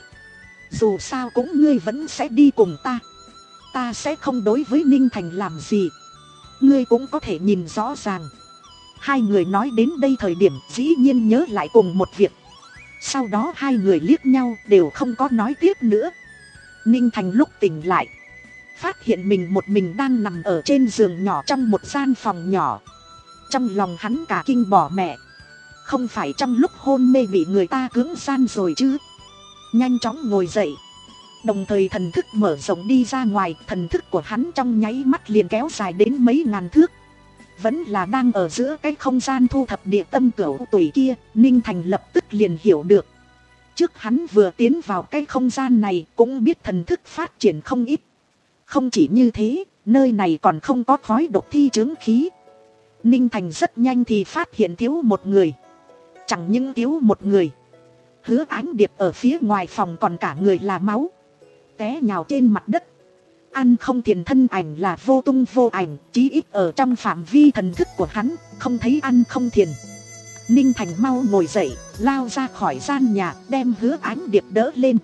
dù sao cũng ngươi vẫn sẽ đi cùng ta. Ta sẽ không đối với Ninh Thành làm gì, ngươi cũng có thể nhìn rõ ràng. Hai người nói đến đây thời điểm dĩ nhiên nhớ lại cùng một việc. Sau đó hai người liếc nhau đều không có nói tiếp nữa. Ninh Thành lúc tỉnh lại, phát hiện mình một mình đang nằm ở trên giường nhỏ trong một gian phòng nhỏ. Trong lòng hắn cả kinh bỏ mẹ, không phải trong lúc hôn mê bị người ta cưỡng gian rồi chứ? Nhanh chóng ngồi dậy, đồng thời thần thức mở rộng đi ra ngoài. Thần thức của hắn trong nháy mắt liền kéo dài đến mấy ngàn thước, vẫn là đang ở giữa cái không gian thu thập địa tâm cửu tủy kia. Ninh Thành lập tức liền hiểu được, trước hắn vừa tiến vào cái không gian này cũng biết thần thức phát triển không ít. Không chỉ như thế, nơi này còn không có khói độc thi chướng khí. Ninh Thành rất nhanh thì phát hiện thiếu một người. Chẳng những thiếu một người, Hứa Ánh Điệp ở phía ngoài phòng còn cả người là máu, té nhào trên mặt đất. Ăn Không Thiền thân ảnh là vô tung vô ảnh, chí ít ở trong phạm vi thần thức của hắn không thấy Ăn Không Thiền. Ninh Thành mau ngồi dậy, lao ra khỏi gian nhà, đem Hứa Ánh Điệp đỡ lên.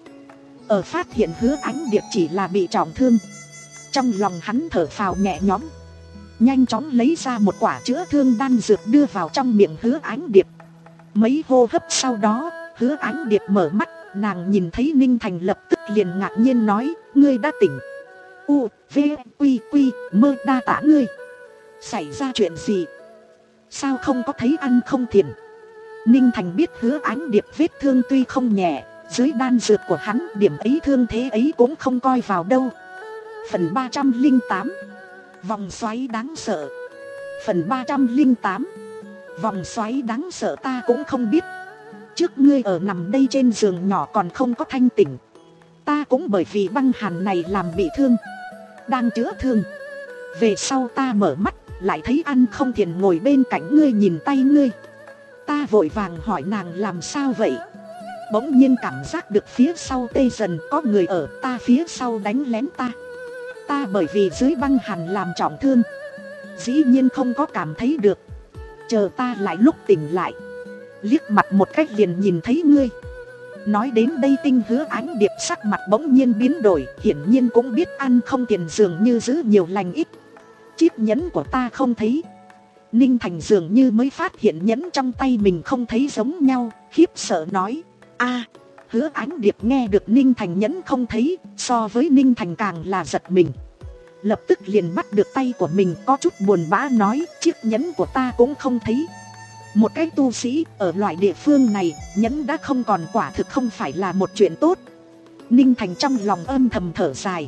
Ở phát hiện Hứa Ánh Điệp chỉ là bị trọng thương, trong lòng hắn thở phào nhẹ nhõm, nhanh chóng lấy ra một quả chữa thương đan dược đưa vào trong miệng Hứa Ánh Điệp. Mấy hô hấp sau đó, Hứa Ánh Điệp mở mắt, nàng nhìn thấy Ninh Thành lập tức liền ngạc nhiên nói. Ngươi đã tỉnh. U, V, Quy, Quy, Mơ, đa tạ ngươi. Xảy ra chuyện gì? Sao không có thấy Ăn Không Thiền? Ninh Thành biết Hứa Ánh Điệp vết thương tuy không nhẹ, dưới đan dược của hắn điểm ấy thương thế ấy cũng không coi vào đâu. Phần ba trăm linh tám, vòng xoáy đáng sợ. Phần ba trăm linh tám, vòng xoáy đáng sợ. Ta cũng không biết, trước ngươi ở nằm đây trên giường nhỏ còn không có thanh tỉnh, ta cũng bởi vì băng hàn này làm bị thương, đang chữa thương. Về sau ta mở mắt lại thấy Ăn Không Thiền ngồi bên cạnh ngươi nhìn tay ngươi. Ta vội vàng hỏi nàng làm sao vậy. Bỗng nhiên cảm giác được phía sau tê dần, có người ở ta phía sau đánh lén ta. Ta bởi vì dưới băng hàn làm trọng thương, dĩ nhiên không có cảm thấy được. Chờ ta lại lúc tỉnh lại, liếc mặt một cách liền nhìn thấy ngươi. Nói đến đây Tinh Hứa Ánh Điệp sắc mặt bỗng nhiên biến đổi, hiển nhiên cũng biết Ăn Không Thiền dường như giữ nhiều lành ít. Chiếc nhẫn của ta không thấy. Ninh Thành dường như mới phát hiện nhẫn trong tay mình không thấy giống nhau, khiếp sợ nói. A. Hứa Ánh Điệp nghe được Ninh Thành nhẫn không thấy, so với Ninh Thành càng là giật mình. Lập tức liền bắt được tay của mình, có chút buồn bã nói. Chiếc nhẫn của ta cũng không thấy. Một cái tu sĩ ở loại địa phương này, nhẫn đã không còn quả thực không phải là một chuyện tốt. Ninh Thành trong lòng âm thầm thở dài.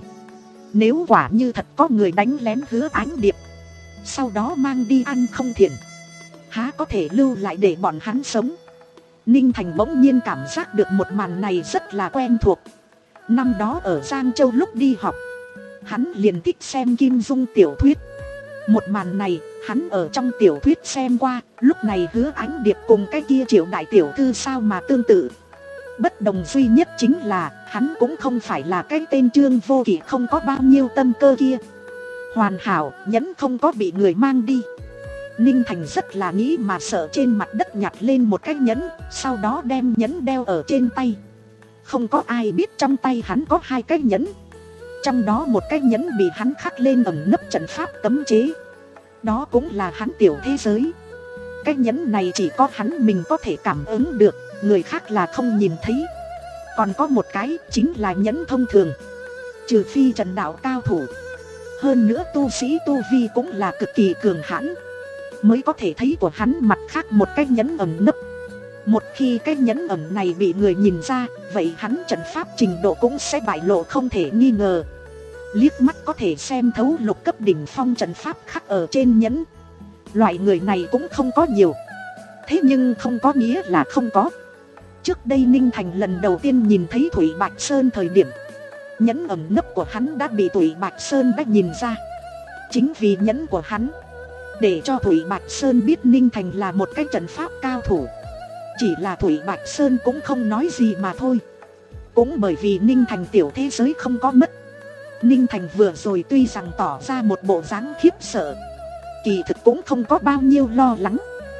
Nếu quả như thật có người đánh lén Hứa Ánh Điệp, sau đó mang đi Ăn Không Thiền, há có thể lưu lại để bọn hắn sống. Ninh Thành bỗng nhiên cảm giác được một màn này rất là quen thuộc. Năm đó ở Giang Châu lúc đi học, hắn liền thích xem Kim Dung tiểu thuyết. Một màn này hắn ở trong tiểu thuyết xem qua. Lúc này Hứa Ánh Điệp cùng cái kia Triệu đại tiểu thư sao mà tương tự. Bất đồng duy nhất chính là hắn cũng không phải là cái tên Trương Vô Kỵ không có bao nhiêu tâm cơ kia. Hoàn hảo, nhẫn không có bị người mang đi. Ninh Thành rất là nghĩ mà sợ, trên mặt đất nhặt lên một cái nhẫn, sau đó đem nhẫn đeo ở trên tay. Không có ai biết trong tay hắn có hai cái nhẫn, trong đó một cái nhẫn bị hắn khắc lên ẩn nấp trận pháp cấm chế. Đó cũng là hắn tiểu thế giới. Cái nhẫn này chỉ có hắn mình có thể cảm ứng được, người khác là không nhìn thấy. Còn có một cái chính là nhẫn thông thường, trừ phi trận đạo cao thủ, hơn nữa tu sĩ tu vi cũng là cực kỳ cường hãn, mới có thể thấy của hắn mặt khác một cái nhẫn ẩn nấp. Một khi cái nhẫn ẩn này bị người nhìn ra, vậy hắn trận pháp trình độ cũng sẽ bại lộ không thể nghi ngờ. Liếc mắt có thể xem thấu lục cấp đỉnh phong trận pháp khắc ở trên nhẫn. Loại người này cũng không có nhiều, thế nhưng không có nghĩa là không có. Trước đây Ninh Thành lần đầu tiên nhìn thấy Thủy Bạch Sơn thời điểm, nhẫn ẩn nấp của hắn đã bị Thủy Bạch Sơn đã nhìn ra. Chính vì nhẫn của hắn, để cho Thủy Bạch Sơn biết Ninh Thành là một cái trận pháp cao thủ. Chỉ là Thủy Bạch Sơn cũng không nói gì mà thôi. Cũng bởi vì Ninh Thành tiểu thế giới không có mất, Ninh Thành vừa rồi tuy rằng tỏ ra một bộ dáng khiếp sợ, kỳ thực cũng không có bao nhiêu lo lắng.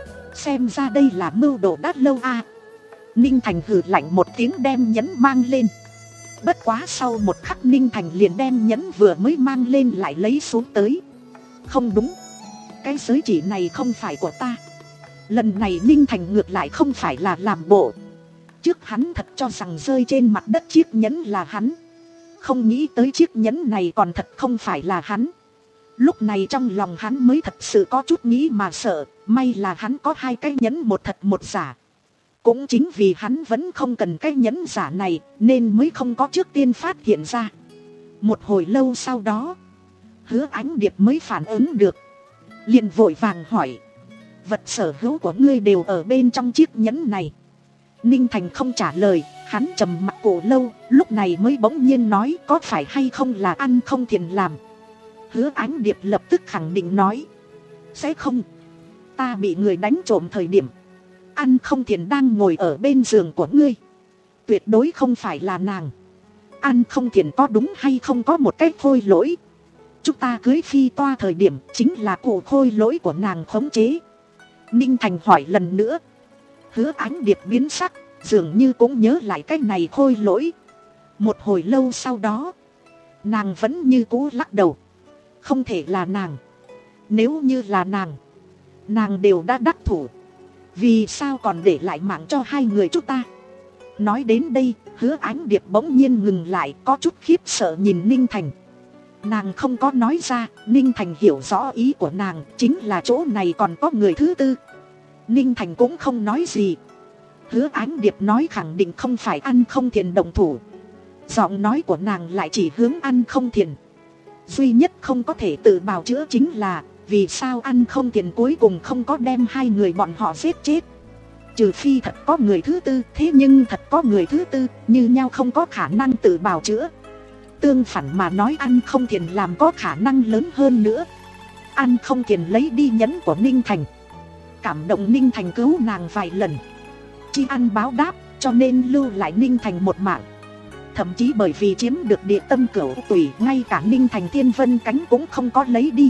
Xem ra đây là mưu đồ đã lâu à. Ninh Thành hừ lạnh một tiếng đem nhẫn mang lên. Bất quá sau một khắc Ninh Thành liền đem nhẫn vừa mới mang lên lại lấy xuống tới. Không đúng, cái giới chỉ này không phải của ta. Lần này Ninh Thành ngược lại không phải là làm bộ. Trước hắn thật cho rằng rơi trên mặt đất chiếc nhẫn là hắn, không nghĩ tới chiếc nhẫn này còn thật không phải là hắn. Lúc này trong lòng hắn mới thật sự có chút nghĩ mà sợ. May là hắn có hai cái nhẫn, một thật một giả. Cũng chính vì hắn vẫn không cần cái nhẫn giả này nên mới không có trước tiên phát hiện ra. Một hồi lâu sau đó, Hứa Ánh Điệp mới phản ứng được, liền vội vàng hỏi: vật sở hữu của ngươi đều ở bên trong chiếc nhẫn này? Ninh Thành không trả lời, hắn trầm mặc cổ lâu, lúc này mới bỗng nhiên nói: có phải hay không là Ăn Không Thiền làm? Hứa Ánh Điệp lập tức khẳng định nói: sẽ không. Ta bị người đánh trộm thời điểm, Ăn Không Thiền đang ngồi ở bên giường của ngươi. Tuyệt đối không phải là nàng. Ăn Không Thiền có đúng hay không có một cái khôi lỗi? Chúng ta cưới phi toa thời điểm chính là cụ khôi lỗi của nàng khống chế. Ninh Thành hỏi lần nữa. Hứa Ánh Điệp biến sắc, dường như cũng nhớ lại cái này khôi lỗi. Một hồi lâu sau đó, nàng vẫn như cũ lắc đầu. Không thể là nàng. Nếu như là nàng, nàng đều đã đắc thủ, vì sao còn để lại mạng cho hai người chúng ta? Nói đến đây, Hứa Ánh Điệp bỗng nhiên ngừng lại, có chút khiếp sợ nhìn Ninh Thành. Nàng không có nói ra, Ninh Thành hiểu rõ ý của nàng, chính là chỗ này còn có người thứ tư. Ninh Thành cũng không nói gì. Hứa Ánh Điệp nói khẳng định không phải Ăn Không Thiền động thủ. Giọng nói của nàng lại chỉ hướng Ăn Không Thiền. Duy nhất không có thể tự bào chữa chính là vì sao Ăn Không Thiền cuối cùng không có đem hai người bọn họ giết chết. Trừ phi thật có người thứ tư, thế nhưng thật có người thứ tư như nhau không có khả năng tự bào chữa. Tương phản mà nói, Ăn Không Thiền làm có khả năng lớn hơn nữa. Ăn Không Thiền lấy đi nhẫn của Ninh Thành, cảm động Ninh Thành cứu nàng vài lần, tri ăn báo đáp, cho nên lưu lại Ninh Thành một mạng. Thậm chí bởi vì chiếm được địa tâm cửu tùy, ngay cả Ninh Thành thiên vân cánh cũng không có lấy đi.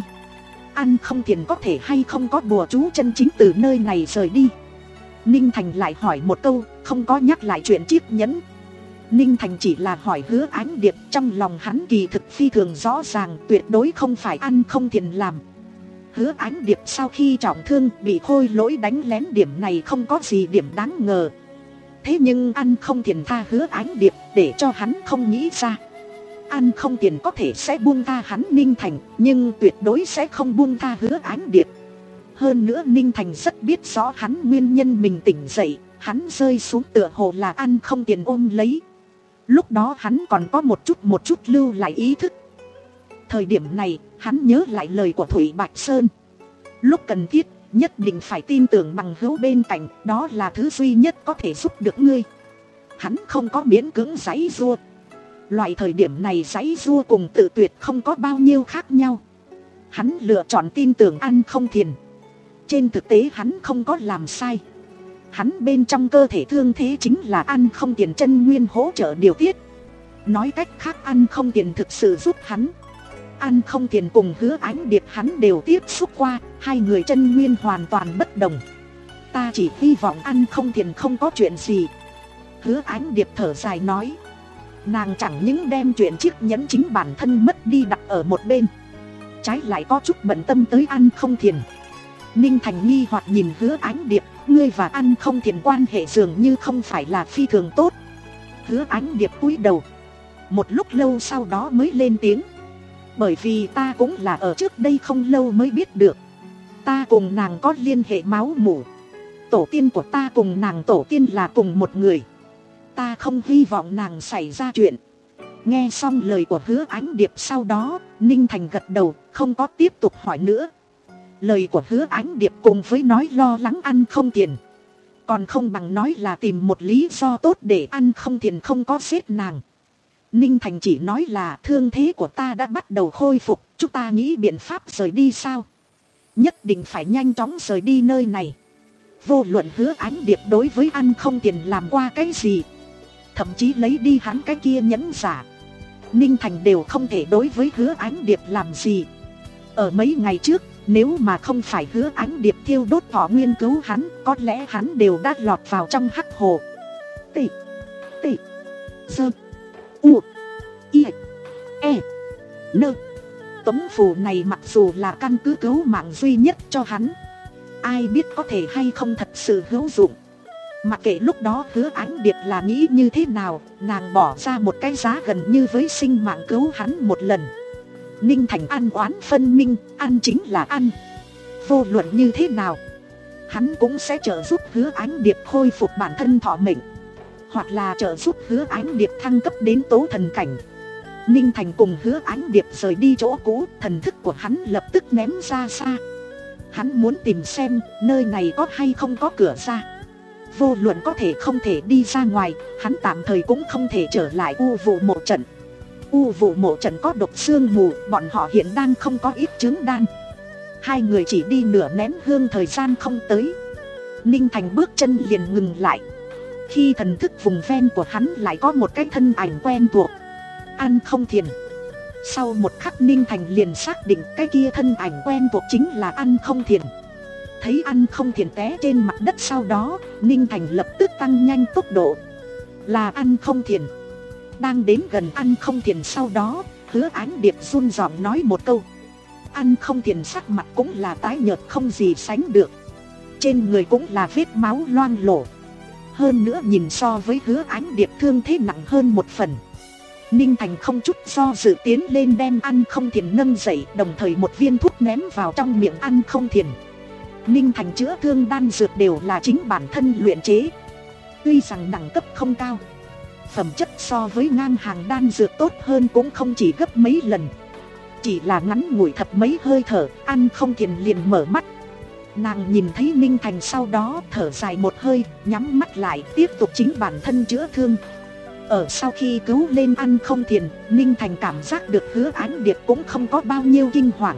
Ăn Không Thiền có thể hay không có bùa chú chân chính từ nơi này rời đi? Ninh Thành lại hỏi một câu, không có nhắc lại chuyện chiếc nhẫn. Ninh Thành chỉ là hỏi Hứa Ánh Điệp, trong lòng hắn kỳ thực phi thường rõ ràng, tuyệt đối không phải Ăn Không Thiền làm. Hứa Ánh Điệp sau khi trọng thương bị khôi lỗi đánh lén, điểm này không có gì điểm đáng ngờ. Thế nhưng Ăn Không Thiền tha Hứa Ánh Điệp để cho hắn không nghĩ ra. Ăn Không Thiền có thể sẽ buông tha hắn Ninh Thành, nhưng tuyệt đối sẽ không buông tha Hứa Ánh Điệp. Hơn nữa Ninh Thành rất biết rõ hắn nguyên nhân mình tỉnh dậy, hắn rơi xuống tựa hồ là Ăn Không Thiền ôm lấy. Lúc đó hắn còn có một chút một chút lưu lại ý thức. Thời điểm này hắn nhớ lại lời của Thủy Bạch Sơn. Lúc cần thiết nhất định phải tin tưởng bằng hữu bên cạnh, đó là thứ duy nhất có thể giúp được ngươi. Hắn không có miễn cưỡng giãy giụa. Loại thời điểm này giãy giụa cùng tự tuyệt không có bao nhiêu khác nhau. Hắn lựa chọn tin tưởng Ăn Không Thiền. Trên thực tế hắn không có làm sai. Hắn bên trong cơ thể thương thế chính là Ăn Không Thiền chân nguyên hỗ trợ điều tiết. Nói cách khác, Ăn Không Thiền thực sự giúp hắn. Ăn Không Thiền cùng Hứa Ánh Điệp hắn đều tiếp xúc qua, hai người chân nguyên hoàn toàn bất đồng. Ta chỉ hy vọng Ăn Không Thiền không có chuyện gì. Hứa Ánh Điệp thở dài nói. Nàng chẳng những đem chuyện chiếc nhẫn chính bản thân mất đi đặt ở một bên, trái lại có chút bận tâm tới Ăn Không Thiền. Ninh Thành nghi hoặc nhìn Hứa Ánh Điệp, ngươi và Ăn Không Thiền quan hệ dường như không phải là phi thường tốt. Hứa Ánh Điệp cúi đầu, một lúc lâu sau đó mới lên tiếng. Bởi vì ta cũng là ở trước đây không lâu mới biết được, ta cùng nàng có liên hệ máu mủ. Tổ tiên của ta cùng nàng tổ tiên là cùng một người. Ta không hy vọng nàng xảy ra chuyện. Nghe xong lời của Hứa Ánh Điệp sau đó, Ninh Thành gật đầu, không có tiếp tục hỏi nữa. Lời của Hứa Ánh Điệp cùng với nói lo lắng Ăn Không Thiền, Còn không bằng nói là tìm một lý do tốt để ăn không thiền không có giết nàng. Ninh Thành chỉ nói là thương thế của ta đã bắt đầu khôi phục, chúng ta nghĩ biện pháp rời đi sao? Nhất định phải nhanh chóng rời đi nơi này. Vô luận Hứa Ánh Điệp đối với ăn không tiền làm qua cái gì, thậm chí lấy đi hắn cái kia nhẫn giả, Ninh Thành đều không thể đối với Hứa Ánh Điệp làm gì. Ở mấy ngày trước, nếu mà không phải Hứa Ánh Điệp thiêu đốt thọ nguyên cứu hắn, có lẽ hắn đều đã lọt vào trong hắc hồ. Tị, tị, sơ, u, y, e, nơ. Tấm phù này mặc dù là căn cứ cứu mạng duy nhất cho hắn, ai biết có thể hay không thật sự hữu dụng. Mặc kệ lúc đó Hứa Ánh Điệp là nghĩ như thế nào, nàng bỏ ra một cái giá gần như với sinh mạng cứu hắn một lần. Ninh Thành ăn oán phân minh, ăn chính là ăn. Vô luận như thế nào, hắn cũng sẽ trợ giúp Hứa Ánh Điệp khôi phục bản thân thọ mệnh, hoặc là trợ giúp Hứa Ánh Điệp thăng cấp đến tố thần cảnh. Ninh Thành cùng Hứa Ánh Điệp rời đi chỗ cũ, thần thức của hắn lập tức ném ra xa. Hắn muốn tìm xem nơi này có hay không có cửa ra. Vô luận có thể không thể đi ra ngoài, hắn tạm thời cũng không thể trở lại U Vụ Mộ Trận. U Vụ Mộ Trận có độc sương mù, bọn họ hiện đang không có ít trứng đan. Hai người chỉ đi nửa nén hương thời gian không tới, Ninh Thành bước chân liền ngừng lại. Khi thần thức vùng ven của hắn lại có một cái thân ảnh quen thuộc, An Không Thiền. Sau một khắc Ninh Thành liền xác định cái kia thân ảnh quen thuộc chính là An Không Thiền. Thấy An Không Thiền té trên mặt đất sau đó, Ninh Thành lập tức tăng nhanh tốc độ. Là An Không Thiền. Đang đến gần An Không Thiền sau đó, Hứa Ánh Điệp run giọng nói một câu. An Không Thiền sắc mặt cũng là tái nhợt không gì sánh được, trên người cũng là vết máu loang lổ. Hơn nữa nhìn so với Hứa Ánh Điệp thương thế nặng hơn một phần. Ninh Thành không chút do dự tiến lên đem An Không Thiền nâng dậy, đồng thời một viên thuốc ném vào trong miệng An Không Thiền. Ninh Thành chữa thương đan dược đều là chính bản thân luyện chế. Tuy rằng đẳng cấp không cao, phẩm chất so với ngang hàng đan dược tốt hơn cũng không chỉ gấp mấy lần. Chỉ là ngắn ngủi thập mấy hơi thở, An Không Thiền liền mở mắt. Nàng nhìn thấy Ninh Thành sau đó thở dài một hơi, nhắm mắt lại tiếp tục chính bản thân chữa thương. Ở sau khi cứu lên An Không Thiền, Ninh Thành cảm giác được Hứa Ánh Điệp cũng không có bao nhiêu kinh hoàng.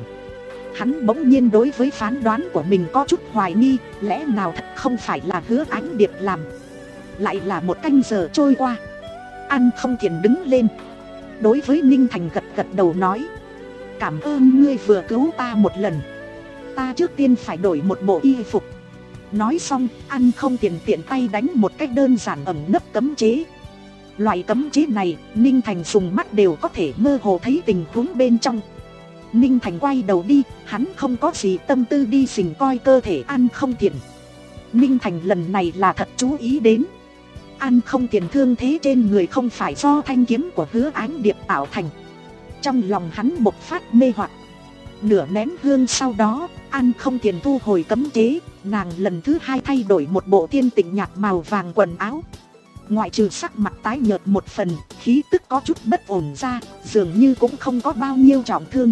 Hắn bỗng nhiên đối với phán đoán của mình có chút hoài nghi, lẽ nào thật không phải là Hứa Ánh Điệp làm. Lại là một canh giờ trôi qua, An Không Thiền đứng lên, đối với Ninh Thành gật gật đầu nói. Cảm ơn ngươi vừa cứu ta một lần, ta trước tiên phải đổi một bộ y phục. Nói xong, An Không Thiền tiện tay đánh một cách đơn giản ẩn nấp cấm chế. Loại cấm chế này, Ninh Thành dùng mắt đều có thể mơ hồ thấy tình huống bên trong. Ninh Thành quay đầu đi, hắn không có gì tâm tư đi xình coi cơ thể An Không Thiền. Ninh Thành lần này là thật chú ý đến, An Không Thiền thương thế trên người không phải do thanh kiếm của Hứa Ánh Điệp tạo thành. Trong lòng hắn bộc phát mê hoặc. Nửa nén hương sau đó, An Không Thiền thu hồi cấm chế, nàng lần thứ hai thay đổi một bộ thiên tịnh nhạt màu vàng quần áo. Ngoại trừ sắc mặt tái nhợt một phần, khí tức có chút bất ổn ra, dường như cũng không có bao nhiêu trọng thương.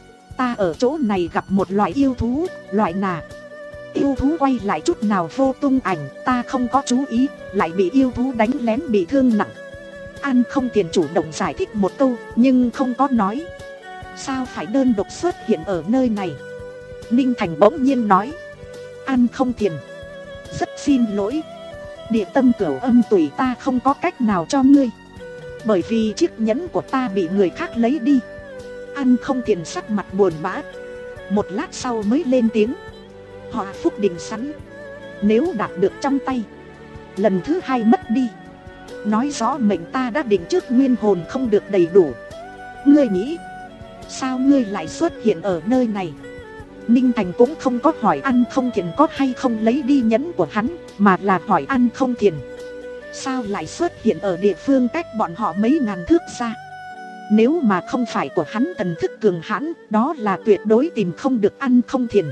Ta ở chỗ này gặp một loại yêu thú, loại nà. Yêu thú quay lại chút nào vô tung ảnh, ta không có chú ý, lại bị yêu thú đánh lén bị thương nặng. An Không Thiền chủ động giải thích một câu, nhưng không có nói sao phải đơn độc xuất hiện ở nơi này. Ninh Thành bỗng nhiên nói. An Không Thiền, rất xin lỗi, địa tâm cửu âm tùy ta không có cách nào cho ngươi, bởi vì chiếc nhẫn của ta bị người khác lấy đi. An Không Thiền sắc mặt buồn bã, một lát sau mới lên tiếng. Họa phúc đình sẵn, nếu đạt được trong tay, lần thứ hai mất đi, nói rõ mệnh ta đã định trước nguyên hồn không được đầy đủ. Ngươi nghĩ sao ngươi lại xuất hiện ở nơi này? Ninh Thành cũng không có hỏi An Không Thiền có hay không lấy đi nhẫn của hắn, mà là hỏi An Không Thiền sao lại xuất hiện ở địa phương cách bọn họ mấy ngàn thước xa. Nếu mà không phải của hắn thần thức cường hãn, đó là tuyệt đối tìm không được An Không Thiền.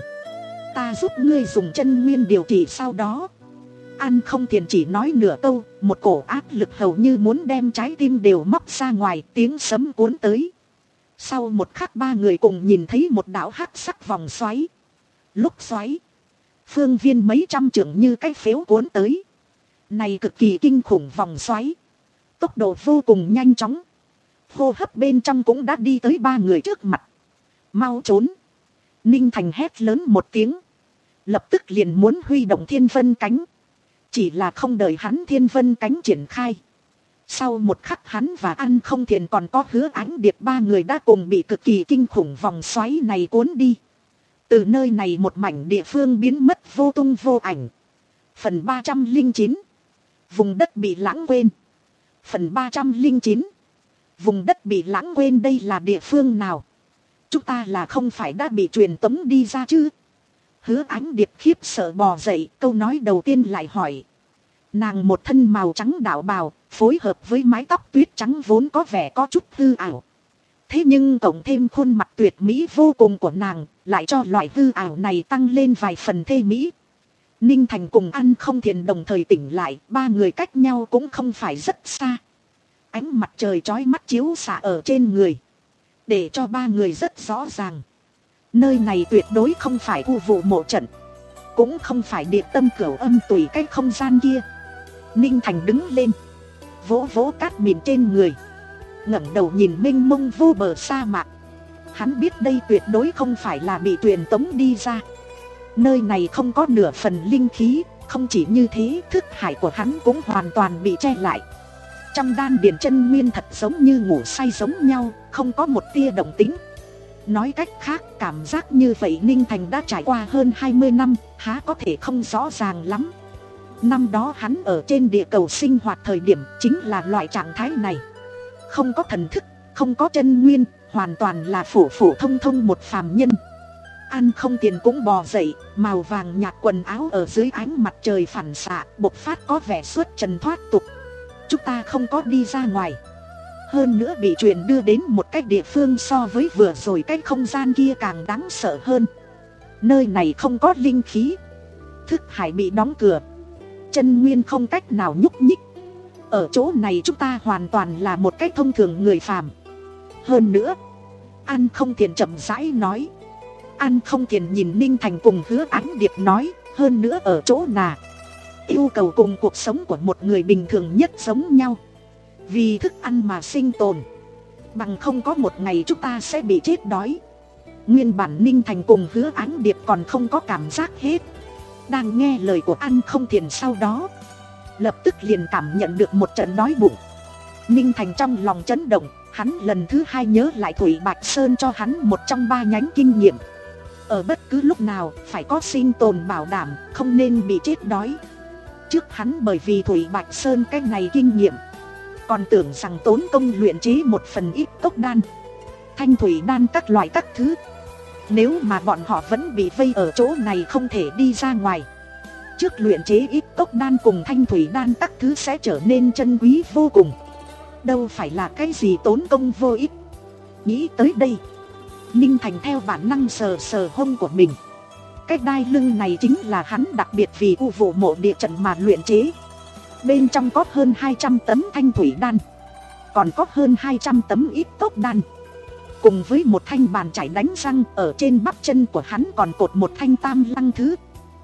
Ta giúp ngươi dùng chân nguyên điều trị sau đó. An Không Thiền chỉ nói nửa câu, một cổ áp lực hầu như muốn đem trái tim đều móc ra ngoài, tiếng sấm cuốn tới. Sau một khắc ba người cùng nhìn thấy một đạo hắc sắc vòng xoáy. Lúc xoáy, phương viên mấy trăm trượng như cái phếu cuốn tới. Này cực kỳ kinh khủng vòng xoáy, tốc độ vô cùng nhanh chóng. Hô hấp bên trong cũng đã đi tới ba người trước mặt. Mau trốn! Ninh Thành hét lớn một tiếng, lập tức liền muốn huy động thiên vân cánh. Chỉ là không đợi hắn thiên vân cánh triển khai, sau một khắc hắn và An Không Thiền còn có Hứa Ánh Điệp ba người đã cùng bị cực kỳ kinh khủng vòng xoáy này cuốn đi. Từ nơi này một mảnh địa phương biến mất vô tung vô ảnh. Phần ba trăm linh chín, vùng đất bị lãng quên. Phần ba trăm linh chín, vùng đất bị lãng quên, đây là địa phương nào? Chúng ta là không phải đã bị truyền tống đi ra chứ? Hứa Ánh Điệp khiếp sợ bò dậy, câu nói đầu tiên lại hỏi. Nàng một thân màu trắng đạo bào, phối hợp với mái tóc tuyết trắng vốn có vẻ có chút hư ảo. Thế nhưng cộng thêm khuôn mặt tuyệt mỹ vô cùng của nàng, lại cho loại hư ảo này tăng lên vài phần thê mỹ. Ninh Thành cùng An Không Thiền đồng thời tỉnh lại, ba người cách nhau cũng không phải rất xa. Ánh mặt trời chói mắt chiếu xạ ở trên người, để cho ba người rất rõ ràng. Nơi này tuyệt đối không phải u vụ mộ trận, cũng không phải địa tâm cửu âm tùy cách không gian kia. Ninh Thành đứng lên, vỗ vỗ cát mịn trên người, ngẩng đầu nhìn mênh mông vô bờ sa mạc. Hắn biết đây tuyệt đối không phải là bị truyền tống đi ra. Nơi này không có nửa phần linh khí. Không chỉ như thế, thức hải của hắn cũng hoàn toàn bị che lại. Trong đan điền chân nguyên thật giống như ngủ say giống nhau, không có một tia động tĩnh. Nói cách khác, cảm giác như vậy Ninh Thành đã trải qua hơn hai mươi năm, há có thể không rõ ràng lắm. Năm đó hắn ở trên địa cầu sinh hoạt thời điểm chính là loại trạng thái này. Không có thần thức, không có chân nguyên, hoàn toàn là phổ phổ thông thông một phàm nhân. An Không Tiền cũng bò dậy, màu vàng nhạt quần áo ở dưới ánh mặt trời phản xạ, bộc phát có vẻ xuất trần thoát tục. Chúng ta không có đi ra ngoài, hơn nữa bị truyền đưa đến một cái địa phương so với vừa rồi cái không gian kia càng đáng sợ hơn. Nơi này không có linh khí, thức hải bị đóng cửa, chân nguyên không cách nào nhúc nhích. Ở chỗ này chúng ta hoàn toàn là một cách thông thường người phàm. Hơn nữa, An Không Thiền chậm rãi nói. An Không Thiền nhìn Ninh Thành cùng Hứa Ánh Điệp nói, hơn nữa ở chỗ nào yêu cầu cùng cuộc sống của một người bình thường nhất giống nhau, vì thức ăn mà sinh tồn, bằng không có một ngày chúng ta sẽ bị chết đói. Nguyên bản Ninh Thành cùng Hứa Ánh Điệp còn không có cảm giác hết. Đang nghe lời của An Không Thiền sau đó, lập tức liền cảm nhận được một trận đói bụng. Ninh Thành trong lòng chấn động, hắn lần thứ hai nhớ lại Thủy Bạch Sơn cho hắn một trong ba nhánh kinh nghiệm. Ở bất cứ lúc nào phải có sinh tồn bảo đảm, không nên bị chết đói. Trước hắn bởi vì Thủy Bạch Sơn cái này kinh nghiệm, còn tưởng rằng tốn công luyện chế một phần ít cốc đan, thanh thủy đan các loại các thứ. Nếu mà bọn họ vẫn bị vây ở chỗ này không thể đi ra ngoài, trước luyện chế ít cốc đan cùng thanh thủy đan các thứ sẽ trở nên chân quý vô cùng, đâu phải là cái gì tốn công vô ích. Nghĩ tới đây, Ninh Thành theo bản năng sờ sờ hông của mình. Cái đai lưng này chính là hắn đặc biệt vì u vụ mộ địa trận mà luyện chế. Bên trong có hơn hai trăm tấm thanh thủy đan, còn có hơn hai trăm tấm ít cốc đan, cùng với một thanh bàn chải đánh răng. Ở trên bắp chân của hắn còn cột một thanh tam lăng thứ.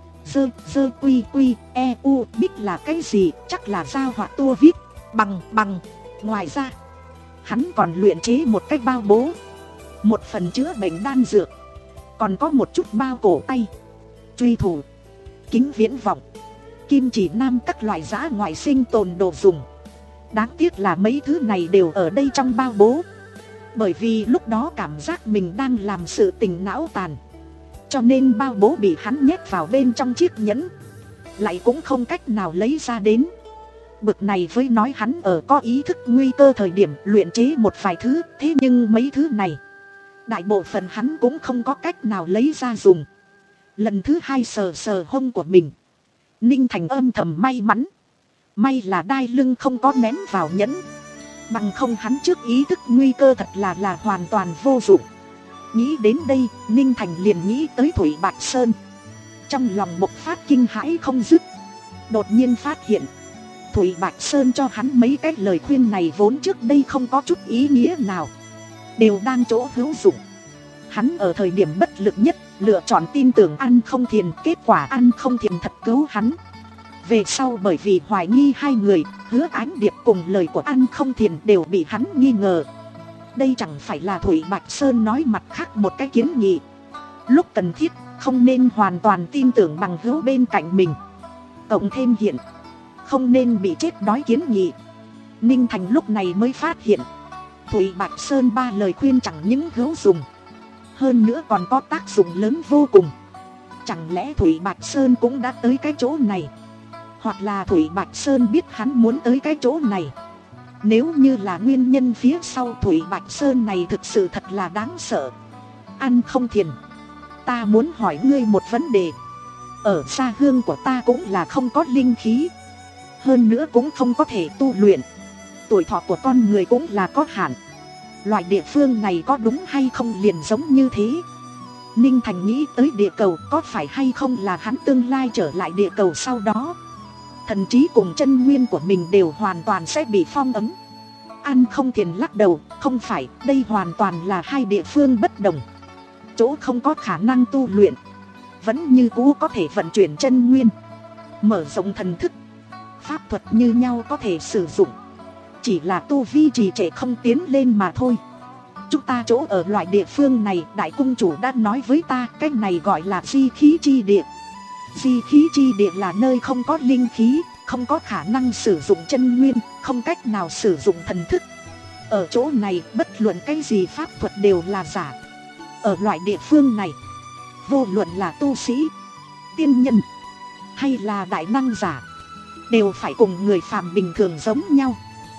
Dơ dơ quy quy e u bích là cái gì, chắc là giao họa tua viết bằng bằng. Ngoài ra, hắn còn luyện chế một cái bao bố, một phần chữa bệnh đan dược, còn có một chút bao cổ tay, truy thủ, kính viễn vọng, kim chỉ nam các loại dã ngoại sinh tồn đồ dùng. Đáng tiếc là mấy thứ này đều ở đây trong bao bố. Bởi vì lúc đó cảm giác mình đang làm sự tình não tàn, cho nên bao bố bị hắn nhét vào bên trong chiếc nhẫn, lại cũng không cách nào lấy ra đến. Bực này với nói hắn ở có ý thức nguy cơ thời điểm luyện chế một vài thứ, thế nhưng mấy thứ này đại bộ phận hắn cũng không có cách nào lấy ra dùng. Lần thứ hai sờ sờ hông của mình, Ninh Thành âm thầm may mắn, may là đai lưng không có ném vào nhẫn, bằng không hắn trước ý thức nguy cơ thật là là hoàn toàn vô dụng. Nghĩ đến đây, Ninh Thành liền nghĩ tới Thủy Bạch Sơn, trong lòng bộc phát kinh hãi không dứt. Đột nhiên phát hiện Thủy Bạch Sơn cho hắn mấy cái lời khuyên này vốn trước đây không có chút ý nghĩa nào, đều đang chỗ hữu dụng. Hắn ở thời điểm bất lực nhất, lựa chọn tin tưởng An Không Thiền. Kết quả An Không Thiền thật cứu hắn. Về sau bởi vì hoài nghi hai người, Hứa Ánh Điệp cùng lời của An Không Thiền đều bị hắn nghi ngờ. Đây chẳng phải là Thủy Bạch Sơn nói mặt khác một cái kiến nghị. Lúc cần thiết không nên hoàn toàn tin tưởng bằng hữu bên cạnh mình. Cộng thêm hiện không nên bị chết đói kiến nghị. Ninh Thành lúc này mới phát hiện Thủy Bạch Sơn ba lời khuyên chẳng những hữu dụng, hơn nữa còn có tác dụng lớn vô cùng. Chẳng lẽ Thủy Bạch Sơn cũng đã tới cái chỗ này? Hoặc là Thủy Bạch Sơn biết hắn muốn tới cái chỗ này. Nếu như là nguyên nhân phía sau Thủy Bạch Sơn này thực sự thật là đáng sợ. An Không Thiền, ta muốn hỏi ngươi một vấn đề. Ở xa hương của ta cũng là không có linh khí, hơn nữa cũng không có thể tu luyện. Tuổi thọ của con người cũng là có hạn. Loại địa phương này có đúng hay không liền giống như thế. Ninh Thành nghĩ tới địa cầu, có phải hay không là hắn tương lai trở lại địa cầu sau đó thần trí cùng chân nguyên của mình đều hoàn toàn sẽ bị phong ấn. An Không Thiền lắc đầu, không phải, đây hoàn toàn là hai địa phương bất đồng. Chỗ không có khả năng tu luyện, vẫn như cũ có thể vận chuyển chân nguyên, mở rộng thần thức. Pháp thuật như nhau có thể sử dụng, chỉ là tu vi trì trệ không tiến lên mà thôi. Chúng ta chỗ ở loại địa phương này, đại cung chủ đã nói với ta, cái này gọi là di khí chi địa. Di khí chi địa là nơi không có linh khí, không có khả năng sử dụng chân nguyên, không cách nào sử dụng thần thức. Ở chỗ này bất luận cái gì pháp thuật đều là giả. Ở loại địa phương này, vô luận là tu sĩ, tiên nhân hay là đại năng giả, đều phải cùng người phàm bình thường giống nhau,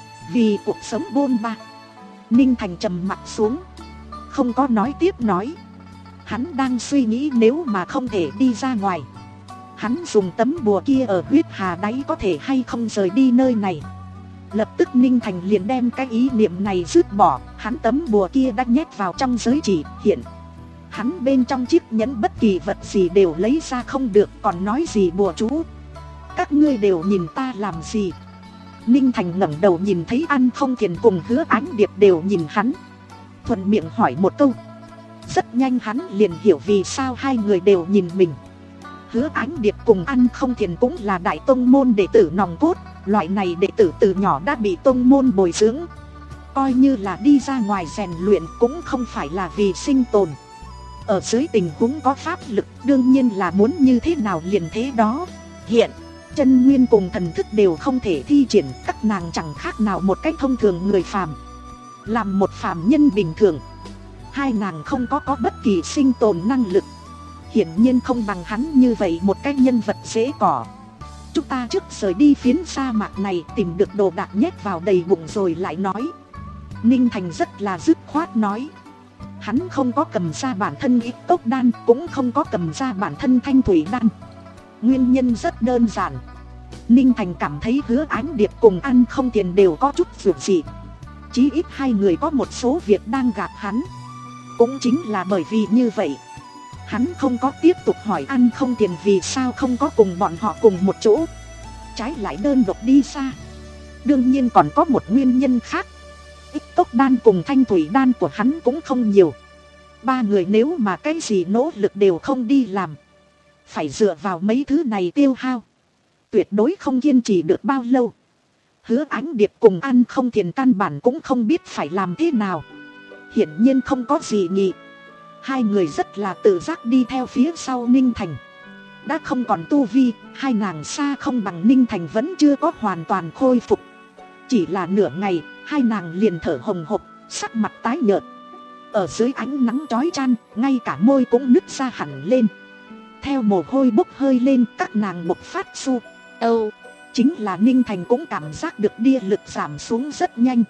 vì cuộc sống bôn ba. Ninh Thành trầm mặt xuống, không có nói tiếp nói. Hắn đang suy nghĩ nếu mà không thể đi ra ngoài, hắn dùng tấm bùa kia ở huyết hà đáy có thể hay không rời đi nơi này. Lập tức Ninh Thành liền đem cái ý niệm này dứt bỏ. Hắn tấm bùa kia đã nhét vào trong giới chỉ hiện. Hắn bên trong chiếc nhẫn bất kỳ vật gì đều lấy ra không được, còn nói gì bùa chú. Các ngươi đều nhìn ta làm gì? Ninh Thành ngẩng đầu nhìn thấy An Không Thiền cùng Hứa Ánh Điệp đều nhìn hắn, thuận miệng hỏi một câu. Rất nhanh hắn liền hiểu vì sao hai người đều nhìn mình. Hứa Ánh Điệp cùng An Không Thiền cũng là đại tông môn đệ tử nòng cốt. Loại này đệ tử từ nhỏ đã bị tông môn bồi dưỡng, coi như là đi ra ngoài rèn luyện cũng không phải là vì sinh tồn. Ở dưới tình huống có pháp lực, đương nhiên là muốn như thế nào liền thế đó. Hiện chân nguyên cùng thần thức đều không thể thi triển, các nàng chẳng khác nào một cách thông thường người phàm. Làm một phàm nhân bình thường, hai nàng không có có bất kỳ sinh tồn năng lực, hiển nhiên không bằng hắn như vậy một cái nhân vật dễ cỏ. Chúng ta trước rời đi phiến sa mạc này, tìm được đồ đạc nhét vào đầy bụng rồi lại nói. Ninh Thành rất là dứt khoát nói. Hắn không có cầm ra bản thân ít tốc đan, cũng không có cầm ra bản thân thanh thủy đan. Nguyên nhân rất đơn giản. Ninh Thành cảm thấy Hứa Ánh Điệp cùng An Không Thiền đều có chút việc gì. Chí ít hai người có một số việc đang gạt hắn. Cũng chính là bởi vì như vậy, hắn không có tiếp tục hỏi An Không Thiền vì sao không có cùng bọn họ cùng một chỗ, trái lại đơn độc đi xa. Đương nhiên còn có một nguyên nhân khác. Ít tốc đan cùng thanh thủy đan của hắn cũng không nhiều. Ba người nếu mà cái gì nỗ lực đều không đi làm, phải dựa vào mấy thứ này tiêu hao, tuyệt đối không kiên trì được bao lâu. Hứa Ánh Điệp cùng An Không Thiền căn bản cũng không biết phải làm thế nào, hiển nhiên không có gì nghị. Hai người rất là tự giác đi theo phía sau Ninh Thành. Đã không còn tu vi, hai nàng xa không bằng Ninh Thành vẫn chưa có hoàn toàn khôi phục. Chỉ là nửa ngày, hai nàng liền thở hồng hộc, sắc mặt tái nhợt. Ở dưới ánh nắng chói chang, ngay cả môi cũng nứt ra hẳn lên. Theo mồ hôi bốc hơi lên, các nàng bộc phát su âu. Chính là Ninh Thành cũng cảm giác được địa lực giảm xuống rất nhanh.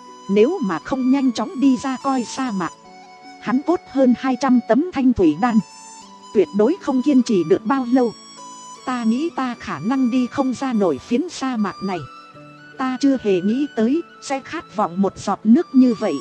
Nếu mà không nhanh chóng đi ra coi sa mạc, hắn cốt hơn hai trăm tấm thanh thủy đan, tuyệt đối không kiên trì được bao lâu. Ta nghĩ ta khả năng đi không ra nổi phiến sa mạc này. Ta chưa hề nghĩ tới sẽ khát vọng một giọt nước như vậy.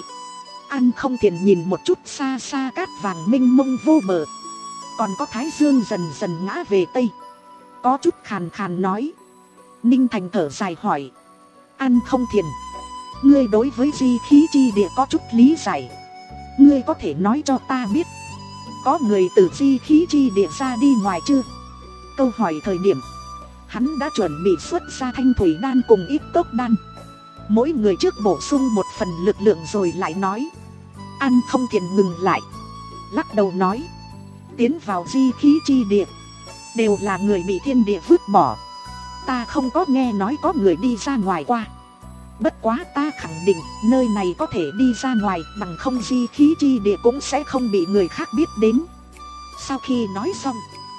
An Không Thiền nhìn một chút xa xa cát vàng mênh mông vô bờ, còn có thái dương dần dần ngã về tây, có chút khàn khàn nói. Ninh Thành thở dài hỏi, An Không Thiền, ngươi đối với di khí chi địa có chút lý giải, ngươi có thể nói cho ta biết Có người từ di khí chi địa ra đi ngoài chưa? Câu hỏi thời điểm hắn đã chuẩn bị xuất ra thanh thủy đan cùng ít cốc đan. Mỗi người trước bổ sung một phần lực lượng rồi lại nói. An Không Thiền ngừng lại, lắc đầu nói. Tiến vào di khí chi địa đều là người bị thiên địa vứt bỏ. Ta không có nghe nói có người đi ra ngoài qua. Bất quá ta khẳng định nơi này có thể đi ra ngoài, bằng không di khí chi địa cũng sẽ không bị người khác biết đến. Sau khi nói xong,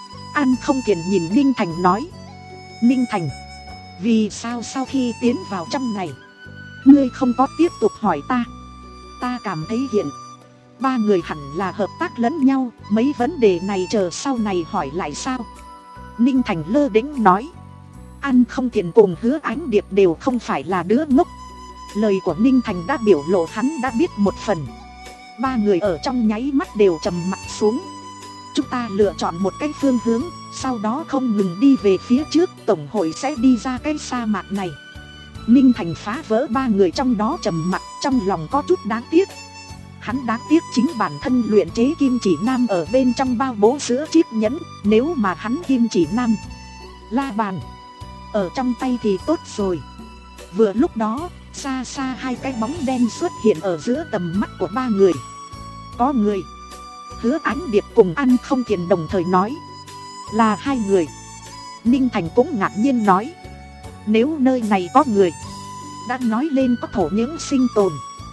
An Không Thiền nhìn Ninh Thành nói. Ninh Thành, vì sao sau khi tiến vào trong này ngươi không có tiếp tục hỏi ta? Ta cảm thấy hiện ba người hẳn là hợp tác lẫn nhau, mấy vấn đề này chờ sau này hỏi lại sao? Ninh Thành lơ đễnh nói. An Không Thiền cùng Hứa Ánh Điệp đều không phải là đứa ngốc. Lời của Ninh Thành đã biểu lộ hắn đã biết một phần. Ba người ở trong nháy mắt đều trầm mặt xuống. Chúng ta lựa chọn một cái phương hướng, sau đó không ngừng đi về phía trước, tổng hội sẽ đi ra cái sa mạc này. Ninh Thành phá vỡ ba người trong đó trầm mặt, trong lòng có chút đáng tiếc. Hắn đáng tiếc chính bản thân luyện chế kim chỉ nam ở bên trong bao bố giữa chiếc nhẫn. Nếu mà hắn kim chỉ nam la bàn ở trong tay thì tốt rồi. Vừa lúc đó, xa xa hai cái bóng đen xuất hiện ở giữa tầm mắt của ba người. Có người. Hứa Ánh Điệp cùng An Không Thiền đồng thời nói. Là hai người. Ninh Thành cũng ngạc nhiên nói. Nếu nơi này có người, đã nói lên có thổ những sinh tồn,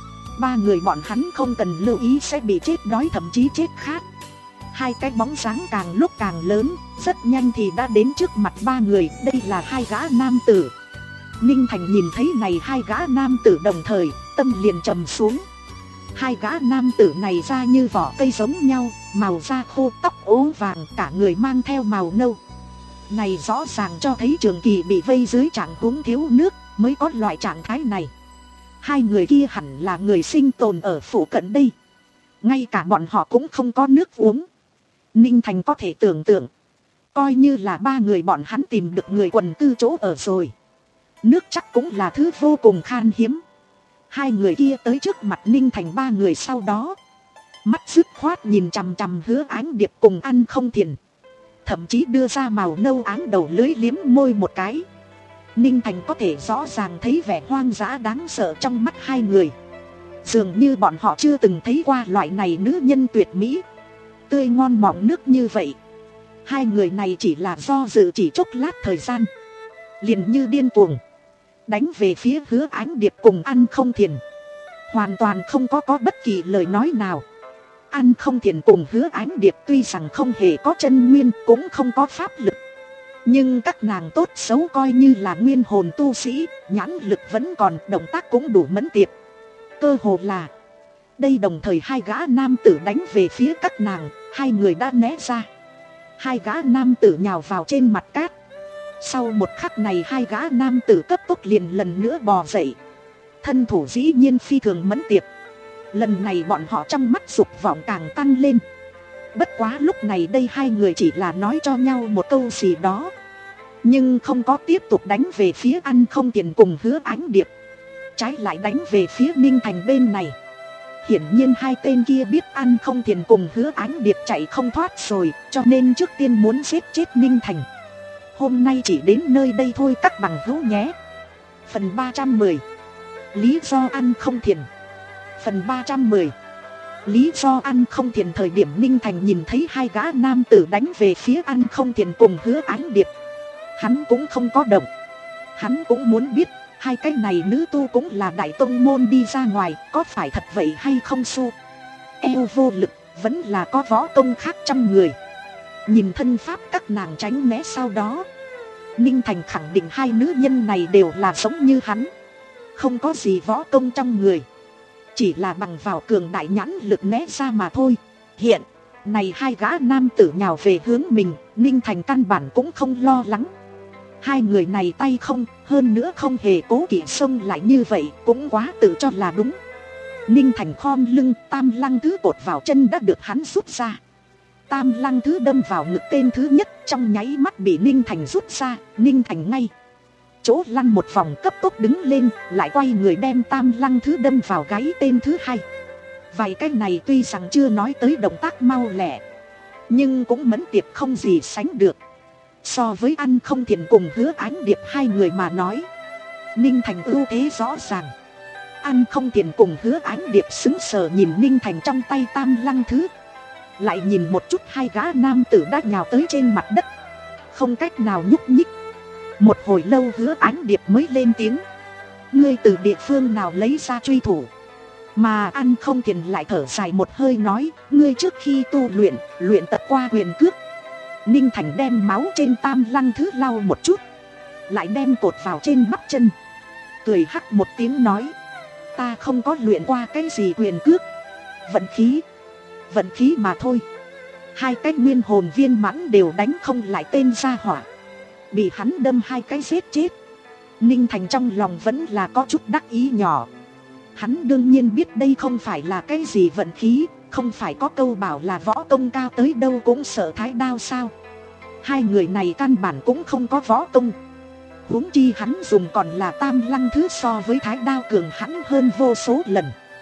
ba người bọn hắn không cần lưu ý sẽ bị chết đói, thậm chí chết khát. Hai cái bóng dáng càng lúc càng lớn, rất nhanh thì đã đến trước mặt ba người. Đây là hai gã nam tử. Ninh Thành nhìn thấy này hai gã nam tử đồng thời, tâm liền trầm xuống. Hai gã nam tử này ra như vỏ cây giống nhau, màu da khô, tóc ố vàng, cả người mang theo màu nâu. Này rõ ràng cho thấy Trường Kỳ bị vây dưới trạng huống thiếu nước mới có loại trạng thái này. Hai người kia hẳn là người sinh tồn ở phụ cận đây. Ngay cả bọn họ cũng không có nước uống. Ninh Thành có thể tưởng tượng, coi như là ba người bọn hắn tìm được người quần cư chỗ ở rồi, nước chắc cũng là thứ vô cùng khan hiếm. Hai người kia tới trước mặt Ninh Thành ba người, sau đó mắt dứt khoát nhìn chằm chằm Hứa Ánh Điệp cùng An Không Thiền, thậm chí đưa ra màu nâu áng đầu lưỡi liếm môi một cái. Ninh Thành có thể rõ ràng thấy vẻ hoang dã đáng sợ trong mắt hai người. Dường như bọn họ chưa từng thấy qua loại này nữ nhân tuyệt mỹ, tươi ngon mọng nước như vậy. Hai người này chỉ là do dự chỉ chốc lát thời gian, liền như điên cuồng đánh về phía Hứa Ánh Điệp cùng An Không Thiền, hoàn toàn không có có bất kỳ lời nói nào. An Không Thiền cùng Hứa Ánh Điệp tuy rằng không hề có chân nguyên, cũng không có pháp lực, nhưng các nàng tốt xấu coi như là nguyên hồn tu sĩ, nhãn lực vẫn còn, động tác cũng đủ mẫn tiệp. Cơ hồ là đây đồng thời hai gã nam tử đánh về phía các nàng, hai người đã né ra. Hai gã nam tử nhào vào trên mặt cát. Sau một khắc này hai gã nam tử cấp tốc liền lần nữa bò dậy. Thân thủ dĩ nhiên phi thường mẫn tiệp. Lần này bọn họ trong mắt dục vọng càng tăng lên. Bất quá lúc này đây hai người chỉ là nói cho nhau một câu gì đó, nhưng không có tiếp tục đánh về phía An Không Thiền cùng Hứa Ánh Điệp, trái lại đánh về phía Ninh Thành bên này. Hiển nhiên hai tên kia biết An Không Thiền cùng Hứa Ánh Điệp chạy không thoát rồi, cho nên trước tiên muốn giết chết Ninh Thành. Hôm nay chỉ đến nơi đây thôi các bằng hữu nhé. Phần ba trăm mười. Lý do An Không Thiền. Phần ba trăm mười. Lý do An Không Thiền. Thời điểm Ninh Thành nhìn thấy hai gã nam tử đánh về phía An Không Thiền cùng Hứa Ánh Điệp, hắn cũng không có động. Hắn cũng muốn biết hai cái này nữ tu cũng là đại tông môn đi ra ngoài, có phải thật vậy hay không su. Eo vô lực, vẫn là có võ công khác trong người. Nhìn thân pháp các nàng tránh né sau đó, Ninh Thành khẳng định hai nữ nhân này đều là giống như hắn, không có gì võ công trong người, chỉ là bằng vào cường đại nhãn lực né ra mà thôi. Hiện này hai gã nam tử nhào về hướng mình, Ninh Thành căn bản cũng không lo lắng. Hai người này tay không, hơn nữa không hề cố kỵ xông lại như vậy, cũng quá tự cho là đúng. Ninh Thành khom lưng, tam lăng thứ cột vào chân đã được hắn rút ra. Tam lăng thứ đâm vào ngực tên thứ nhất, trong nháy mắt bị Ninh Thành rút ra. Ninh Thành ngay chỗ lăn một vòng cấp tốc đứng lên, lại quay người đem tam lăng thứ đâm vào gáy tên thứ hai. Vậy cái này tuy rằng chưa nói tới động tác mau lẹ, nhưng cũng mẫn tiệp không gì sánh được. So với Ăn Không Thiền cùng Hứa Ánh Điệp hai người mà nói, Ninh Thành ưu thế rõ ràng. Ăn Không Thiền cùng Hứa Ánh Điệp sững sờ nhìn Ninh Thành trong tay Tam Lăng Thứ, lại nhìn một chút hai gã nam tử đã nhào tới trên mặt đất, không cách nào nhúc nhích. Một hồi lâu Hứa Ánh Điệp mới lên tiếng: ngươi từ địa phương nào lấy ra truy thủ? Mà Ăn Không Thiền lại thở dài một hơi nói: ngươi trước khi tu luyện, luyện tập qua huyền cước. Ninh Thành đem máu trên Tam Lăng Thứ lau một chút, lại đem cột vào trên bắp chân, cười hắc một tiếng nói: ta không có luyện qua cái gì huyền cước, vận khí, vận khí mà thôi. Hai cái nguyên hồn viên mãn đều đánh không lại tên gia hỏa, bị hắn đâm hai cái giết chết. Ninh Thành trong lòng vẫn là có chút đắc ý nhỏ. Hắn đương nhiên biết đây không phải là cái gì vận khí, không phải có câu bảo là võ công cao tới đâu cũng sợ thái đao sao. Hai người này căn bản cũng không có võ công, huống chi hắn dùng còn là Tam Lăng Thứ so với thái đao cường hắn hơn vô số lần.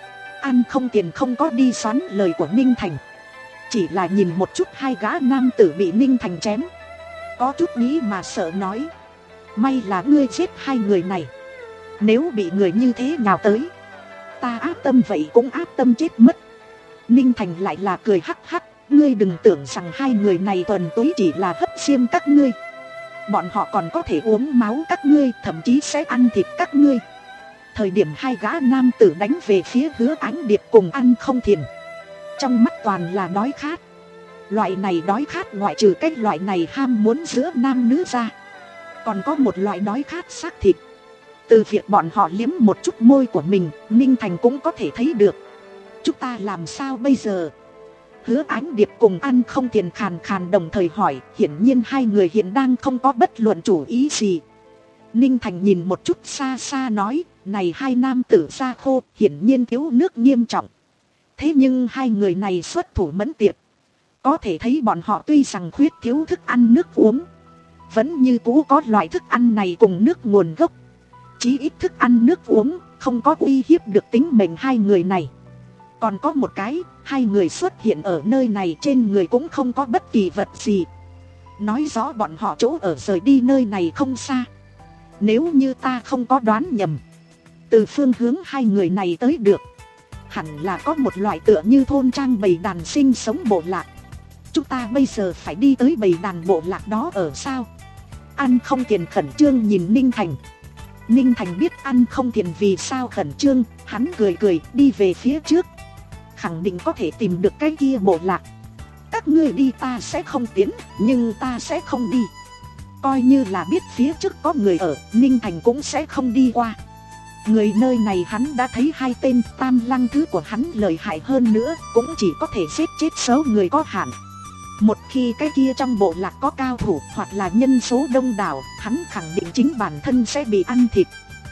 Ăn Không Tiền không có đi xoắn lời của Ninh Thành, chỉ là nhìn một chút hai gã nam tử bị Ninh Thành chém, có chút nghĩ mà sợ nói: may là ngươi giết hai người này, nếu bị người như thế nhào tới, ta áp tâm vậy cũng áp tâm chết mất. Ninh Thành lại là cười hắc hắc: ngươi đừng tưởng rằng hai người này thuần túy chỉ là hấp xiêm các ngươi, bọn họ còn có thể uống máu các ngươi, thậm chí sẽ ăn thịt các ngươi. Thời điểm hai gã nam tử đánh về phía Hứa Ánh Điệp cùng Ăn Không Thiền, trong mắt toàn là đói khát. Loại này đói khát ngoại trừ cái loại này ham muốn giữa nam nữ ra, còn có một loại đói khát xác thịt. Từ việc bọn họ liếm một chút môi của mình, Ninh Thành cũng có thể thấy được. Chúng ta làm sao bây giờ? Hứa Ánh Điệp cùng Ăn Không Thiền khàn khàn đồng thời hỏi, hiển nhiên hai người hiện đang không có bất luận chủ ý gì. Ninh Thành nhìn một chút xa xa nói: này hai nam tử da khô, hiển nhiên thiếu nước nghiêm trọng. Thế nhưng hai người này xuất thủ mẫn tiệp, có thể thấy bọn họ tuy rằng khuyết thiếu thức ăn nước uống, vẫn như cũ có loại thức ăn này cùng nước nguồn gốc. Chí ít thức ăn nước uống không có uy hiếp được tính mệnh hai người này. Còn có một cái, hai người xuất hiện ở nơi này trên người cũng không có bất kỳ vật gì, nói rõ bọn họ chỗ ở rời đi nơi này không xa. Nếu như ta không có đoán nhầm, từ phương hướng hai người này tới được, hẳn là có một loại tựa như thôn trang bầy đàn sinh sống bộ lạc. Chúng ta bây giờ phải đi tới bầy đàn bộ lạc đó ở sao? Ăn Không Thiền khẩn trương nhìn Ninh Thành. Ninh Thành biết Ăn Không Thiền vì sao khẩn trương, hắn cười cười đi về phía trước, khẳng định có thể tìm được cái kia bộ lạc. Các ngươi đi ta sẽ không tiến, nhưng ta sẽ không đi. Coi như là biết phía trước có người ở, Ninh Thành cũng sẽ không đi qua. Người nơi này hắn đã thấy hai tên, Tam Lăng Thứ của hắn lợi hại hơn nữa, cũng chỉ có thể giết chết số người có hạn. Một khi cái kia trong bộ lạc có cao thủ hoặc là nhân số đông đảo, hắn khẳng định chính bản thân sẽ bị ăn thịt.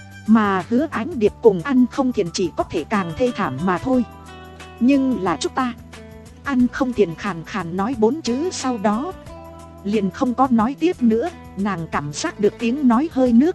Mà Hứa Ánh Điệp cùng Ăn Không Thiền chỉ có thể càng thê thảm mà thôi. Nhưng là chúng ta, Ăn Không Thiền khàn khàn nói bốn chữ sau đó liền không có nói tiếp nữa. Nàng cảm giác được tiếng nói hơi nước,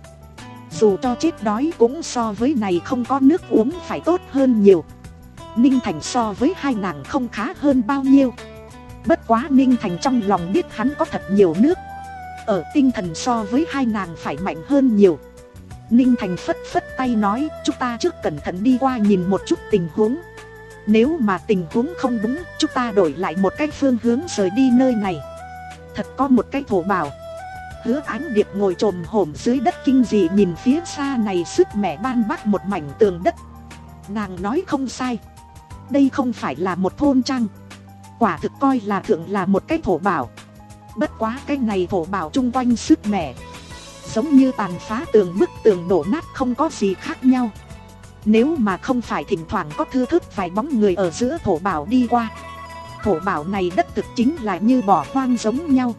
dù cho chết đói cũng so với này không có nước uống phải tốt hơn nhiều. Ninh Thành so với hai nàng không khá hơn bao nhiêu, bất quá Ninh Thành trong lòng biết hắn có thật nhiều nước, ở tinh thần so với hai nàng phải mạnh hơn nhiều. Ninh Thành phất phất tay nói: chúng ta trước cẩn thận đi qua nhìn một chút tình huống, nếu mà tình huống không đúng, chúng ta đổi lại một cái phương hướng rời đi nơi này. Thật có một cái thổ bảo. Hứa Ánh Điệp ngồi chồm hổm dưới đất kinh dị nhìn phía xa này sức mẻ ban bác một mảnh tường đất. Nàng nói không sai, đây không phải là một thôn trang, quả thực coi là thượng là một cái thổ bảo. Bất quá cái này thổ bảo chung quanh sức mẻ, giống như tàn phá tường, bức tường đổ nát không có gì khác nhau. Nếu mà không phải thỉnh thoảng có thưa thớt vài bóng người ở giữa thổ bảo đi qua, thổ bảo này đất thực chính là như bỏ hoang giống nhau.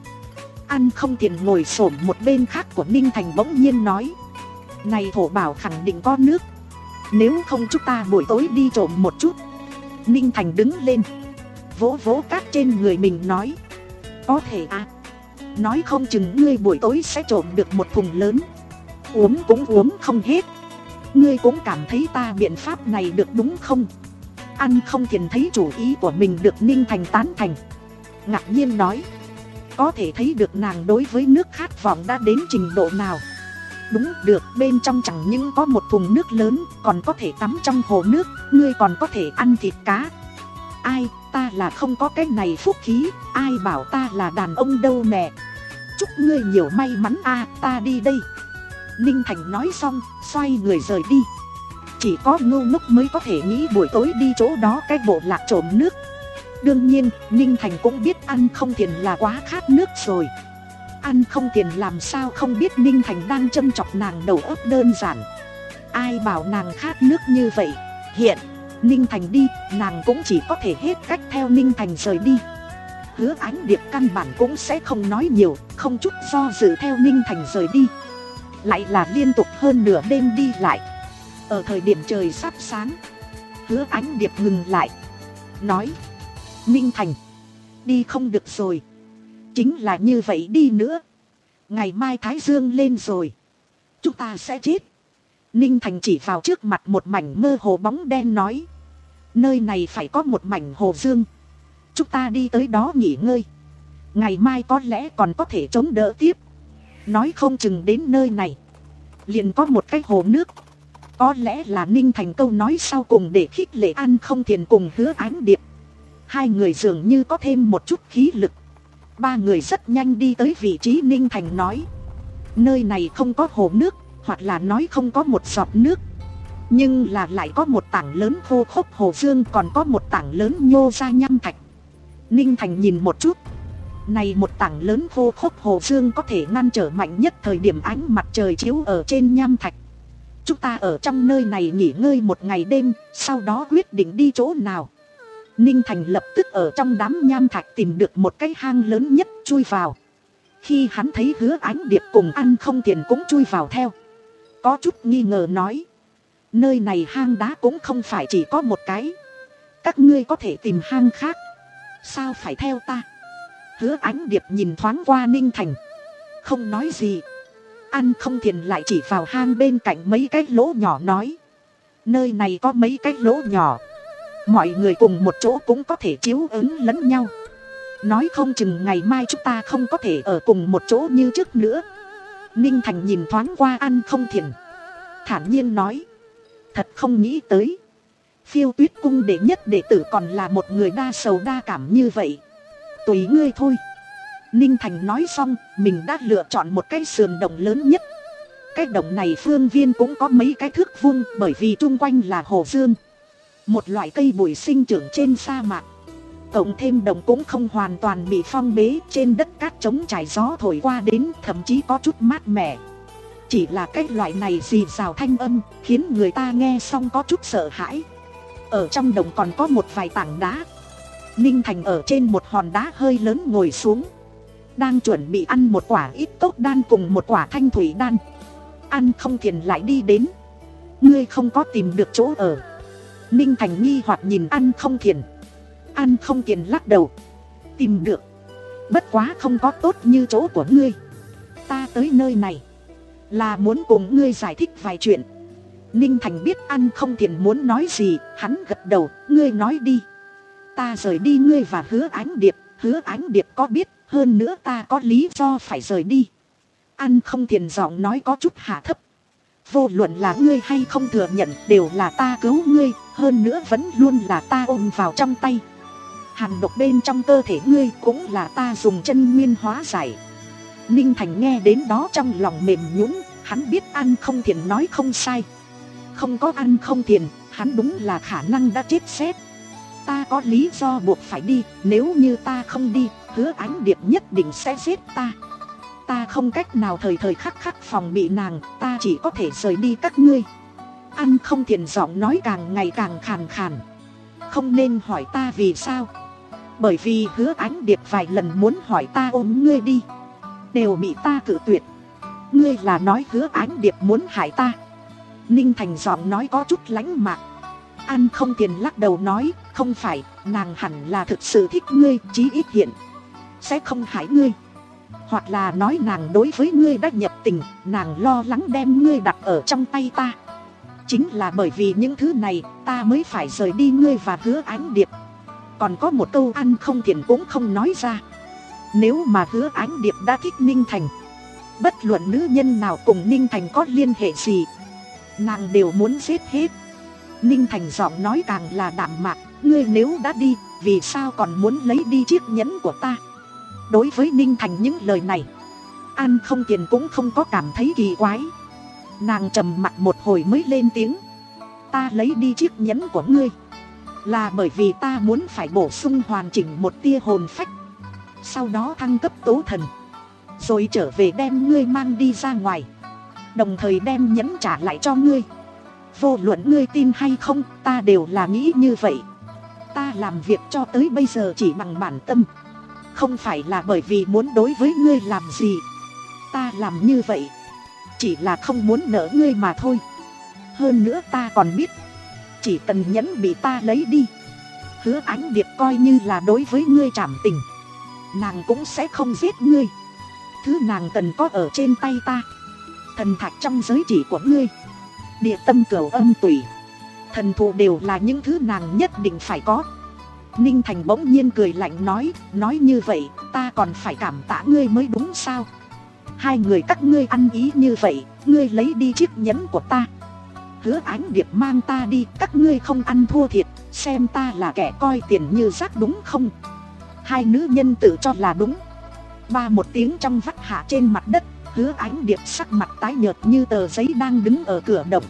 Ăn Không Thiền ngồi xổm một bên khác của Ninh Thành bỗng nhiên nói: này thổ bảo khẳng định có nước, nếu không chúng ta buổi tối đi trộm một chút. Ninh Thành đứng lên, vỗ vỗ cát trên người mình nói: có thể à, nói không chừng ngươi buổi tối sẽ trộm được một thùng lớn, uống cũng uống không hết. Ngươi cũng cảm thấy ta biện pháp này được đúng không? Ăn Không Thiền thấy chủ ý của mình được Ninh Thành tán thành, ngạc nhiên nói. Có thể thấy được nàng đối với nước khát vọng đã đến trình độ nào. Đúng được, bên trong chẳng những có một thùng nước lớn, còn có thể tắm trong hồ nước, ngươi còn có thể ăn thịt cá. Ai, ta là không có cái này phúc khí, ai bảo ta là đàn ông đâu mẹ. Chúc ngươi nhiều may mắn a, ta đi đây. Ninh Thành nói xong, xoay người rời đi. Chỉ có ngu ngốc mới có thể nghĩ buổi tối đi chỗ đó cái bộ lạc trộm nước. Đương nhiên, Ninh Thành cũng biết Ăn Không Thiền là quá khát nước rồi. Ăn Không Thiền làm sao không biết Ninh Thành đang châm chọc nàng đầu óc đơn giản. Ai bảo nàng khát nước như vậy. Hiện, Ninh Thành đi, nàng cũng chỉ có thể hết cách theo Ninh Thành rời đi. Hứa Ánh Điệp căn bản cũng sẽ không nói nhiều, không chút do dự theo Ninh Thành rời đi. Lại là liên tục hơn nửa đêm đi lại. Ở thời điểm trời sắp sáng, Hứa Ánh Điệp ngừng lại, nói: Ninh Thành, đi không được rồi. Chính là như vậy đi nữa, ngày mai thái dương lên rồi, chúng ta sẽ chết. Ninh Thành chỉ vào trước mặt một mảnh mơ hồ bóng đen nói: nơi này phải có một mảnh hồ dương, chúng ta đi tới đó nghỉ ngơi, ngày mai có lẽ còn có thể chống đỡ tiếp. Nói không chừng đến nơi này liền có một cái hồ nước. Có lẽ là Ninh Thành câu nói sau cùng để khích lệ Ăn Không Thiền cùng Hứa Ánh Điệp. Hai người dường như có thêm một chút khí lực. Ba người rất nhanh đi tới vị trí Ninh Thành nói. Nơi này không có hồ nước, hoặc là nói không có một giọt nước, nhưng là lại có một tảng lớn khô khốc hồ dương, còn có một tảng lớn nhô ra nham thạch. Ninh Thành nhìn một chút. Này một tảng lớn khô khốc hồ dương có thể ngăn trở mạnh nhất thời điểm ánh mặt trời chiếu ở trên nham thạch. Chúng ta ở trong nơi này nghỉ ngơi một ngày đêm, sau đó quyết định đi chỗ nào. Ninh Thành lập tức ở trong đám nham thạch tìm được một cái hang lớn nhất, chui vào. Khi hắn thấy Hứa Ánh Điệp cùng Ăn Không Thiền cũng chui vào theo, có chút nghi ngờ nói: nơi này hang đá cũng không phải chỉ có một cái, các ngươi có thể tìm hang khác, sao phải theo ta? Hứa Ánh Điệp nhìn thoáng qua Ninh Thành, không nói gì. Ăn Không Thiền lại chỉ vào hang bên cạnh mấy cái lỗ nhỏ nói: nơi này có mấy cái lỗ nhỏ, mọi người cùng một chỗ cũng có thể chiếu ứng lẫn nhau. Nói không chừng ngày mai chúng ta không có thể ở cùng một chỗ như trước nữa. Ninh Thành nhìn thoáng qua Ăn Không Thiền, thản nhiên nói: thật không nghĩ tới, Phiêu Tuyết cung đệ nhất đệ tử còn là một người đa sầu đa cảm như vậy. Tùy ngươi thôi. Ninh Thành nói xong, mình đã lựa chọn một cái sườn đồng lớn nhất. Cái đồng này phương viên cũng có mấy cái thước vuông, bởi vì chung quanh là hồ dương, một loại cây bụi sinh trưởng trên sa mạc. Cộng thêm đồng cũng không hoàn toàn bị phong bế, trên đất cát trống trải gió thổi qua đến, thậm chí có chút mát mẻ. Chỉ là cái loại này rì rào thanh âm, khiến người ta nghe xong có chút sợ hãi. Ở trong đồng còn có một vài tảng đá. Ninh Thành ở trên một hòn đá hơi lớn ngồi xuống, đang chuẩn bị ăn một quả ít tốc đan cùng một quả thanh thủy đan. Ăn Không Thiền lại đi đến. Ngươi không có tìm được chỗ ở? Ninh Thành nghi hoặc nhìn Ăn Không Thiền. Ăn Không Thiền lắc đầu. Tìm được, bất quá không có tốt như chỗ của ngươi. Ta tới nơi này là muốn cùng ngươi giải thích vài chuyện. Ninh Thành biết Ăn Không Thiền muốn nói gì, hắn gật đầu. Ngươi nói đi. Ta rời đi ngươi và Hứa Ánh Điệp, Hứa Ánh Điệp có biết, hơn nữa ta có lý do phải rời đi. Ăn Không Thiền giọng nói có chút hạ thấp. Vô luận là ngươi hay không thừa nhận, đều là ta cứu ngươi, hơn nữa vẫn luôn là ta ôm vào trong tay. Hàn độc bên trong cơ thể ngươi cũng là ta dùng chân nguyên hóa giải. Ninh Thành nghe đến đó trong lòng mềm nhũn, hắn biết Ăn Không Thiền nói không sai. Không có Ăn Không Thiền, hắn đúng là khả năng đã chết sét. Ta có lý do buộc phải đi, nếu như ta không đi, Hứa Ánh Điệp nhất định sẽ giết ta. Ta không cách nào thời thời khắc khắc phòng bị nàng, ta chỉ có thể rời đi các ngươi. Ăn Không Thiền giọng nói càng ngày càng khàn khàn. Không nên hỏi ta vì sao. Bởi vì Hứa Ánh Điệp vài lần muốn hỏi ta ôm ngươi đi, đều bị ta cự tuyệt. Ngươi là nói Hứa Ánh Điệp muốn hại ta? Ninh Thành giọng nói có chút lãnh mạc. Ăn Không Thiền lắc đầu nói, không phải, nàng hẳn là thực sự thích ngươi, chí ít hiện sẽ không hại ngươi. Hoặc là nói nàng đối với ngươi đã nhập tình, nàng lo lắng đem ngươi đặt ở trong tay ta. Chính là bởi vì những thứ này, ta mới phải rời đi ngươi và Hứa Ánh Điệp. còn có một câu ăn không tiền cũng không nói ra. Nếu mà Hứa Ánh Điệp đã thích Ninh Thành, bất luận nữ nhân nào cùng Ninh Thành có liên hệ gì, nàng đều muốn giết hết. Ninh Thành giọng nói càng là đạm mạc, ngươi nếu đã đi, vì sao còn muốn lấy đi chiếc nhẫn của ta? Đối với Ninh Thành những lời này, An không tiền cũng không có cảm thấy kỳ quái. Nàng trầm mặc một hồi mới lên tiếng, ta lấy đi chiếc nhẫn của ngươi là bởi vì ta muốn phải bổ sung hoàn chỉnh một tia hồn phách, sau đó thăng cấp tố thần, rồi trở về đem ngươi mang đi ra ngoài, đồng thời đem nhẫn trả lại cho ngươi. Vô luận ngươi tin hay không, ta đều là nghĩ như vậy. Ta làm việc cho tới bây giờ chỉ bằng bản tâm, không phải là bởi vì muốn đối với ngươi làm gì. Ta làm như vậy chỉ là không muốn nợ ngươi mà thôi. Hơn nữa ta còn biết, chỉ cần nhẫn bị ta lấy đi, Hứa Ánh Điệp coi như là đối với ngươi trảm tình, nàng cũng sẽ không giết ngươi. Thứ nàng cần có ở trên tay ta: thần thạch trong giới chỉ của ngươi, địa tâm cửu âm tủy, thần thụ đều là những thứ nàng nhất định phải có. Ninh Thành bỗng nhiên cười lạnh nói, nói như vậy ta còn phải cảm tạ ngươi mới đúng sao? Hai người các ngươi ăn ý như vậy, ngươi lấy đi chiếc nhẫn của ta, Hứa Ánh Điệp mang ta đi, các ngươi không ăn thua thiệt, xem ta là kẻ coi tiền như rác đúng không? Hai nữ nhân tự cho là đúng. Ba một tiếng trong vắt hạ trên mặt đất, Hứa Ánh Điệp sắc mặt tái nhợt như tờ giấy đang đứng ở cửa động.